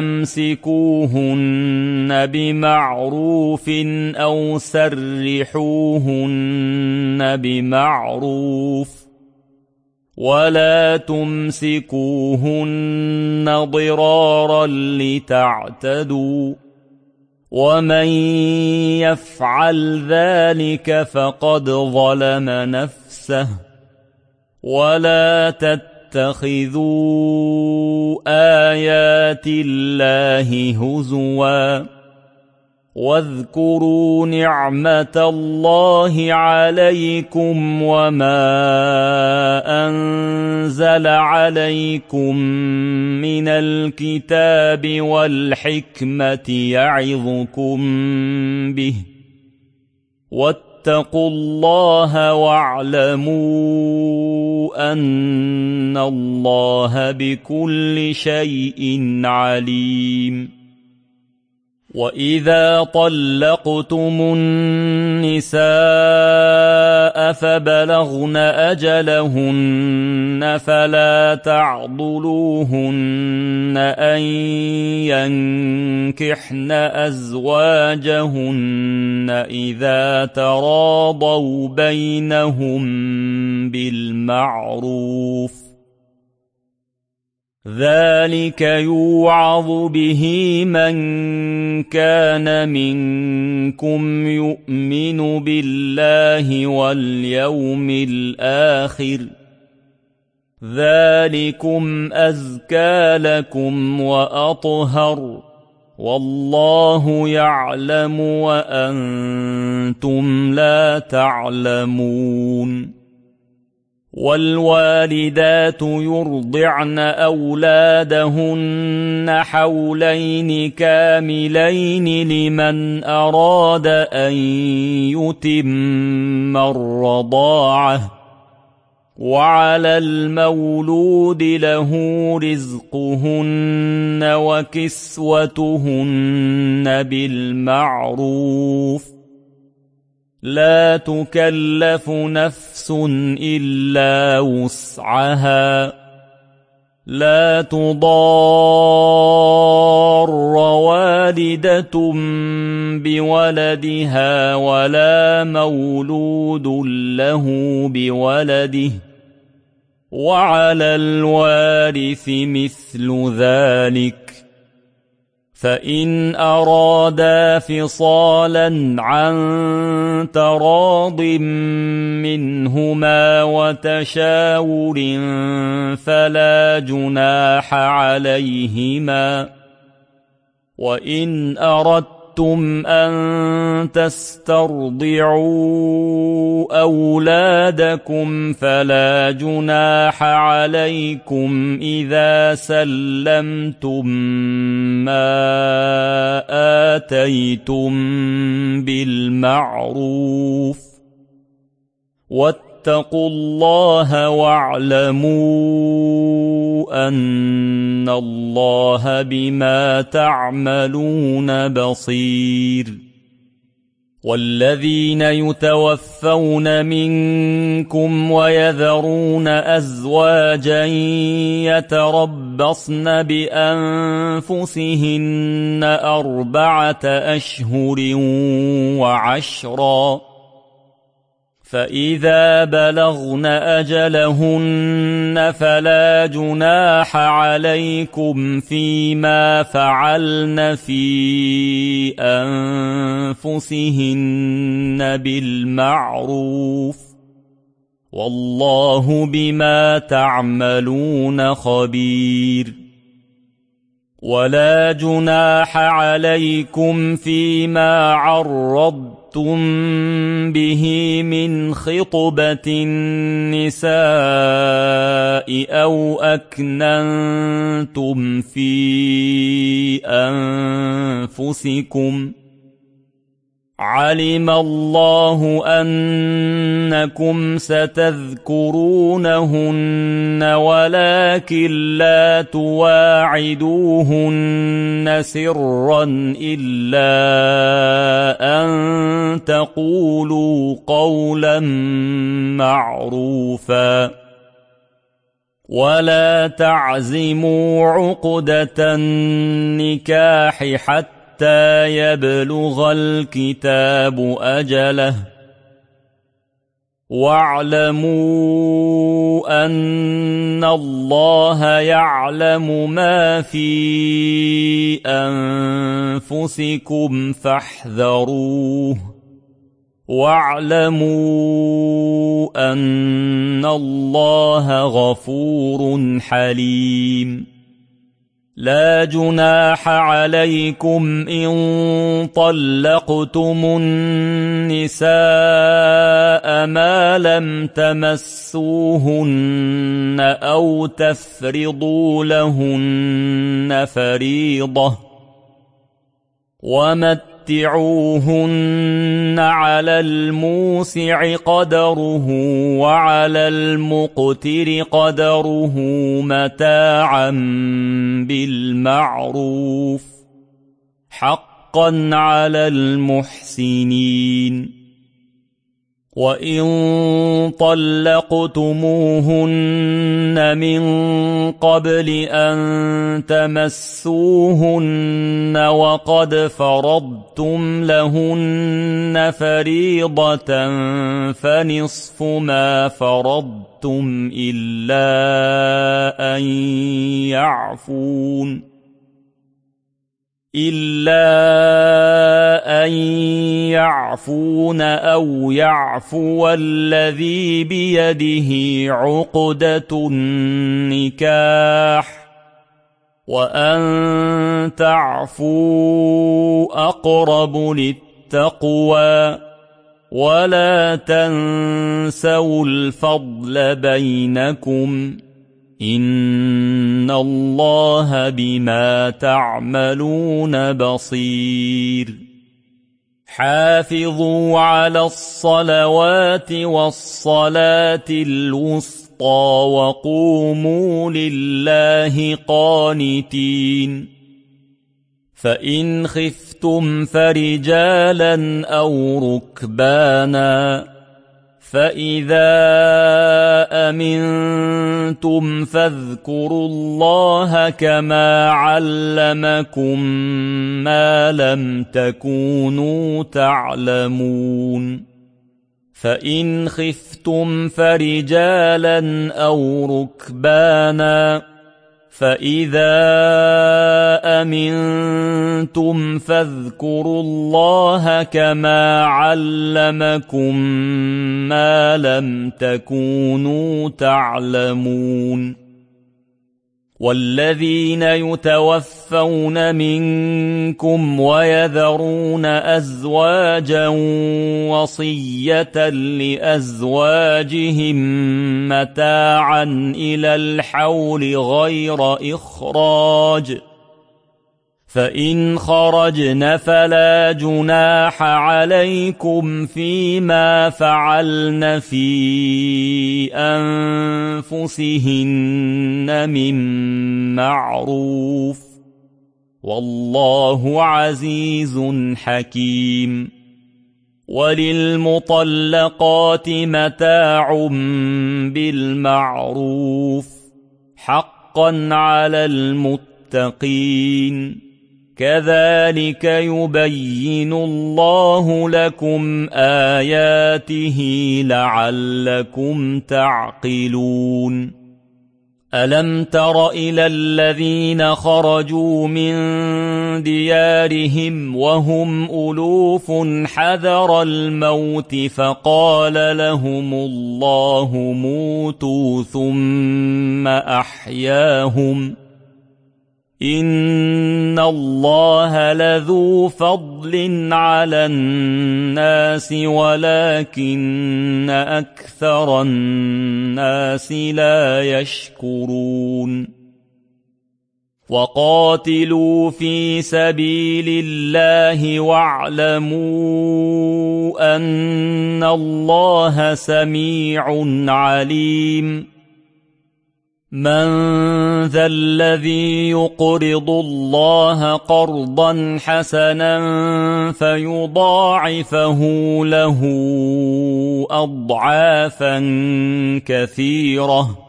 [SPEAKER 1] فأمسكوهن بمعروف أو سرحوهن بمعروف ولا تمسكوهن ضرارا لتعتدوا ومن يفعل ذلك فقد ظلم نفسه ولا تتخذوا آيات الله هزوا واذكروا نعمة الله عليكم وما أنزل عليكم من الكتاب والحكمة يعظكم به واتقوا الله واعلموا أن الله بكل شيء عليم وإذا طلقتم النساء فبلغن أجلهن فلا تعضلوهن أن ينكحن أزواجهن إذا تراضوا بينهم بالمعروف ذلك يوعظ به من كان منكم يؤمن بالله واليوم الآخر ذلكم أزكى لكم وأطهر والله يعلم وأنتم لا تعلمون والوالدات يرضعن أولادهن حولين كاملين لمن أراد أن يتم الرضاعة وعلى المولود له رزقهن وكسوتهن بالمعروف لا تكلف نفس إلا وسعها لا تضار والدة بولدها ولا مولود له بولده وعلى الوارث مثل ذلك فإن أرادا فصالا عن تراض منهما وتشاور فلا جناح عليهما. وإن أردتم أن تسترضعوا أولادكم فلا جناح عليكم إذا سلمتم ما آتيتم بالمعروف. واتقوا الله واعلموا أن الله بما تعملون بصير. والذين يتوفون منكم ويذرون أزواجا يتربصن بأنفسهن 4 أشهر وعشرا، فإذا بلغن أجلهن فلا جناح عليكم فيما فعلن في أنفسهن بالمعروف، والله بما تعملون خبير. ولا جناح عليكم فيما عرضتم به من خطبة النساء أو أكننتم في أنفسكم، علم الله أنكم ستذكرونهن ولكن لا تواعدوهن سرا إلا أن تقولوا قولا معروفا. ولا تعزموا عقدة النكاح حتى يبلغ الكتاب أجله، واعلموا أن الله يعلم ما في أنفسكم فاحذروه، واعلموا أن الله غفور حليم. لا جناح عليكم إن طلقتم النساء ما لم تمسوهن أو تفرضوا لهن فريضة، ومتعوهن على الموسع قدره وعلى المقتر قدره متاعا بالمعروف، حقا على المحسنين. وإن طلقتموهن من قبل أن تمسوهن وقد فرضتم لهن فريضة فنصف ما فرضتم إلا أن يعفون أو يعفو الذي بيده عقدة النكاح، وأن تعفوا أقرب للتقوى، ولا تنسوا الفضل بينكم، إن الله بما تعملون بصير. حافظوا على الصلوات والصلاة الوسطى وقوموا لله قانتين. فإن خفتم فرجالا أو ركبانا، فإذا أمنتم فاذكروا الله كما علمكم ما لم تكونوا تعلمون. فإن خفتم فرجالا أو ركبانا فإذا أمنتم فاذكروا الله كما علمكم ما لم تكونوا تعلمون والذين يتوفون منكم ويذرون أزواجا وصية لأزواجهم متاعا إلى الحول غير إخراج فإن خرجن فلا جناح عليكم فيما فعلن في أنفسهن من معروف والله عزيز حكيم وللمطلقات متاع بالمعروف حقا على المتقين كذلك يبين الله لكم آياته لعلكم تعقلون ألم تر إلى الذين خرجوا من ديارهم وهم ألوف حذر الموت فقال لهم الله موتوا ثم أحياهم إن الله لذو فضل على الناس ولكن أكثر الناس لا يشكرون وقاتلوا في سبيل الله واعلموا أن الله سميع عليم من ذا الذي يقرض الله قرضا حسنا فيضاعفه له أضعافا كثيرة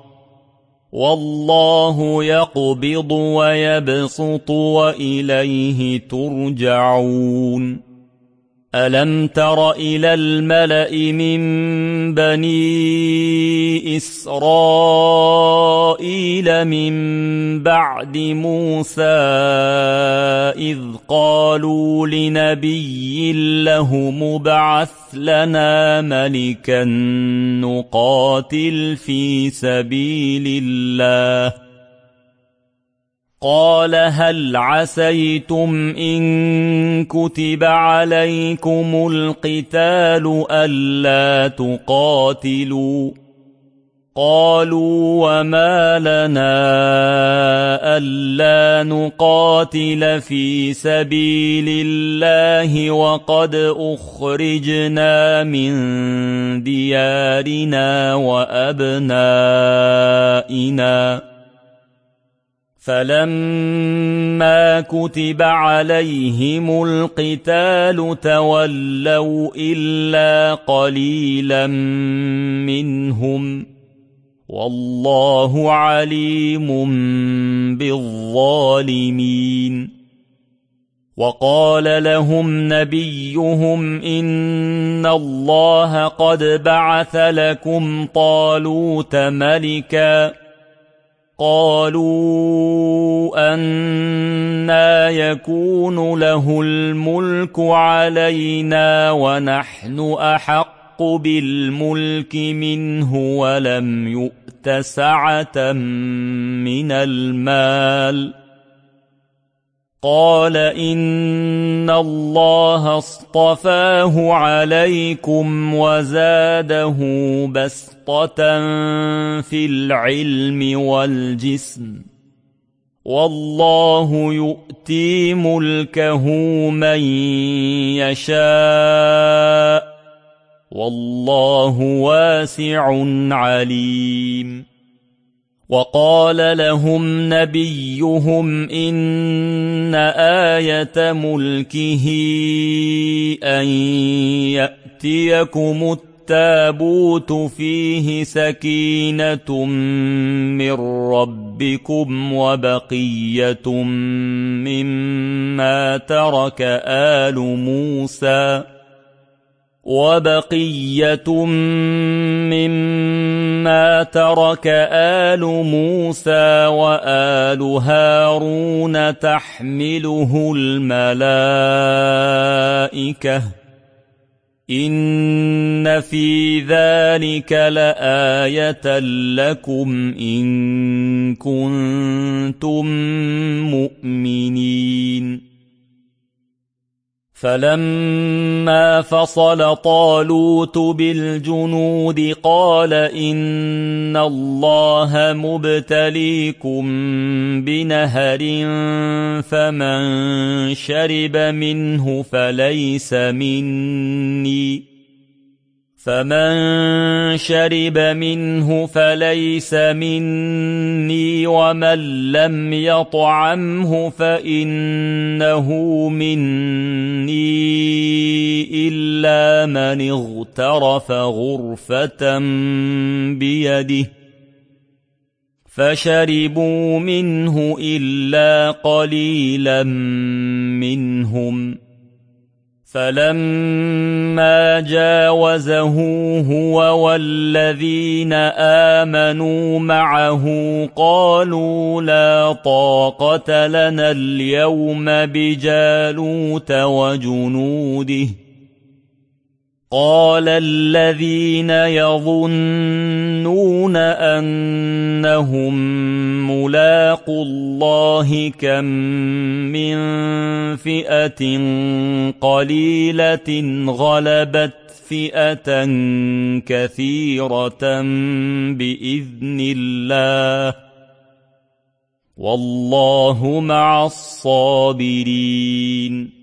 [SPEAKER 1] والله يقبض ويبسط وإليه ترجعون ألم تر إلى الملأ من بني إسرائيل من بعد موسى إذ قالوا لنبي له مبعث لنا ملكا نقاتل في سبيل الله قال هل عسيتم إن كتب عليكم القتال ألا تقاتلوا قالوا وما لنا ألا نقاتل في سبيل الله وقد أخرجنا من ديارنا وأبنائنا فلما كتب عليهم القتال تولوا إلا قليلا منهم والله عليم بالظالمين وقال لهم نبيهم إن الله قد بعث لكم طالوت ملكا قالوا أنى يكون له الملك علينا ونحن أحق بالملك منه ولم يؤت سعة من المال قال إن الله اصطفاه عليكم وزاده بسطة في العلم والجسم والله يؤتي ملكه من يشاء والله واسع عليم وقال لهم نبيهم إن آية ملكه أن يأتيكم التابوت فيه سكينة من ربكم وبقية مما ترك آل موسى وبقية مما ترك آل موسى وآل هارون تحمله الملائكة إن في ذلك لآية لكم إن كنتم مؤمنين فلما فصل طالوت بالجنود قال إن الله مبتليكم بنهر فمن شرب منه فليس مني ومن لم يطعمه فإنه مني إلا من اغترف غرفة بيده فشربوا منه إلا قليلا منهم فلما جاوزه هو والذين آمنوا معه قالوا لا طاقة لنا اليوم بجالوت وجنوده قال الذين يظنون أنهم ملاقو الله كم من فئة قليلة غلبت فئة كثيرة بإذن الله والله مع الصابرين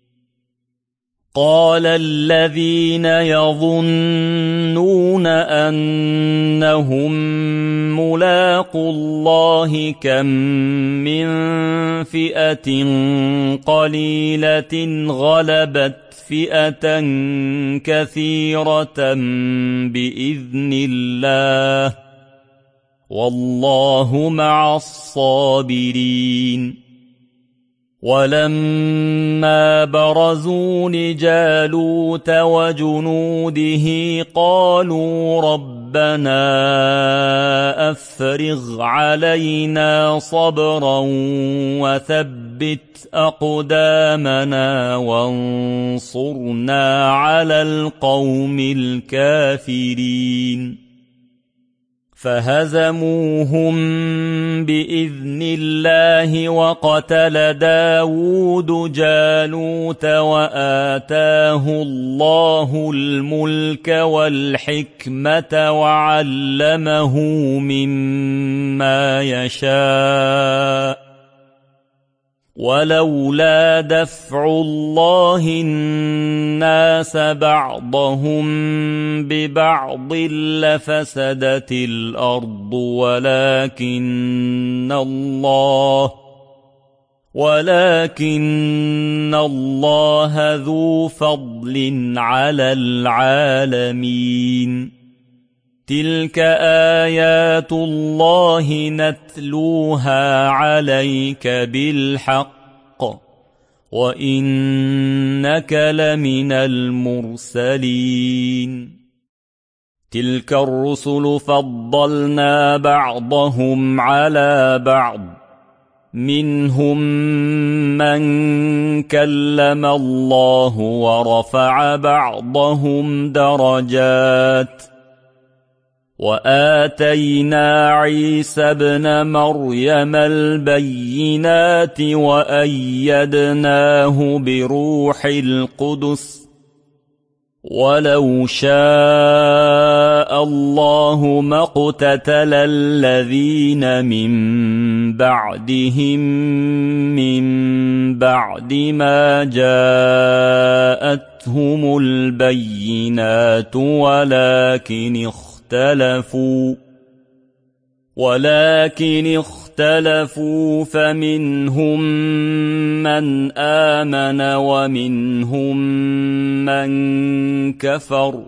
[SPEAKER 1] قال الذين يظنون أنهم ملاقو الله كم من فئة قليلة غلبت فئة كثيرة بإذن الله والله مع الصابرين ولما برزوا لجالوت وجنوده قالوا ربنا أفرغ علينا صبرا وثبت أقدامنا وانصرنا على القوم الكافرين فهزموهم بإذن الله وقتل داود جالوت وآتاه الله الملك والحكمة وعلمه مما يشاء ولولا دفع الله الناس بعضهم ببعض لفسدت الأرض ولكن الله ذو فضل على العالمين تلك آيات الله نتلوها عليك بالحق وإنك لمن المرسلين تلك الرسل فضلنا بعضهم على بعض منهم من كلم الله ورفع بعضهم درجات وآتينا عيسى ابن مريم البينات وأيدناه بروح القدس ولو شاء الله ما اقتتل الذين من بعدهم من بعد ما جاءتهم البينات ولكن اختلفوا فمنهم من آمن ومنهم من كفر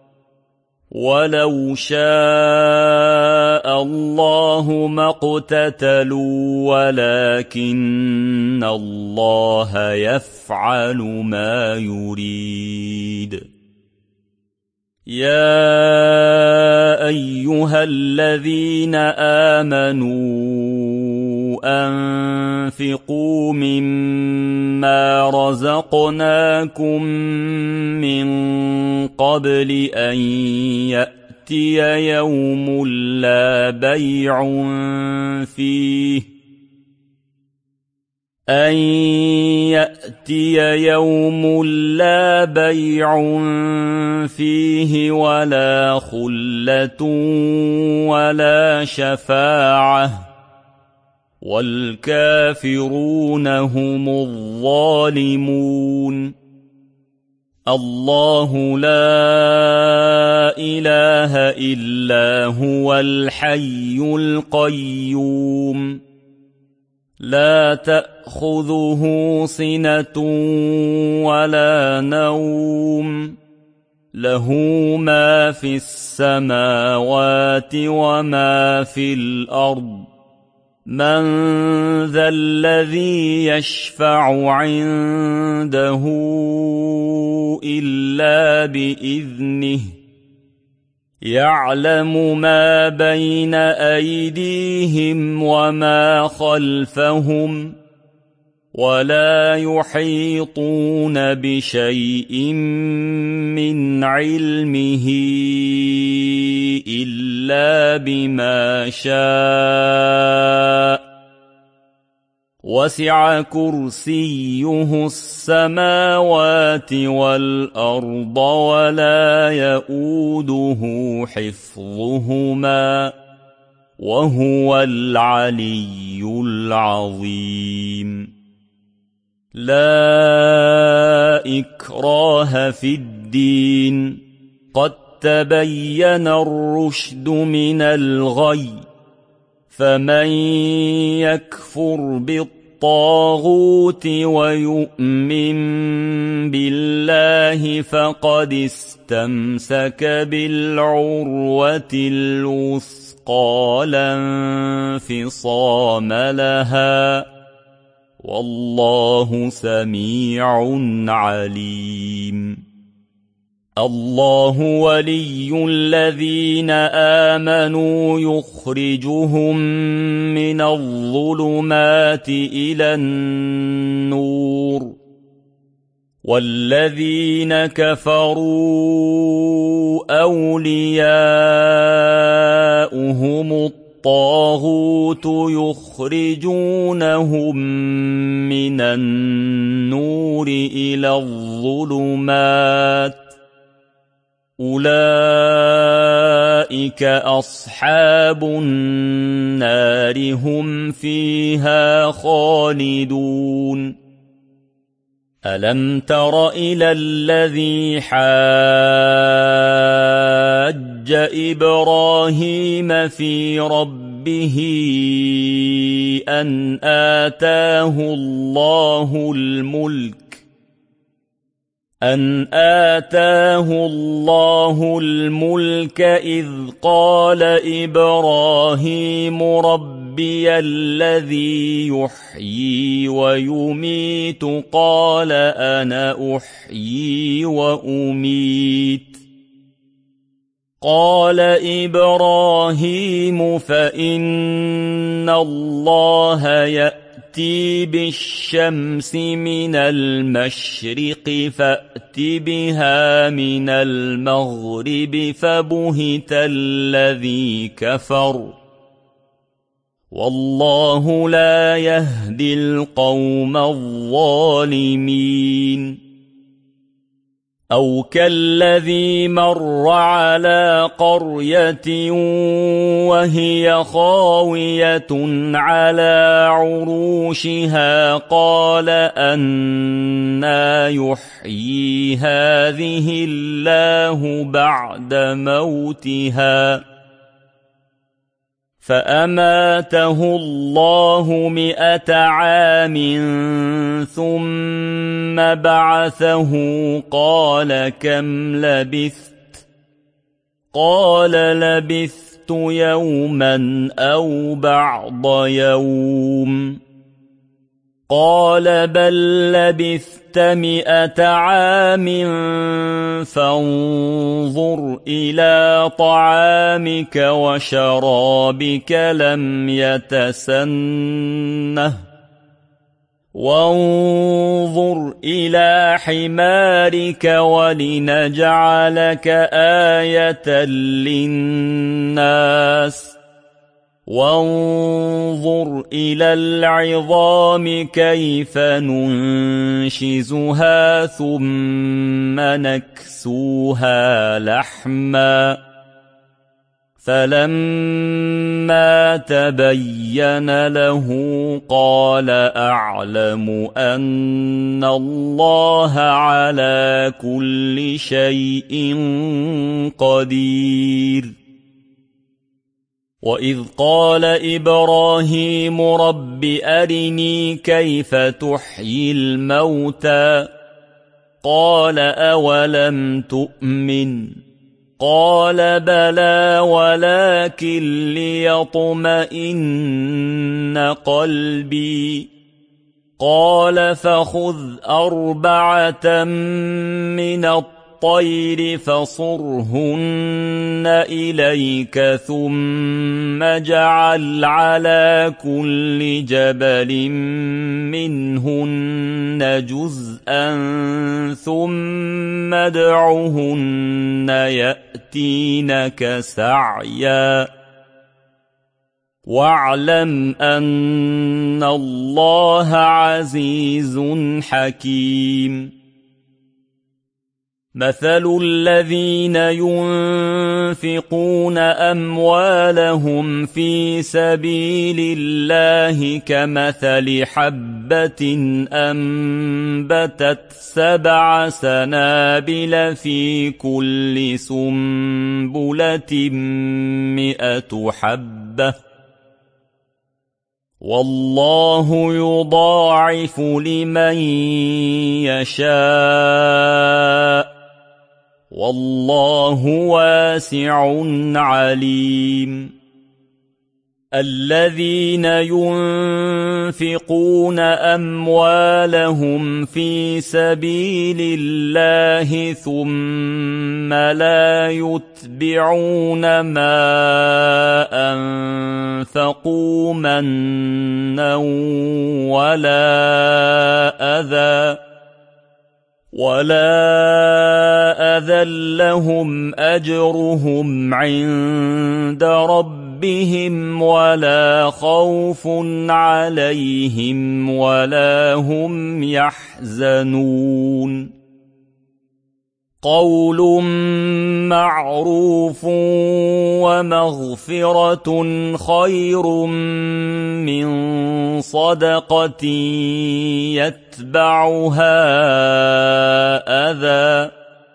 [SPEAKER 1] ولو شاء الله ما اقتتلوا ولكن الله يفعل ما يريد يا أيها الذين آمنوا أنفقوا مما رزقناكم من قبل أن يأتي يوم لا بيع فيه ولا خلة ولا شفاعة والكافرون هم الظالمون الله لا إله إلا هو الحي القيوم لا تأخذه سنة ولا نوم له ما في السماوات وما في الأرض من ذا الذي يشفع عنده إلا بإذنه يعلم ما بين أيديهم وما خلفهم ولا يحيطون بشيء من علمه إلا بما شاء وسع كرسيه السماوات والأرض ولا يؤوده حفظهما وهو العلي العظيم لا إكراه في الدين قد تبين الرشد من الغي فمن يكفر بالطاغوت ويؤمن بالله فقد استمسك بالعروة الوثقى لا انفصام لها والله سميع عليم الله ولي الذين آمنوا يخرجهم من الظلمات إلى النور والذين كفروا أولياؤهم الطاغوت يخرجونهم من النور إلى الظلمات أولئك أصحاب النار هم فيها خالدون ألم تر إلى الذي حاج إبراهيم في ربه أن آتاه الله الملك إذ قال إبراهيم ربي الذي يحيي ويميت قال أنا أحيي وأميت قال إبراهيم فإن الله يأتي بالشمس من المشرق فأت بها من المغرب فبهت الذي كفر والله لا يهدي القوم الظالمين أو كالذي مر على قرية وهي خاوية على عروشها قال أنى يحيي هذه الله بعد موتها فأماته الله 100 عام ثم بعثه قال كم لبثت قال لبثت يوما أو بعض يوم قال بل لبثت 100 عام فانظر إلى طعامك وشرابك لم يتسنه وانظر إلى حمارك ولنجعلك آية للناس وانظر إلى العظام كيف ننشزها ثم نكسوها لحما فلما تبين له قال أعلم أن الله على كل شيء قدير وإذ قال إبراهيم رب أرني كيف تحيي الموتى قال أولم تؤمن قال بلى ولكن ليطمئن قلبي قال فخذ 4 من الطير فصرهن إليك ثم اجعل على كل جبل منهن جزءا ثم ادعهن يأتينك سعيا واعلم أن الله عزيز حكيم مثل الذين ينفقون أموالهم في سبيل الله كمثل حبة أنبتت 7 سنابل في كل سنبلة 100 حبة والله يضاعف لمن يشاء والله واسع عليم الذين ينفقون أموالهم في سبيل الله ثم لا يتبعون ما أنفقوا منا ولا أذى لهم أجرهم عند ربهم ولا خوف عليهم ولا هم يحزنون قول معروف ومغفرة خير من صدقة يتبعها أذى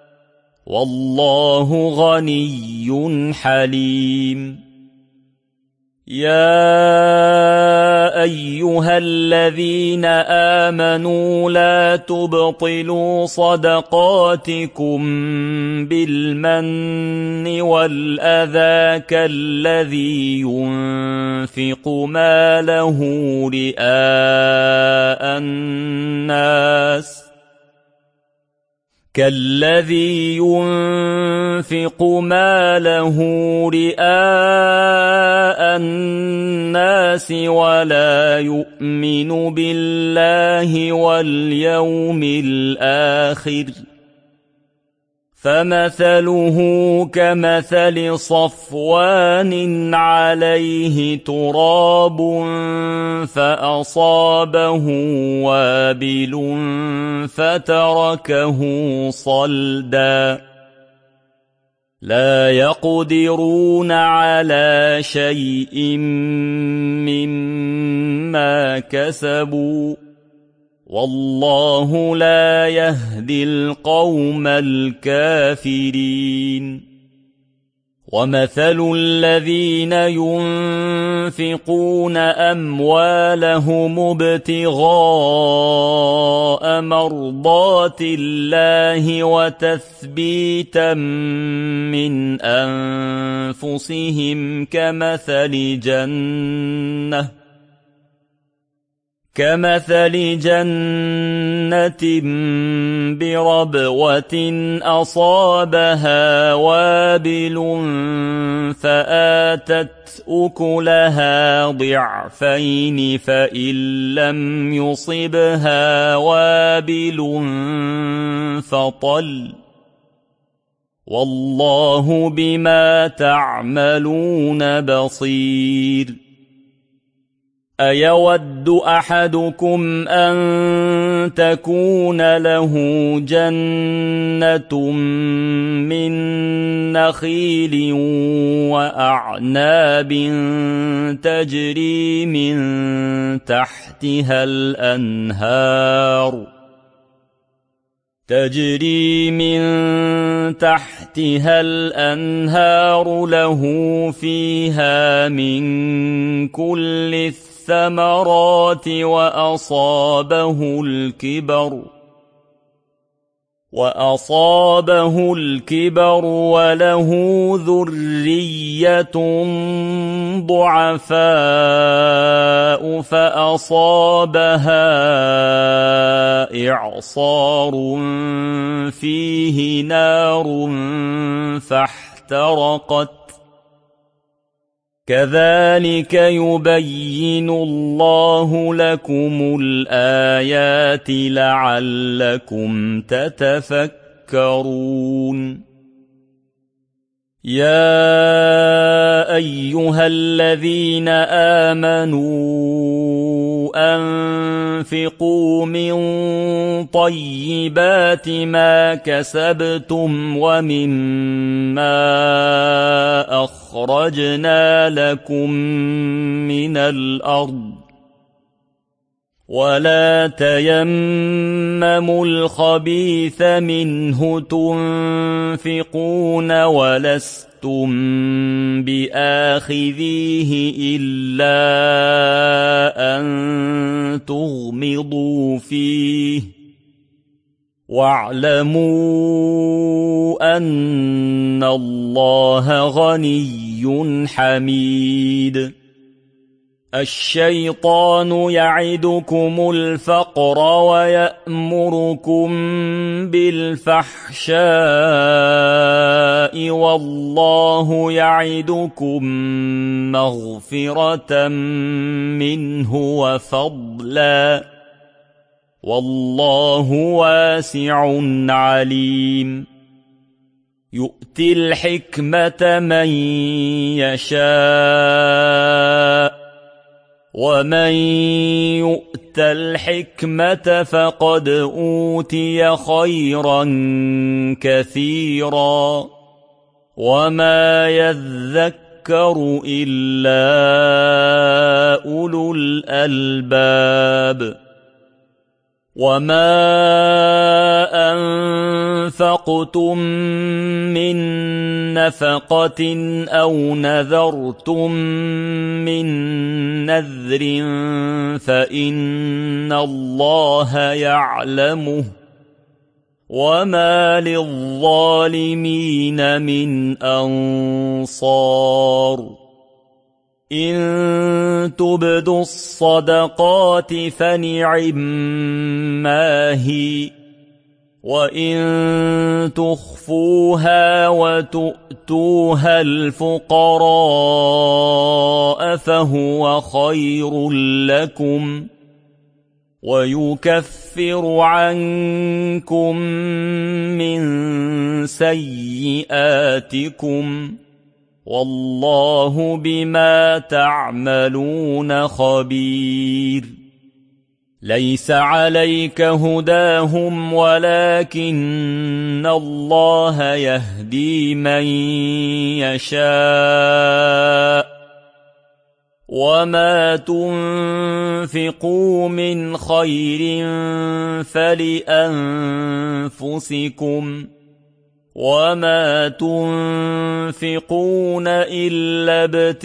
[SPEAKER 1] والله غني حليم يا أيها الذين آمنوا لا تبطلوا صدقاتكم بالمن والأذى كالذي ينفق ماله رئاء الناس ولا يؤمن بالله واليوم الآخر فمثله كمثل صفوان عليه تراب فأصابه وابل فتركه صلدا لا يقدرون على شيء مما كسبوا والله لا يهدي القوم الكافرين ومثل الذين ينفقون أموالهم ابتغاء مرضات الله وتثبيتا من كمثل جنة بربوة أصابها وابل فآتت أكلها ضعفين فإن لم يصبها وابل فطل والله بما تعملون بصير أيود أحدكم أن تكون له جنة من نخيل وأعناب تجري من تحتها الأنهار له فيها من كل الثمرات وأصابه الكبر وله ذرية ضعفاء فأصابها إعصار فيه نار فاحترقت كذلك يبين الله لكم الآيات لعلكم تتفكرون يا أيها الذين آمنوا أنفقوا من طيبات ما كسبتم ومما أخرجنا لكم من الأرض ولا تيمموا الخبيث منه تنفقون ولستم بآخذيه إلا أن تغمضوا فيه واعلموا أن الله غني حميد الشيطان يعدكم الفقر ويأمركم بالفحشاء والله يعدكم مغفرة منه وفضلا والله واسع عليم يؤتي الحكمة من يشاء ومن يؤت الحكمة فقد أوتي خيرا كثيرا وما يذكر إلا أولو الألباب وما أنفقتم من نفقة أو نذرتم من نذر فإن الله يعلمه وما للظالمين من أنصار إن تبدوا الصدقات فنعما هي وإن تخفوها وتؤتوها الفقراء فهو خير لكم ويكفر عنكم من سيئاتكم والله بما تعملون خبير ليس عليك هداهم ولكن الله يهدي من يشاء وما تنفقوا من خير فلأنفسكم وما تنفقون إلا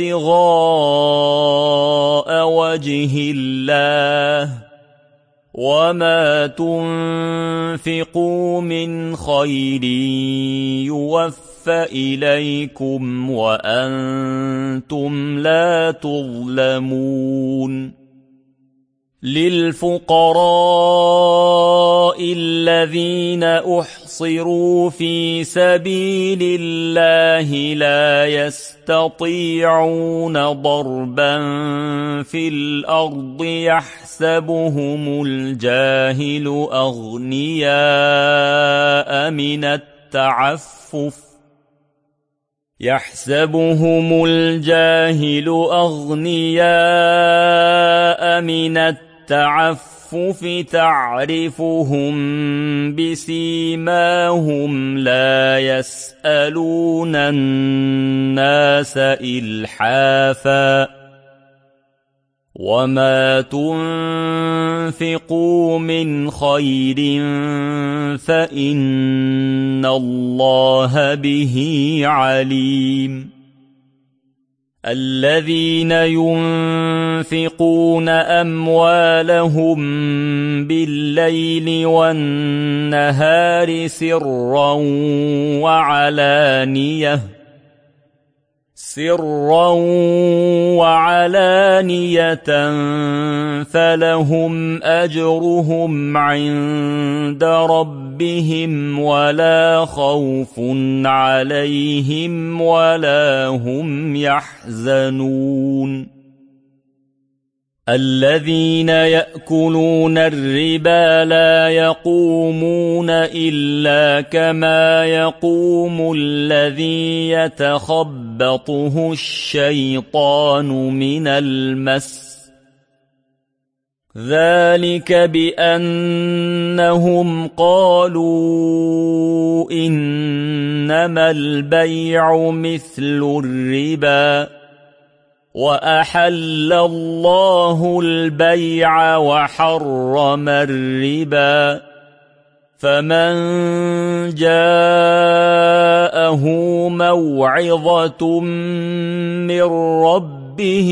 [SPEAKER 1] ابتغاء وجه الله وما تنفقوا من خير يوفى إليكم وأنتم لا تظلمون للفقراء الذين أحصروا في سبيل الله لا يستطيعون ضربا في الأرض يحسبهم الجاهل أغنياء من التعفف تعرفهم بسيماهم لا يسألون الناس إلحافا وما تنفقوا من خير فإن الله به عليم الذين ينفقون أموالهم بالليل والنهار سرا وعلانية فلهم أجرهم عند ربهم ولا خوف عليهم ولا هم يحزنون الذين يأكلون الربا لا يقومون إلا كما يقوم الذي يتخبطه الشيطان من المس ذلك بأنهم قالوا إنما البيع مثل الربا وأحل الله البيع وحرم الربا فمن جاءه موعظة من ربه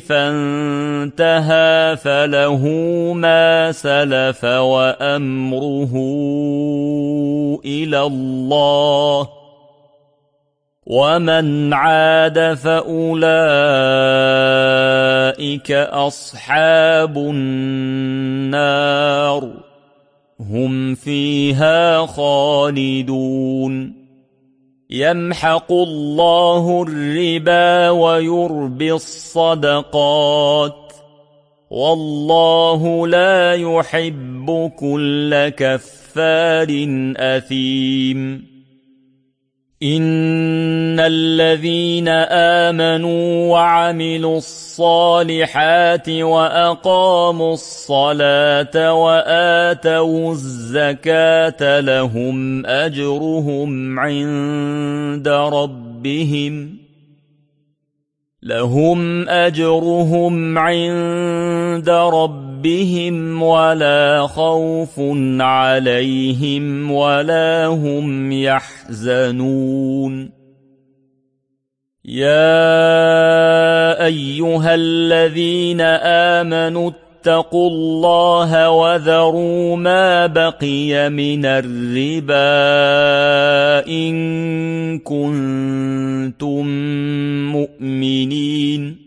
[SPEAKER 1] فانتهى فله ما سلف وأمره إلى الله ومن عاد فأولئك أصحاب النار هم فيها خالدون يمحق الله الربا ويربي الصدقات والله لا يحب كل كفار أثيم إن الذين آمنوا وعملوا الصالحات وأقاموا الصلاة وآتوا الزكاة لهم أجرهم عند ربهم ولا خوف عليهم ولا هم يحزنون يا أيها الذين آمنوا اتقوا الله وذروا ما بقي من الربا إن كنتم مؤمنين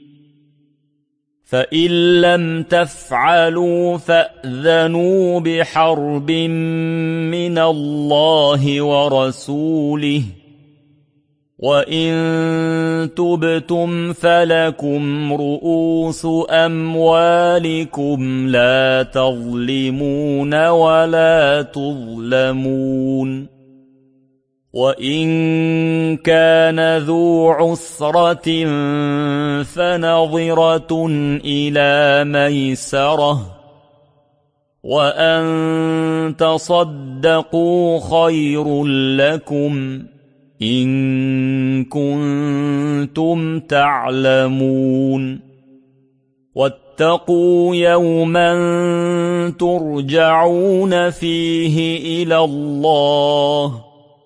[SPEAKER 1] فإن لم تفعلوا فأذنوا بحرب من الله ورسوله وإن تبتم فلكم رؤوس أموالكم لا تظلمون ولا تظلمون وإن كان ذو عسرة فنظرة إلى ميسرة وأن تصدقوا خير لكم إن كنتم تعلمون واتقوا يوما ترجعون فيه إلى الله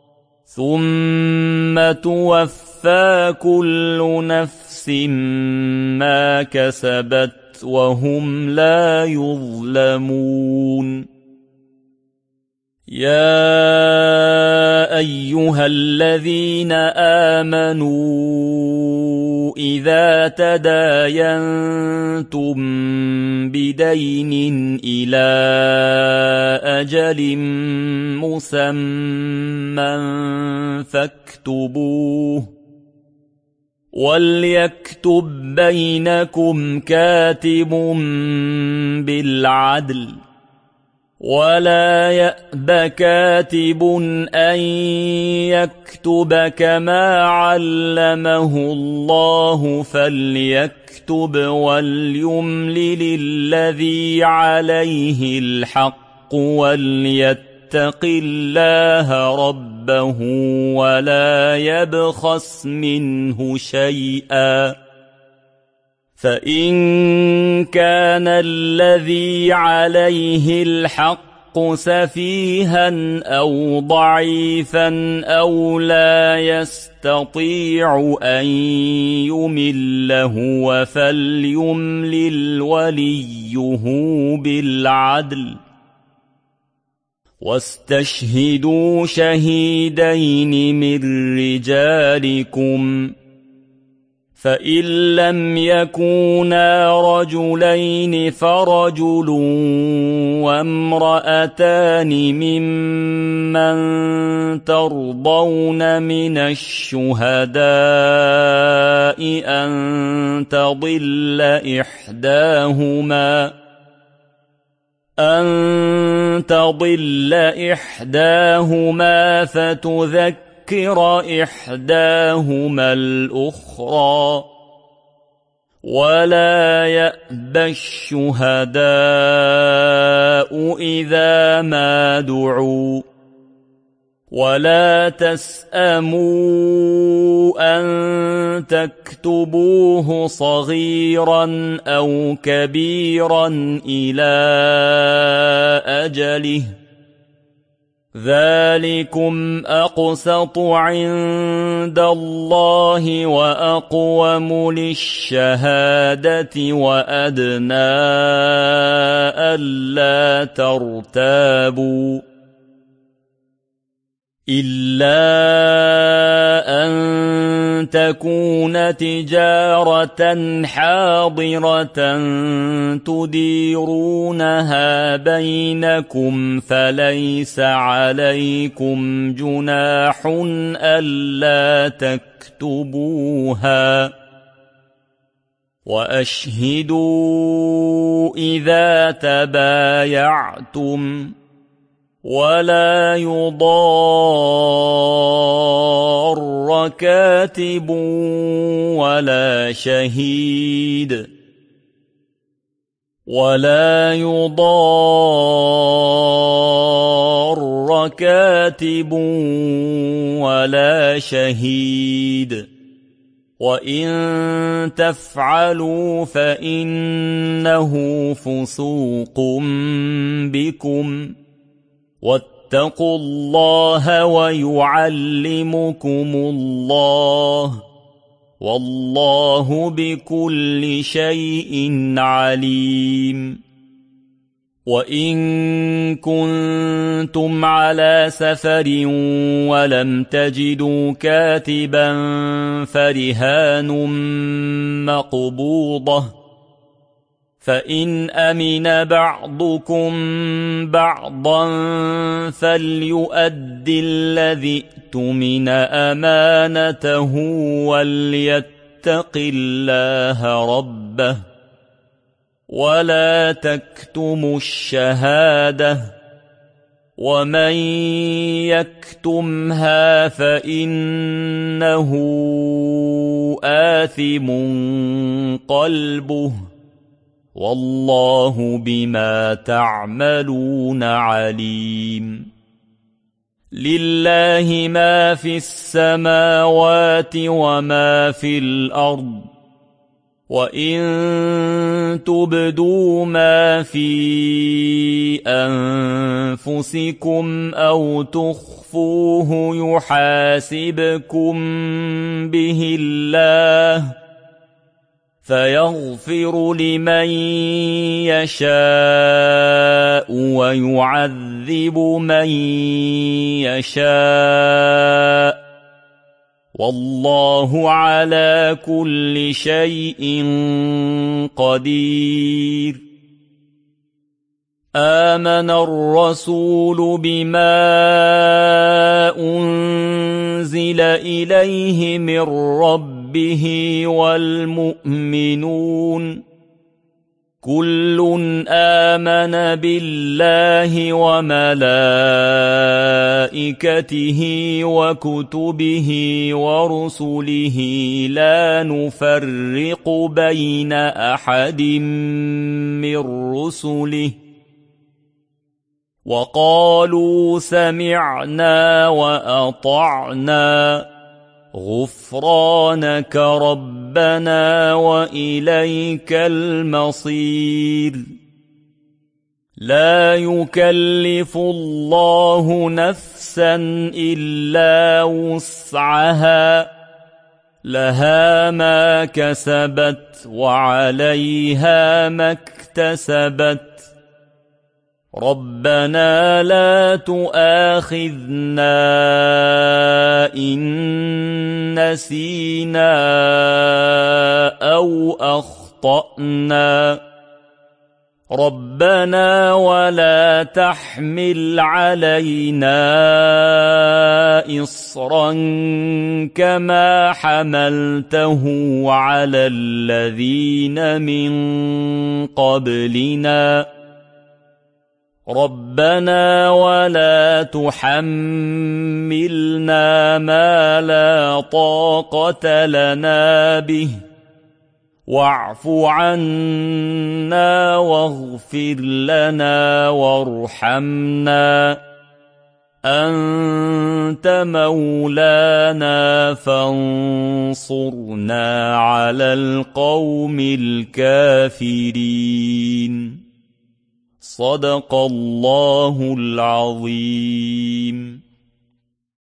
[SPEAKER 1] ثم توفى كل نفس ما كسبت وهم لا يظلمون يا أيها الذين آمنوا إذا تداينتم بدين إلى أجل مسمى فاكتبوه وليكتب بينكم كاتب بالعدل ولا يأب كاتب أن يكتب كما علمه الله فليكتب وليملل الذي عليه الحق وليتق الله ربه ولا يبخس منه شيئا فإن كان الذي عليه الحق سفيها أو ضعيفا أو لا يستطيع أن يمل هو فليملل وليه بالعدل واستشهدوا شهيدين من رجالكم فإن لم يكونا رجلين فرجل وامرأتان ممن ترضون من الشهداء أن تضل إحداهما فتذكر إحداهما الأخرى ولا يأبى الشهداء إذا ما دعوا ولا تسأموا أن تكتبوه صغيرا أو كبيرا إلى أجله ذلكم أقسط عند الله وأقوم للشهادة وأدنى ألا ترتابوا إلا أن تكون تجارة حاضرة تديرونها بينكم فليس عليكم جناح ألا تكتبوها وأشهدوا إذا تبايعتم ولا يضار كاتب ولا شهيد وإن تفعلوا فإنه فسوق بكم واتقوا الله ويعلمكم الله والله بكل شيء عليم وإن كنتم على سفر ولم تجدوا كاتبا فرهان مقبوضة فإن أمن بعضكم بعضا فليؤد الذي اؤتمن أمانته وليتق الله ربه ولا تكتموا الشهادة ومن يكتمها فإنه آثم قلبه والله بما تعملون عليم لله ما في السماوات وما في الأرض وإن تبدوا ما في أنفسكم أو تخفوه يحاسبكم به الله فيغفر لمن يشاء ويعذب من يشاء والله على كل شيء قدير. آمن الرسول بما أنزل إليه من ربه والمؤمنون كل آمن بالله وملائكته وكتبه ورسله لا نفرق بين أحد من رسله وقالوا سمعنا وأطعنا غفرانك ربنا وإليك المصير. لا يكلف الله نفسا إلا وسعها لها ما كسبت وعليها ما اكتسبت ربنا لا تؤاخذنا إن نسينا أو أخطأنا ربنا ولا تحمل علينا إصرا كما حملته على الذين من قبلنا ربنا ولا تحملنا ما لا طاقة لنا به واعف عنا واغفر لنا وارحمنا أنت مولانا فانصرنا على القوم الكافرين. صدق الله العظيم.